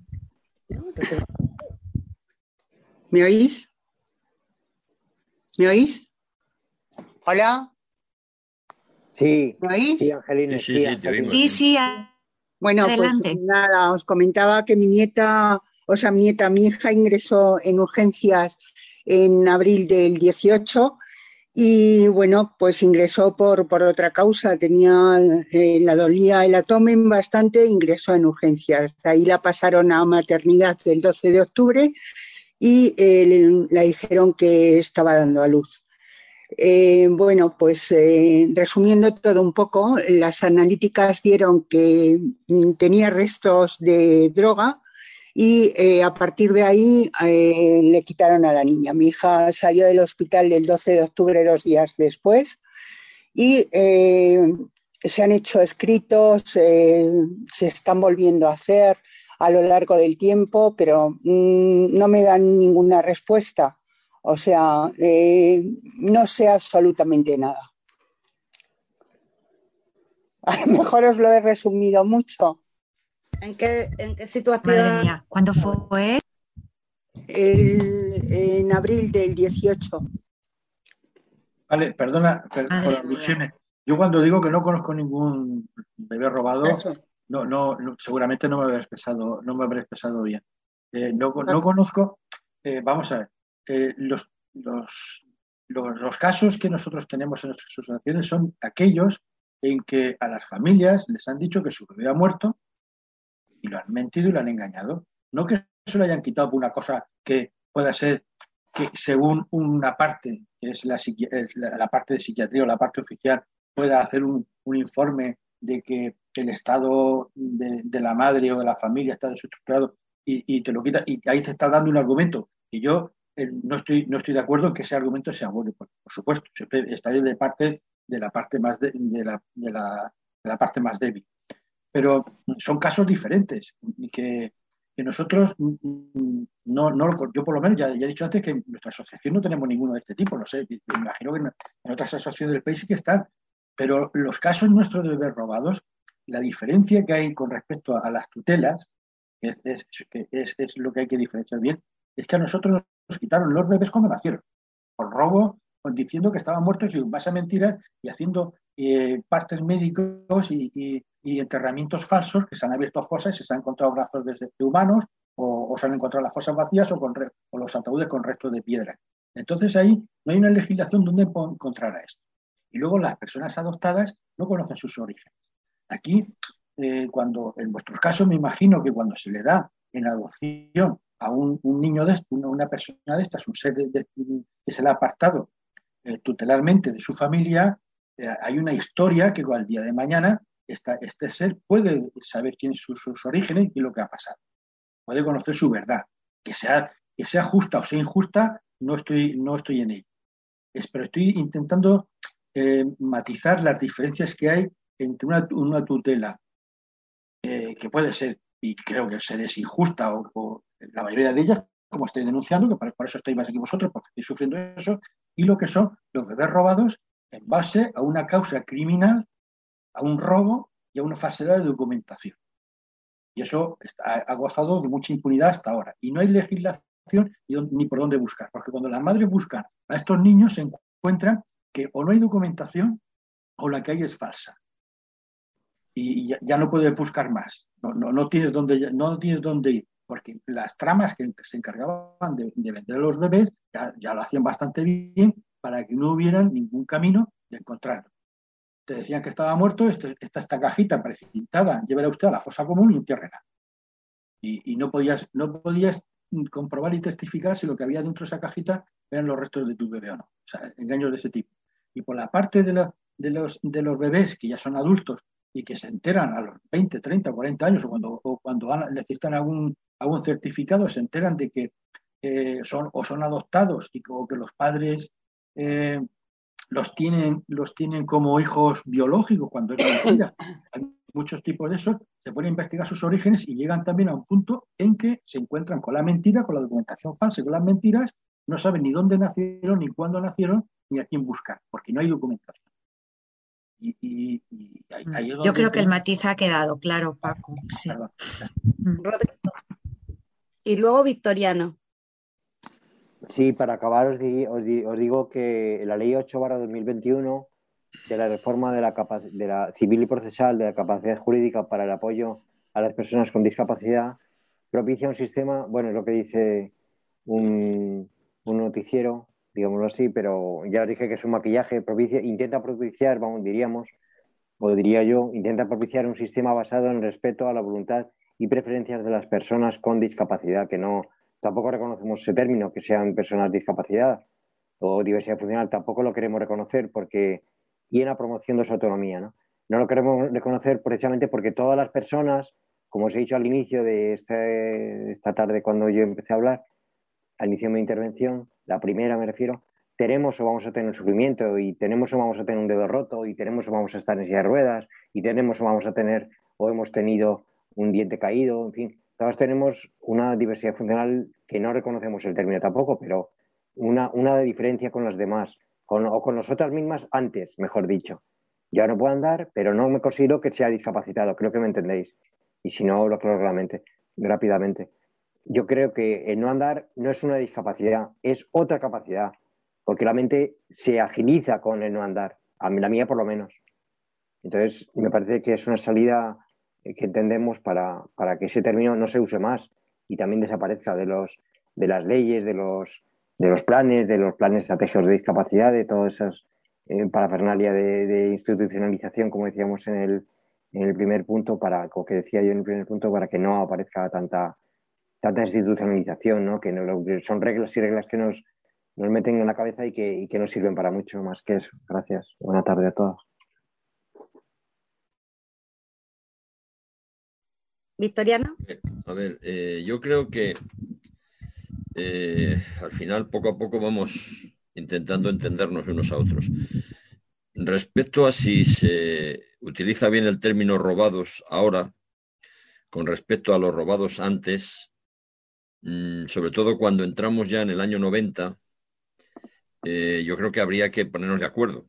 S11: ¿Me oís? ¿Me oís? ¿Hola?
S6: Sí.
S11: ¿Me oís?
S6: Sí, Angelina.
S9: Sí, sí, sí, te oímos.
S8: Sí, sí.
S11: Bueno,
S8: adelante.
S11: Pues nada, os comentaba que mi nieta, o sea, mi nieta, mi hija ingresó en urgencias en abril del dieciocho y bueno, pues ingresó por, por otra causa, tenía, eh, la dolía el abdomen bastante, ingresó en urgencias. Ahí la pasaron a maternidad el doce de octubre y eh, le, le dijeron que estaba dando a luz. Eh, bueno, pues eh, resumiendo todo un poco, las analíticas dieron que tenía restos de droga y eh, a partir de ahí eh, le quitaron a la niña. Mi hija salió del hospital el doce de octubre, dos días después, y eh, se han hecho escritos, eh, se están volviendo a hacer a lo largo del tiempo, pero mmm, no me dan ninguna respuesta. O sea, eh, no sé absolutamente nada. A lo mejor os lo he resumido mucho.
S1: ¿En qué, en qué situación?
S8: Madre mía, ¿cuándo fue?
S11: El, en abril del dieciocho.
S3: Vale, perdona per, por alusiones. Yo cuando digo que no conozco ningún bebé robado, no, no, no, seguramente no me habré expresado, no me habré expresado bien. Eh, no, no conozco, eh, vamos a ver, eh, los, los, los, los casos que nosotros tenemos en nuestras asociaciones son aquellos en que a las familias les han dicho que su bebé ha muerto y lo han mentido y lo han engañado. No que se lo hayan quitado por una cosa que pueda ser que según una parte, que es la, la, la parte de psiquiatría o la parte oficial, pueda hacer un, un informe de que el estado de, de la madre o de la familia está desestructurado y, y te lo quita, y ahí te está dando un argumento. Y yo eh, no, estoy, no estoy de acuerdo en que ese argumento sea bueno. Por, por supuesto, siempre estaré de parte de la parte más de, de, la, de, la, de la parte más débil. Pero son casos diferentes que, que nosotros no, no, yo por lo menos ya, ya he dicho antes que en nuestra asociación no tenemos ninguno de este tipo, no sé, me imagino que en, en otras asociaciones del país sí que están, pero los casos nuestros de bebés robados, la diferencia que hay con respecto a, a las tutelas, que es, es, que es, es lo que hay que diferenciar bien, es que a nosotros nos quitaron los bebés cuando nacieron, por robo, diciendo que estaban muertos y en base a mentiras y haciendo eh, partes médicos y, y, y enterramientos falsos, que se han abierto fosas y se han encontrado brazos de, de humanos o, o se han encontrado las fosas vacías o, con re, o los ataúdes con restos de piedra. Entonces ahí no hay una legislación donde encontrar a esto. Y luego las personas adoptadas no conocen sus orígenes. Aquí, eh, cuando en vuestros casos me imagino que cuando se le da en adopción a un, un niño de una, una persona de estas, un ser de, de, que se le ha apartado eh, tutelarmente de su familia, eh, hay una historia que al día de mañana esta, este ser puede saber quién son sus, sus orígenes y lo que ha pasado. Puede conocer su verdad. Que sea, que sea justa o sea injusta, no estoy, no estoy en ello. Es, pero estoy intentando eh, matizar las diferencias que hay entre una, una tutela eh, que puede ser, y creo que ser es injusta, o, o la mayoría de ellas, como estoy denunciando, que por, por eso estoy más aquí vosotros, porque estoy sufriendo eso, y lo que son los bebés robados en base a una causa criminal, a un robo y a una falsedad de documentación. Y eso está, ha gozado de mucha impunidad hasta ahora. Y no hay legislación ni, ni por dónde buscar, porque cuando las madres buscan a estos niños se encuentran que o no hay documentación o la que hay es falsa. Y ya, ya no puedes buscar más. No, no, no, tienes dónde, no tienes dónde ir, porque las tramas que, que se encargaban de, de vender a los bebés ya, ya lo hacían bastante bien para que no hubiera ningún camino de encontrarlo. Te decían que estaba muerto, este, esta, esta cajita precintada, llévela usted a la fosa común y entiérrela. Y, y no podías, no podías comprobar y testificar si lo que había dentro de esa cajita eran los restos de tu bebé o no. O sea, engaños de ese tipo. Y por la parte de, la, de, los, de los bebés que ya son adultos y que se enteran a los veinte, treinta, cuarenta años o cuando, o cuando van, necesitan algún, algún certificado, se enteran de que eh, son o son adoptados y o que los padres eh, los tienen, los tienen como hijos biológicos cuando es mentira. Hay muchos tipos de esos, se pueden investigar sus orígenes y llegan también a un punto en que se encuentran con la mentira, con la documentación falsa y con las mentiras, no saben ni dónde nacieron, ni cuándo nacieron, ni a quién buscar, porque no hay documentación. Y, y, y ahí, ahí es donde
S8: Yo creo que el matiz ha quedado claro, Paco. Sí.
S1: Y luego Victoriano.
S6: Sí, para acabar os, di, os, di, os digo que la ley ocho barra dos mil veintiuno de la reforma de la, de la civil y procesal de la capacidad jurídica para el apoyo a las personas con discapacidad propicia un sistema, bueno, es lo que dice un, un noticiero, digámoslo así, pero ya os dije que es un maquillaje, propicia, intenta propiciar, vamos, diríamos, o diría yo, intenta propiciar un sistema basado en el respeto a la voluntad y preferencias de las personas con discapacidad, que no, tampoco reconocemos ese término, que sean personas discapacidad o diversidad funcional, tampoco lo queremos reconocer porque y en la promoción de su autonomía, ¿no? No lo queremos reconocer precisamente porque todas las personas, como os he dicho al inicio de este, esta tarde cuando yo empecé a hablar, al inicio de mi intervención, la primera me refiero, tenemos o vamos a tener sufrimiento y tenemos o vamos a tener un dedo roto y tenemos o vamos a estar en silla de ruedas y tenemos o vamos a tener o hemos tenido un diente caído, en fin, todos tenemos una diversidad funcional que no reconocemos el término tampoco, pero una, una diferencia con las demás. Con, o con nosotras mismas antes, mejor dicho. Yo no puedo andar, pero no me considero que sea discapacitado, creo que me entendéis. Y si no, lo aclaro rápidamente. rápidamente. Yo creo que el no andar no es una discapacidad, es otra capacidad, porque la mente se agiliza con el no andar, a mí, la mía por lo menos. Entonces, me parece que es una salida que entendemos para, para que ese término no se use más y también desaparezca de, los, de las leyes, de los... de los planes, de los planes estratégicos de discapacidad, de todas esas eh, parafernalia de, de institucionalización, como decíamos en el, en el primer punto, para, como que decía yo en el primer punto, para que no aparezca tanta, tanta institucionalización, ¿no? Que no, son reglas y reglas que nos, nos meten en la cabeza y que, y que no sirven para mucho más que eso. Gracias. Buena tarde a todos.
S1: Victoriano.
S9: A ver, eh, yo creo que Eh, al final, poco a poco, vamos intentando entendernos unos a otros. Respecto a si se utiliza bien el término robados ahora, con respecto a los robados antes, mmm, sobre todo cuando entramos ya en el año noventa, eh, yo creo que habría que ponernos de acuerdo.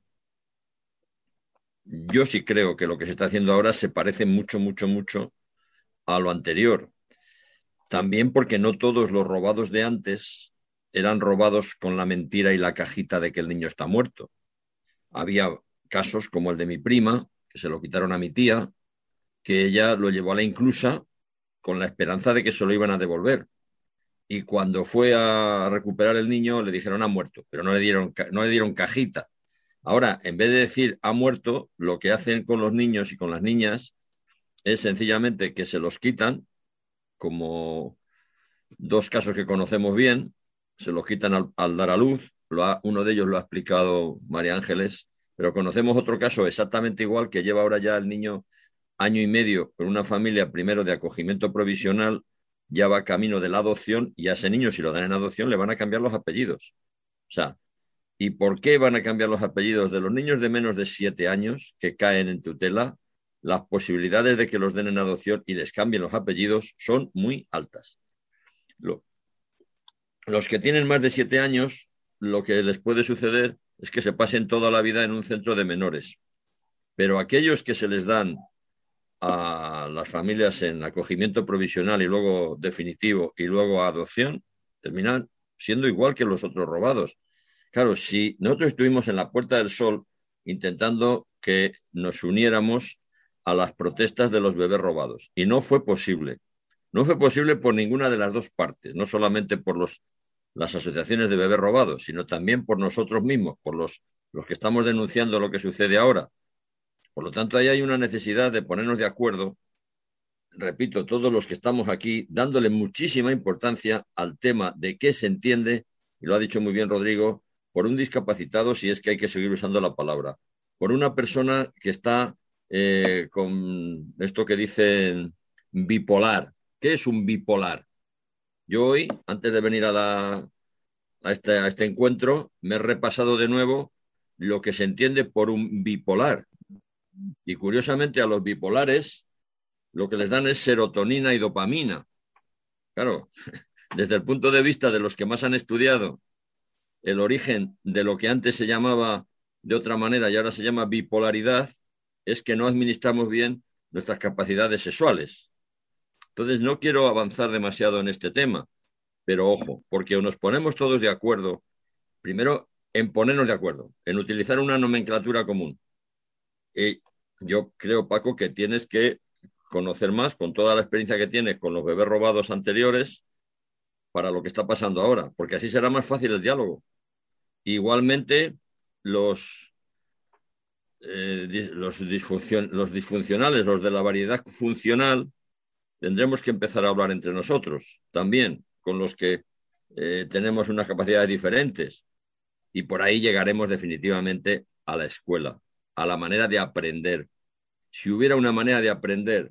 S9: Yo sí creo que lo que se está haciendo ahora se parece mucho, mucho, mucho a lo anterior. También porque no todos los robados de antes eran robados con la mentira y la cajita de que el niño está muerto. Había casos como el de mi prima, que se lo quitaron a mi tía, que ella lo llevó a la inclusa con la esperanza de que se lo iban a devolver. Y cuando fue a recuperar el niño le dijeron ha muerto, pero no le dieron, no le dieron cajita. Ahora, en vez de decir ha muerto, lo que hacen con los niños y con las niñas es sencillamente que se los quitan, como dos casos que conocemos bien, se los quitan al, al dar a luz, lo ha, uno de ellos lo ha explicado María Ángeles, pero conocemos otro caso exactamente igual que lleva ahora ya el niño año y medio con una familia primero de acogimiento provisional, ya va camino de la adopción y a ese niño si lo dan en adopción le van a cambiar los apellidos. O sea, ¿y por qué van a cambiar los apellidos de los niños de menos de siete años que caen en tutela? las posibilidades de que los den en adopción y les cambien los apellidos son muy altas. Lo, los que tienen más de siete años, lo que les puede suceder es que se pasen toda la vida en un centro de menores. Pero aquellos que se les dan a las familias en acogimiento provisional y luego definitivo y luego a adopción, terminan siendo igual que los otros robados. Claro, si nosotros estuvimos en la Puerta del Sol intentando que nos uniéramos a las protestas de los bebés robados y no fue posible. No fue posible por ninguna de las dos partes, no solamente por los, las asociaciones de bebés robados, sino también por nosotros mismos, por los, los que estamos denunciando lo que sucede ahora. Por lo tanto, ahí hay una necesidad de ponernos de acuerdo, repito, todos los que estamos aquí, dándole muchísima importancia al tema de qué se entiende, y lo ha dicho muy bien Rodrigo, por un discapacitado, si es que hay que seguir usando la palabra, por una persona que está eh, con esto que dicen bipolar. ¿Qué es un bipolar? Yo hoy, antes de venir a, la, a, este, a este encuentro, me he repasado de nuevo lo que se entiende por un bipolar. Y curiosamente a los bipolares lo que les dan es serotonina y dopamina. Claro, desde el punto de vista de los que más han estudiado el origen de lo que antes se llamaba de otra manera y ahora se llama bipolaridad, es que no administramos bien nuestras capacidades sexuales. Entonces no quiero avanzar demasiado en este tema, pero ojo, porque nos ponemos todos de acuerdo, primero en ponernos de acuerdo, en utilizar una nomenclatura común. Y yo creo, Paco, que tienes que conocer más con toda la experiencia que tienes con los bebés robados anteriores para lo que está pasando ahora, porque así será más fácil el diálogo. Igualmente, los, eh, los, disfuncion, los disfuncionales, los de la variedad funcional, tendremos que empezar a hablar entre nosotros también, con los que eh, tenemos unas capacidades diferentes. Y por ahí llegaremos definitivamente a la escuela, a la manera de aprender. Si hubiera una manera de aprender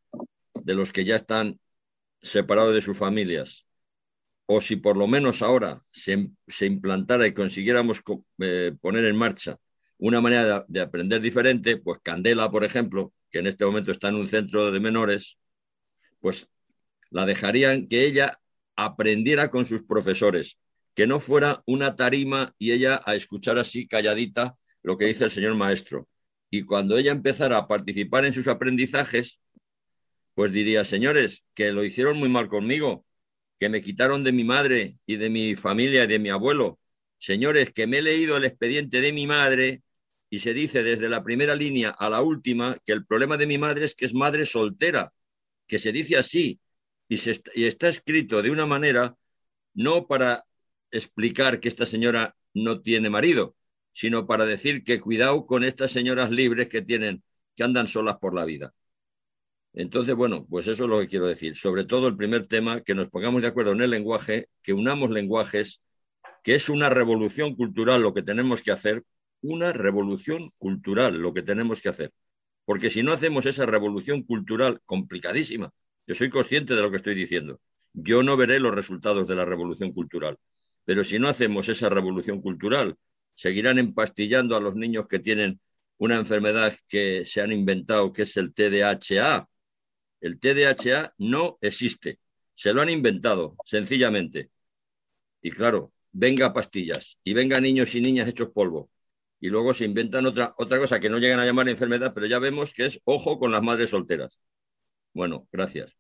S9: de los que ya están separados de sus familias, o si por lo menos ahora se, se implantara y consiguiéramos eh, poner en marcha una manera de, de aprender diferente, pues Candela, por ejemplo, que en este momento está en un centro de menores, pues la dejarían que ella aprendiera con sus profesores, que no fuera una tarima y ella a escuchar así calladita lo que dice el señor maestro. Y cuando ella empezara a participar en sus aprendizajes, pues diría, señores, que lo hicieron muy mal conmigo, que me quitaron de mi madre y de mi familia y de mi abuelo. Señores, que me he leído el expediente de mi madre y se dice desde la primera línea a la última que el problema de mi madre es que es madre soltera, que se dice así y, se est- y está escrito de una manera no para explicar que esta señora no tiene marido, sino para decir que cuidado con estas señoras libres que tienen, que andan solas por la vida. Entonces, bueno, pues eso es lo que quiero decir. Sobre todo el primer tema, que nos pongamos de acuerdo en el lenguaje, que unamos lenguajes, que es una revolución cultural lo que tenemos que hacer, una revolución cultural lo que tenemos que hacer. Porque si no hacemos esa revolución cultural complicadísima, yo soy consciente de lo que estoy diciendo, yo no veré los resultados de la revolución cultural. Pero si no hacemos esa revolución cultural, seguirán empastillando a los niños que tienen una enfermedad que se han inventado, que es el T D A H A. El T D A H A no existe. Se lo han inventado, sencillamente. Y claro, venga pastillas y venga niños y niñas hechos polvo. Y luego se inventan otra, otra cosa que no llegan a llamar enfermedad, pero ya vemos que es ojo con las madres solteras. Bueno, gracias.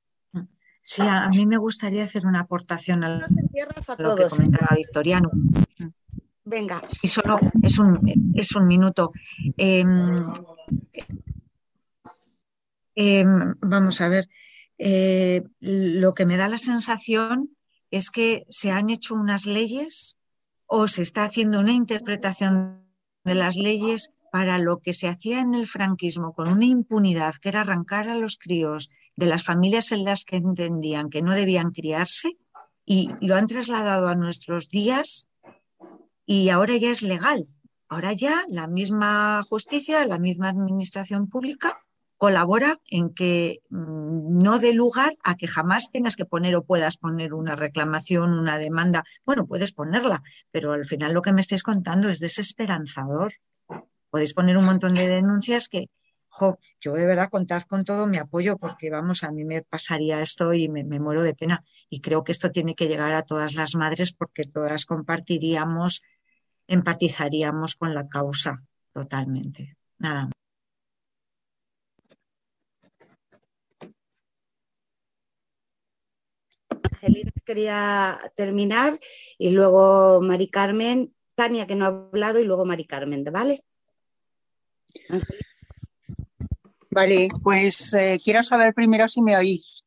S8: Sí, a, a mí me gustaría hacer una aportación a lo,
S1: a
S8: lo que comentaba Victoriano.
S1: Venga.
S8: Sí, solo es un, es un minuto. Eh, eh, vamos a ver. Eh, lo que me da la sensación es que se han hecho unas leyes o se está haciendo una interpretación de las leyes para lo que se hacía en el franquismo con una impunidad, que era arrancar a los críos de las familias en las que entendían que no debían criarse, y lo han trasladado a nuestros días y ahora ya es legal. Ahora ya la misma justicia, la misma administración pública colabora en que mmm, no dé lugar a que jamás tengas que poner o puedas poner una reclamación, una demanda. Bueno, puedes ponerla, pero al final lo que me estáis contando es desesperanzador. Podéis poner un montón de denuncias que jo, yo de verdad contad con todo mi apoyo porque, vamos, a mí me pasaría esto y me, me muero de pena. Y creo que esto tiene que llegar a todas las madres porque todas compartiríamos, empatizaríamos con la causa totalmente. Nada más.
S1: Angelina quería terminar y luego Mari Carmen, Tania que no ha hablado y luego Mari Carmen, ¿vale? Angelina.
S11: Vale, pues eh, quiero saber primero si me oís.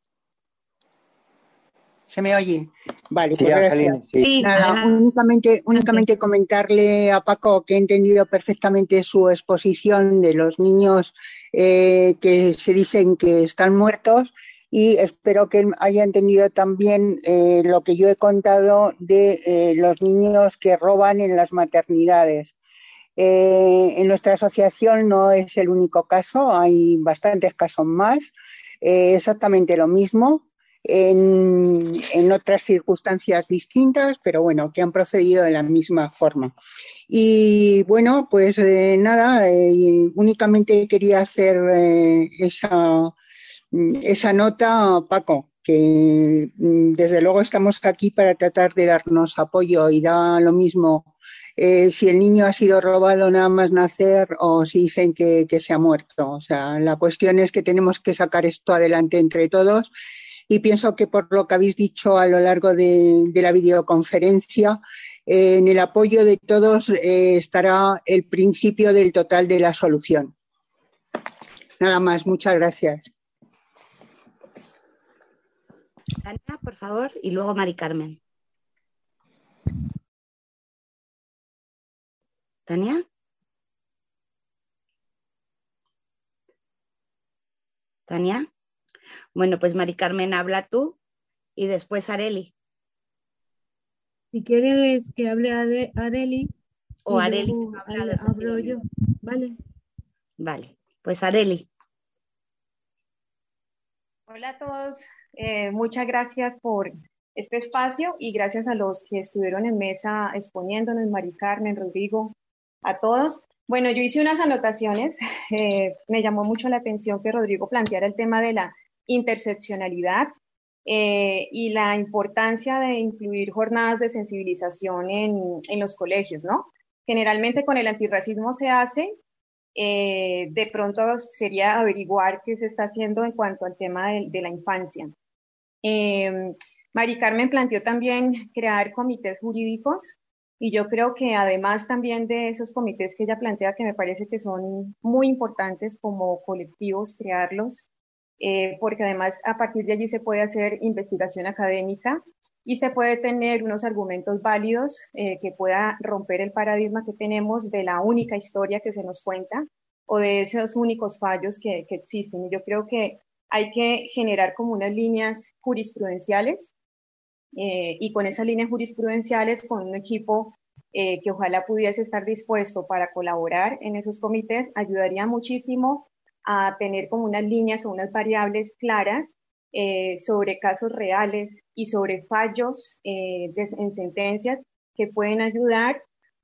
S11: ¿Se me oye? Vale,
S6: Sí,
S11: pues
S6: Angelina,
S11: gracias.
S6: sí.
S8: Sí,
S11: Nada,
S8: adelante.
S11: únicamente, únicamente comentarle a Paco que he entendido perfectamente su exposición de los niños eh, que se dicen que están muertos y espero que haya entendido también eh, lo que yo he contado de eh, los niños que roban en las maternidades. Eh, en nuestra asociación no es el único caso, hay bastantes casos más, eh, exactamente lo mismo, en, en otras circunstancias distintas, pero bueno, que han procedido de la misma forma. Y bueno, pues eh, nada, eh, únicamente quería hacer eh, esa, esa nota, Paco, que desde luego estamos aquí para tratar de darnos apoyo y da lo mismo eh, si el niño ha sido robado nada más nacer o si dicen que, que se ha muerto. O sea, la cuestión es que tenemos que sacar esto adelante entre todos y pienso que por lo que habéis dicho a lo largo de, de la videoconferencia, eh, en el apoyo de todos eh, estará el principio del total de la solución. Nada más, muchas gracias.
S1: Tania, por favor, y luego Mari Carmen. ¿Tania? ¿Tania? Bueno, pues Mari Carmen, habla tú y después Areli.
S4: Si quieres que hable Are- Areli,
S1: O
S4: y
S1: Areli.
S4: luego al- abro yo, ¿vale?
S1: Vale, pues Areli.
S12: Hola a todos, eh, muchas gracias por este espacio y gracias a los que estuvieron en mesa exponiéndonos, Mari Carmen, Rodrigo, a todos. Bueno, yo hice unas anotaciones, eh, me llamó mucho la atención que Rodrigo planteara el tema de la interseccionalidad eh, y la importancia de incluir jornadas de sensibilización en, en los colegios, ¿no? Generalmente con el antirracismo se hace. Eh, de pronto sería averiguar qué se está haciendo en cuanto al tema de, de la infancia. Eh, Mari Carmen planteó también crear comités jurídicos y yo creo que además también de esos comités que ella plantea, que me parece que son muy importantes como colectivos crearlos, eh, porque además a partir de allí se puede hacer investigación académica y se puede tener unos argumentos válidos eh, que pueda romper el paradigma que tenemos de la única historia que se nos cuenta o de esos únicos fallos que, que existen. Y yo creo que hay que generar como unas líneas jurisprudenciales eh, y con esas líneas jurisprudenciales, con un equipo eh, que ojalá pudiese estar dispuesto para colaborar en esos comités, ayudaría muchísimo a tener como unas líneas o unas variables claras eh, sobre casos reales y sobre fallos eh, de, en sentencias que pueden ayudar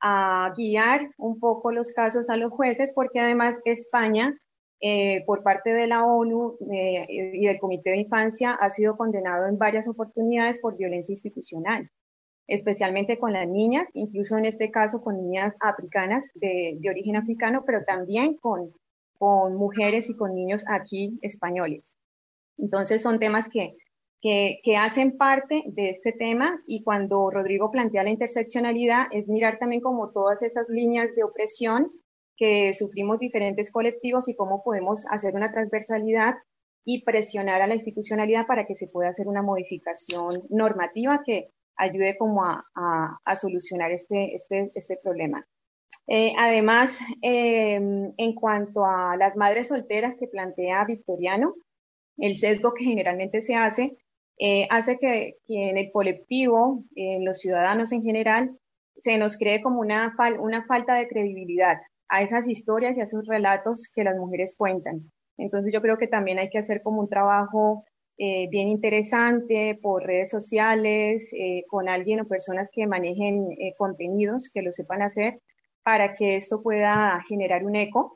S12: a guiar un poco los casos a los jueces, porque además España, eh, por parte de la ONU eh, y del Comité de Infancia, ha sido condenado en varias oportunidades por violencia institucional, especialmente con las niñas, incluso en este caso con niñas africanas de, de origen africano, pero también con, con mujeres y con niños aquí españoles. Entonces son temas que, que, que hacen parte de este tema y cuando Rodrigo plantea la interseccionalidad es mirar también como todas esas líneas de opresión que sufrimos diferentes colectivos y cómo podemos hacer una transversalidad y presionar a la institucionalidad para que se pueda hacer una modificación normativa que ayude como a, a, a solucionar este, este, este problema. Eh, además, eh, en cuanto a las madres solteras que plantea Victoriano, el sesgo que generalmente se hace, eh, hace que, que en el colectivo, en los ciudadanos en general, se nos cree como una, fal una falta de credibilidad a esas historias y a esos relatos que las mujeres cuentan. Entonces yo creo que también hay que hacer como un trabajo eh, bien interesante por redes sociales, eh, con alguien o personas que manejen eh, contenidos, que lo sepan hacer, para que esto pueda generar un eco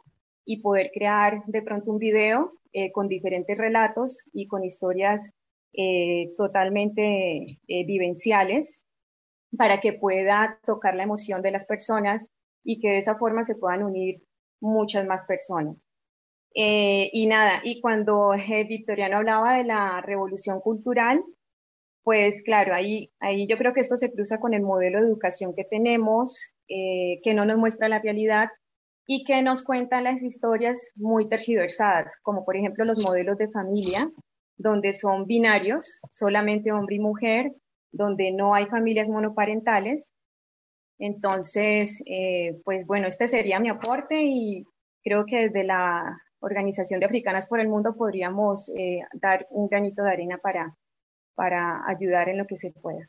S12: y poder crear de pronto un video eh, con diferentes relatos y con historias eh, totalmente eh, vivenciales para que pueda tocar la emoción de las personas y que de esa forma se puedan unir muchas más personas. Eh, y nada, y cuando eh, Victoriano hablaba de la revolución cultural, pues claro, ahí, ahí yo creo que esto se cruza con el modelo de educación que tenemos, eh, que no nos muestra la realidad y que nos cuentan las historias muy tergiversadas, como por ejemplo los modelos de familia, donde son binarios, solamente hombre y mujer, donde no hay familias monoparentales. Entonces, eh, pues bueno, este sería mi aporte y creo que desde la Organización de Africanas por el Mundo podríamos eh, dar un granito de arena para, para ayudar en lo que se pueda.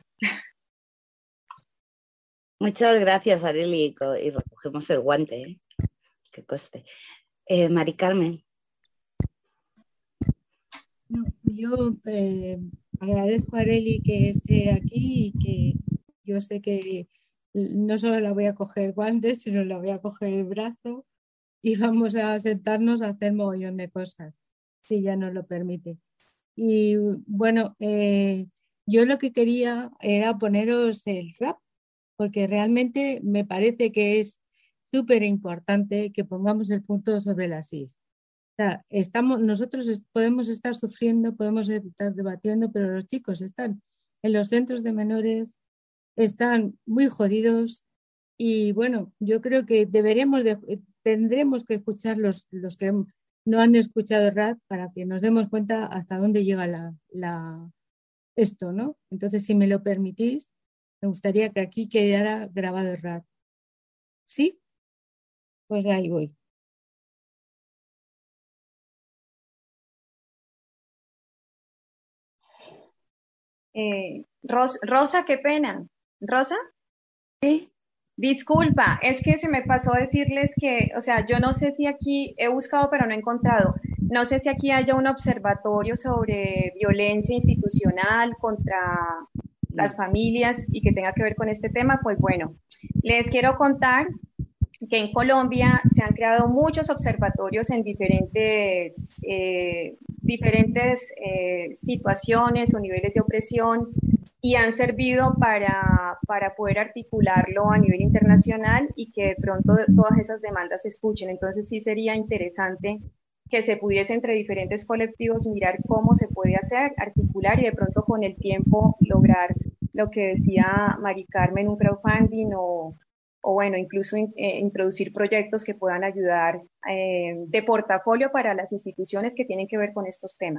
S1: Muchas gracias, Arely, y recogemos el guante, ¿eh? Que coste. Eh, Mari Carmen.
S4: No, yo eh, agradezco a Arely que esté aquí y que yo sé que no solo la voy a coger guantes, sino la voy a coger el brazo y vamos a sentarnos a hacer mogollón de cosas, si ya nos lo permite. Y bueno, eh, yo lo que quería era poneros el rap, porque realmente me parece que es súper importante que pongamos el punto sobre las is. O sea, estamos, nosotros est- podemos estar sufriendo, podemos estar debatiendo, pero los chicos están en los centros de menores, están muy jodidos y bueno, yo creo que deberemos de, tendremos que escuchar los, los que no han escuchado rap para que nos demos cuenta hasta dónde llega la, la, esto, ¿no? Entonces, si me lo permitís, me gustaría que aquí quedara grabado el rap. ¿Sí? Pues ahí voy.
S12: Eh, Ros- Rosa, qué pena. ¿Rosa?
S1: Sí.
S12: Disculpa, es que se me pasó a decirles que, o sea, yo no sé si aquí he buscado, pero no he encontrado. No sé si aquí haya un observatorio sobre violencia institucional contra las familias y que tenga que ver con este tema. Pues bueno, les quiero contar que en Colombia se han creado muchos observatorios en diferentes, eh, diferentes eh, situaciones o niveles de opresión y han servido para, para poder articularlo a nivel internacional y que de pronto todas esas demandas se escuchen. Entonces sí sería interesante que se pudiese entre diferentes colectivos mirar cómo se puede hacer, articular y de pronto con el tiempo lograr lo que decía Mari Carmen, un crowdfunding o, o bueno, incluso in, eh, introducir proyectos que puedan ayudar eh, de portafolio para las instituciones que tienen que ver con estos temas.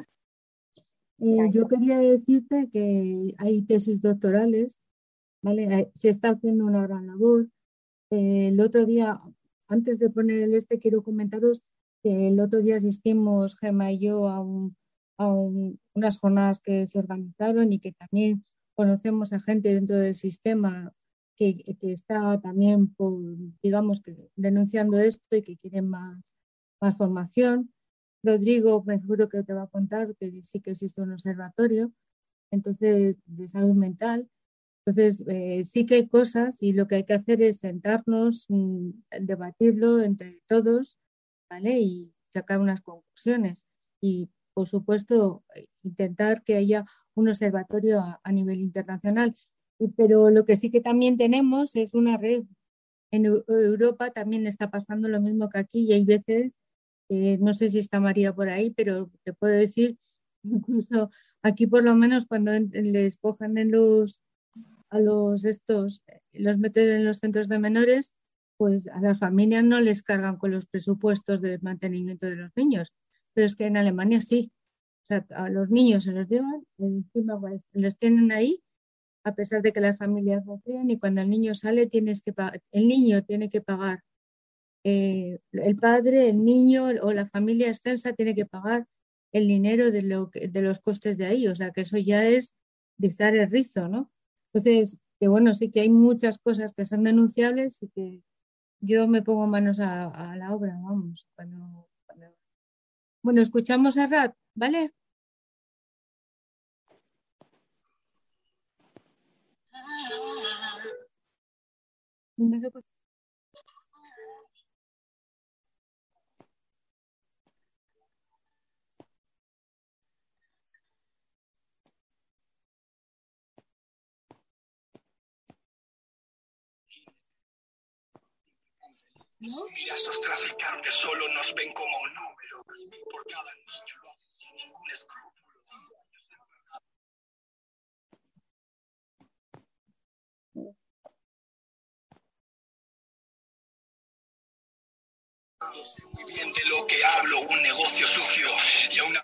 S4: Eh, yo quería decirte que hay tesis doctorales, ¿vale? Se está haciendo una gran labor. Eh, el otro día, antes de poner el este, quiero comentaros que el otro día asistimos, Gemma y yo, a, un, a un, unas jornadas que se organizaron y que también conocemos a gente dentro del sistema que, que está también, por, digamos, que denunciando esto y que quieren más, más formación. Rodrigo, me seguro que te va a contar que sí que existe un observatorio, entonces, de salud mental. Entonces, eh, sí que hay cosas y lo que hay que hacer es sentarnos, mmm, debatirlo entre todos, ¿vale? Y sacar unas conclusiones. Y, por supuesto, intentar que haya un observatorio a, a nivel internacional. Y, pero lo que sí que también tenemos es una red. En Europa también está pasando lo mismo que aquí y hay veces, eh, no sé si está María por ahí, pero te puedo decir, incluso aquí por lo menos cuando en, les cojan en los a los estos, los meten en los centros de menores, pues a las familias no les cargan con los presupuestos del mantenimiento de los niños. Pero es que en Alemania sí. O sea, a los niños se los llevan, encima pues, los tienen ahí, a pesar de que las familias no quieren, y cuando el niño sale, tienes que el niño tiene que pagar. Eh, el padre, el niño o la familia extensa tiene que pagar el dinero de, lo que, de los costes de ahí. O sea, que eso ya es rizar el rizo, ¿no? Entonces, que bueno, sí que hay muchas cosas que son denunciables y que yo me pongo manos a, a la obra, vamos. Cuando, cuando... Bueno, escuchamos a Rat, ¿vale? No sé por...
S13: Mira, esos traficantes solo nos ven como números. Por cada niño lo hacen sin ningún escrúpulo. Sé muy bien de lo que hablo, un negocio sucio y a una...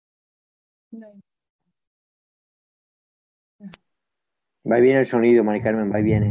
S6: Va y viene el sonido, Mari Carmen, va y viene.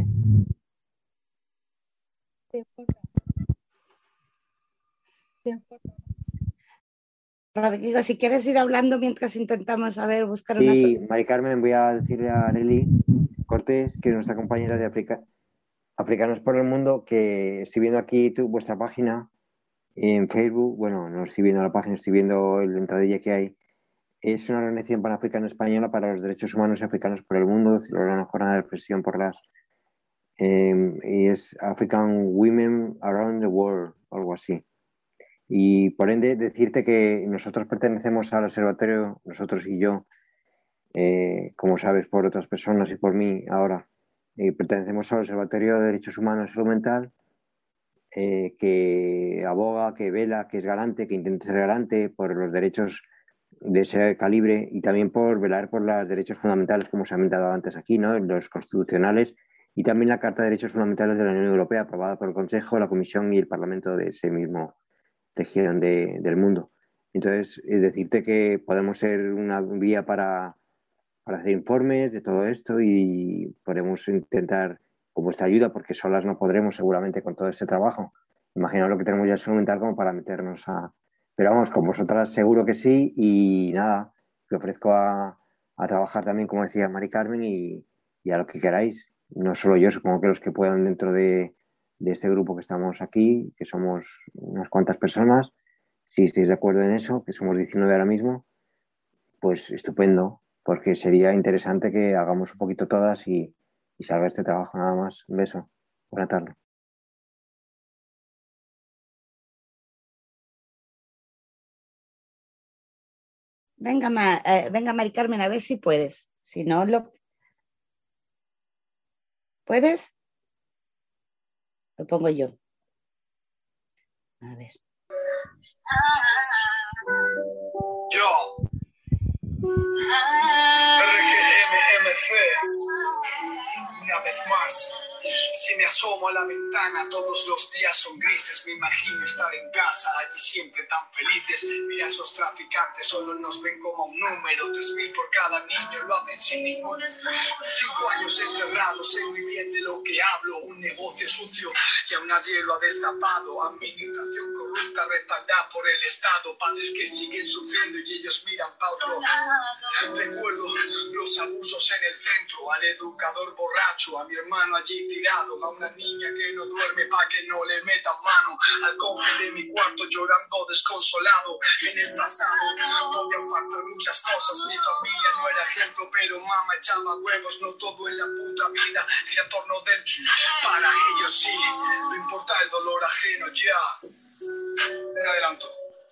S1: Rodrigo, si quieres ir hablando mientras intentamos saber buscar una
S6: Sí,
S1: solución.
S6: Mari Carmen, voy a decirle a Areli Cortés, que es nuestra compañera de Africa, Africanos por el Mundo, que estoy viendo aquí tu, vuestra página en Facebook. Bueno, no estoy viendo la página, estoy viendo el entradilla que hay. Es una organización panafricana española para los derechos humanos y africanos por el mundo, celebra una jornada de reflexión por las... Eh, y es African Women Around the World, algo así. Y por ende, decirte que nosotros pertenecemos al observatorio, nosotros y yo, eh, como sabes, por otras personas y por mí ahora, eh, pertenecemos al Observatorio de Derechos Humanos y Salud Mental, eh, que aboga, que vela, que es garante, que intenta ser garante por los derechos de ese calibre y también por velar por los derechos fundamentales, como se ha comentado antes aquí, ¿no? Los constitucionales y también la Carta de Derechos Fundamentales de la Unión Europea, aprobada por el Consejo, la Comisión y el Parlamento de ese mismo región de, del mundo. Entonces, es decirte que podemos ser una vía para, para hacer informes de todo esto y podemos intentar con vuestra ayuda, porque solas no podremos seguramente con todo este trabajo. Imaginaos lo que tenemos ya instrumental como para meternos a... Pero vamos, con vosotras seguro que sí y nada, me ofrezco a, a trabajar también, como decía Mari Carmen, y, y a lo que queráis. No solo yo, supongo que los que puedan dentro de, de este grupo que estamos aquí, que somos unas cuantas personas, si estáis de acuerdo en eso, que somos diecinueve ahora mismo, pues estupendo, porque sería interesante que hagamos un poquito todas y, y salga este trabajo nada más. Un beso. Buena tarde.
S1: Venga, Ma, eh, venga, Mari Carmen, a ver si puedes. Si no, lo... ¿Puedes? Lo pongo yo. A ver.
S13: Yo. R G M M C. Una vez más. Si me asomo a la ventana, todos los días son grises. Me imagino estar en casa, allí siempre tan felices. Mira, esos traficantes solo nos ven como un número. Tres mil por cada niño, lo hacen sin ningún... Cinco años encerrados, sé muy bien de lo que hablo. Un negocio sucio que aún nadie lo ha destapado. Administración corrupta respaldada por el Estado. Padres que siguen sufriendo y ellos miran para otro. Recuerdo los abusos en el centro, al educador borracho, a mi hermano allí tirado, a una niña que no duerme pa' que no le metan mano, al compi de mi cuarto llorando desconsolado. En el pasado podían faltar muchas cosas, mi familia no era ejemplo, pero mamá echaba huevos, no todo en la puta vida gira en torno de mí. Para ellos sí, no importa el dolor ajeno, ya. Me adelanto.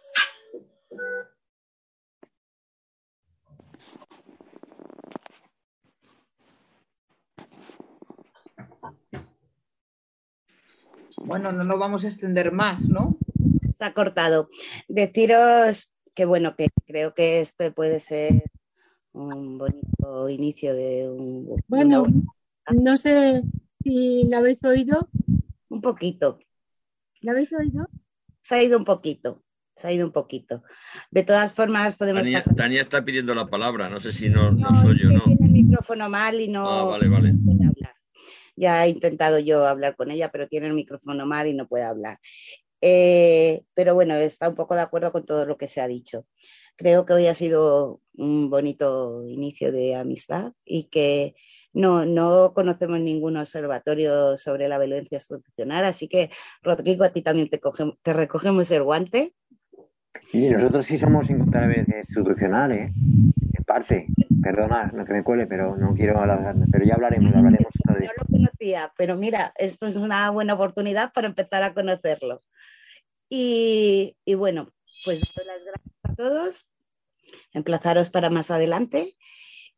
S5: Bueno, no nos vamos a extender más, ¿no?
S1: Está cortado. Deciros que, bueno, que creo que este puede ser un bonito inicio de un...
S4: Bueno,
S1: una...
S4: no sé si la habéis oído.
S1: Un poquito.
S4: ¿La habéis oído?
S1: Se ha ido un poquito. Se ha ido un poquito. De todas formas, podemos
S9: Tania,
S1: pasar...
S9: Tania está pidiendo la palabra. No sé si no, no,
S1: no
S9: soy yo, ¿no?
S1: Tiene el micrófono mal y no...
S9: Ah, vale, vale.
S1: no puede hablar. Ya he intentado yo hablar con ella, pero tiene el micrófono mal y no puede hablar. Eh, pero bueno, está un poco de acuerdo con todo lo que se ha dicho. Creo que hoy ha sido un bonito inicio de amistad y que no, no conocemos ningún observatorio sobre la violencia institucional, así que, Rodrigo, a ti también te, cogemos, te recogemos el guante.
S6: Y nosotros sí somos incontablemente institucionales, ¿eh? En parte. Perdona, no que me cuele, pero no quiero hablar, pero ya hablaremos, ya hablaremos otro día.
S1: No lo conocía, pero mira, esto es una buena oportunidad para empezar a conocerlo. Y, y bueno, pues doy las gracias a todos, emplazaros para más adelante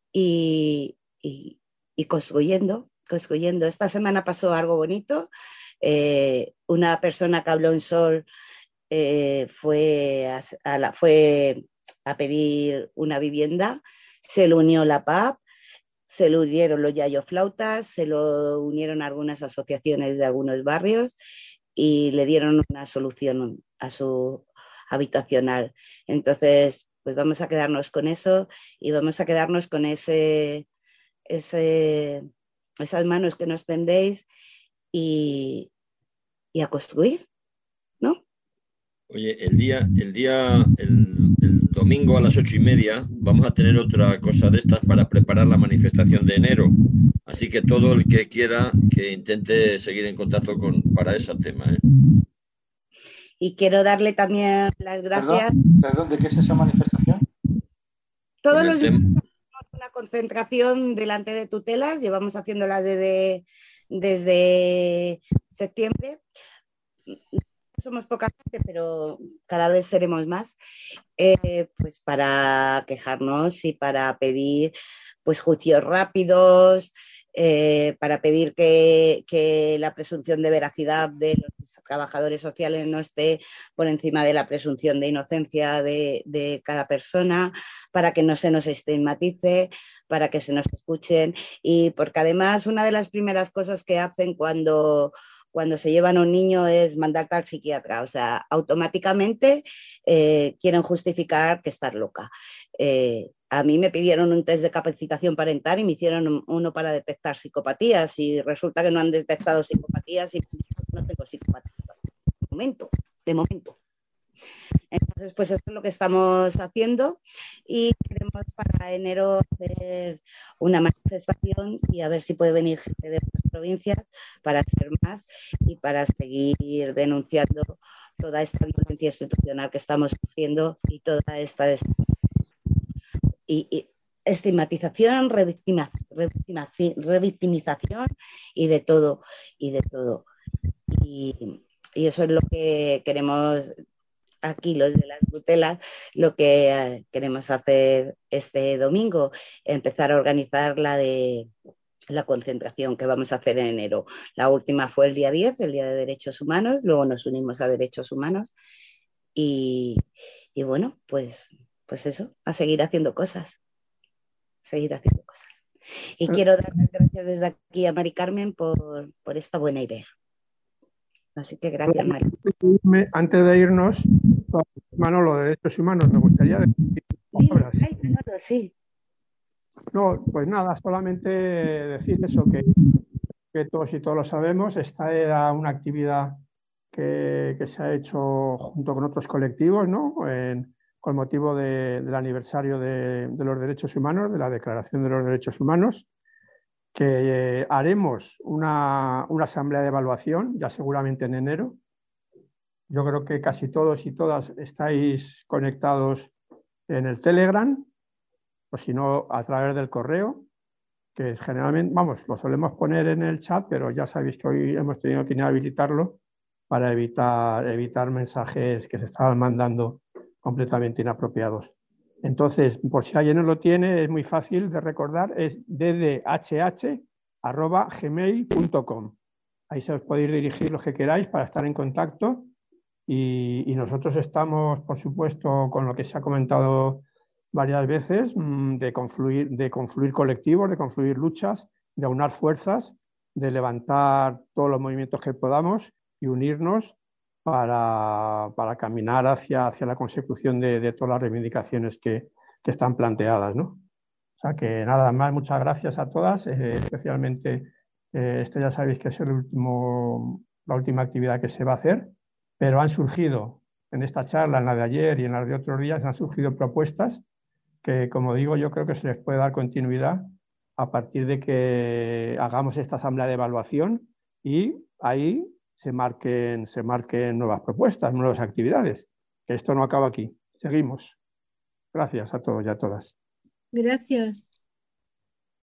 S1: y, y, y construyendo, construyendo. Esta semana pasó algo bonito Eh, una persona que habló en Sol eh, fue, a, a la, fue a pedir una vivienda, se le unió la P A P, se le unieron los yayoflautas, se lo unieron algunas asociaciones de algunos barrios y le dieron una solución a su habitacional. Entonces, pues vamos a quedarnos con eso y vamos a quedarnos con ese, ese, esas manos que nos tendéis y, y a construir, ¿no?
S9: Oye, el día, el día, el, el domingo a las ocho y media vamos a tener otra cosa de estas para preparar la manifestación de enero. Así que todo el que quiera que intente seguir en contacto con para ese tema, ¿eh?
S1: Y quiero darle también las gracias.
S3: ¿Perdón? ¿Perdón? ¿De qué es esa manifestación?
S1: Todos los días hacemos una concentración delante de tutelas, llevamos haciéndola desde, desde septiembre. Somos poca gente, pero cada vez seremos más, eh, pues para quejarnos y para pedir pues juicios rápidos, eh, para pedir que, que la presunción de veracidad de los trabajadores sociales no esté por encima de la presunción de inocencia de, de cada persona, para que no se nos estigmatice, para que se nos escuchen y porque además una de las primeras cosas que hacen cuando cuando se llevan a un niño es mandarte al psiquiatra, o sea, automáticamente eh, quieren justificar que estás loca. Eh, a mí me pidieron un test de capacitación parental y me hicieron uno para detectar psicopatías y resulta que no han detectado psicopatías y no tengo psicopatías. De momento, de momento. Entonces, pues eso es lo que estamos haciendo y queremos para enero hacer una manifestación y a ver si puede venir gente de otras provincias para hacer más y para seguir denunciando toda esta violencia institucional que estamos sufriendo y toda esta y, y estigmatización, revictima, revictima, revictimización y de todo, y de todo. Y, y eso es lo que queremos aquí los de las tutelas, lo que eh, queremos hacer este domingo, empezar a organizar la de la concentración que vamos a hacer en enero. La última fue el día diez, el Día de Derechos Humanos, luego nos unimos a Derechos Humanos y, y bueno, pues, pues eso, a seguir haciendo cosas, seguir haciendo cosas. Y quiero dar las gracias desde aquí a Mari Carmen por, por esta buena idea. Así que gracias, Mari.
S14: Antes de irnos, Manolo, de Derechos Humanos, me gustaría decir palabras.
S1: Ay, Manolo, sí.
S14: No, pues nada, solamente decir eso, que, que todos y todos lo sabemos. Esta era una actividad que, que se ha hecho junto con otros colectivos, ¿no? En, con motivo de, del aniversario de, de los derechos humanos, de la Declaración de los Derechos Humanos, que eh, haremos una, una asamblea de evaluación, ya seguramente en enero. Yo creo que casi todos y todas estáis conectados en el Telegram, o si no, a través del correo, que generalmente, vamos, lo solemos poner en el chat, pero ya sabéis que hoy hemos tenido que inhabilitarlo para evitar, evitar mensajes que se estaban mandando completamente inapropiados. Entonces, por si alguien no lo tiene, es muy fácil de recordar, es d d h h arroba gmail punto com. Ahí se os podéis dirigir lo que queráis para estar en contacto y, y nosotros estamos, por supuesto, con lo que se ha comentado varias veces, de confluir, de confluir colectivos, de confluir luchas, de aunar fuerzas, de levantar todos los movimientos que podamos y unirnos para, para caminar hacia, hacia la consecución de, de todas las reivindicaciones que, que están planteadas, ¿no? O sea que nada más, muchas gracias a todas, eh, especialmente eh, este ya sabéis que es el último, la última actividad que se va a hacer, pero han surgido en esta charla, en la de ayer y en las de otros días, han surgido propuestas que, como digo, yo creo que se les puede dar continuidad a partir de que hagamos esta asamblea de evaluación y ahí se marquen, se marquen nuevas propuestas, nuevas actividades. Que esto no acaba aquí. Seguimos. Gracias a todos y a todas.
S4: Gracias.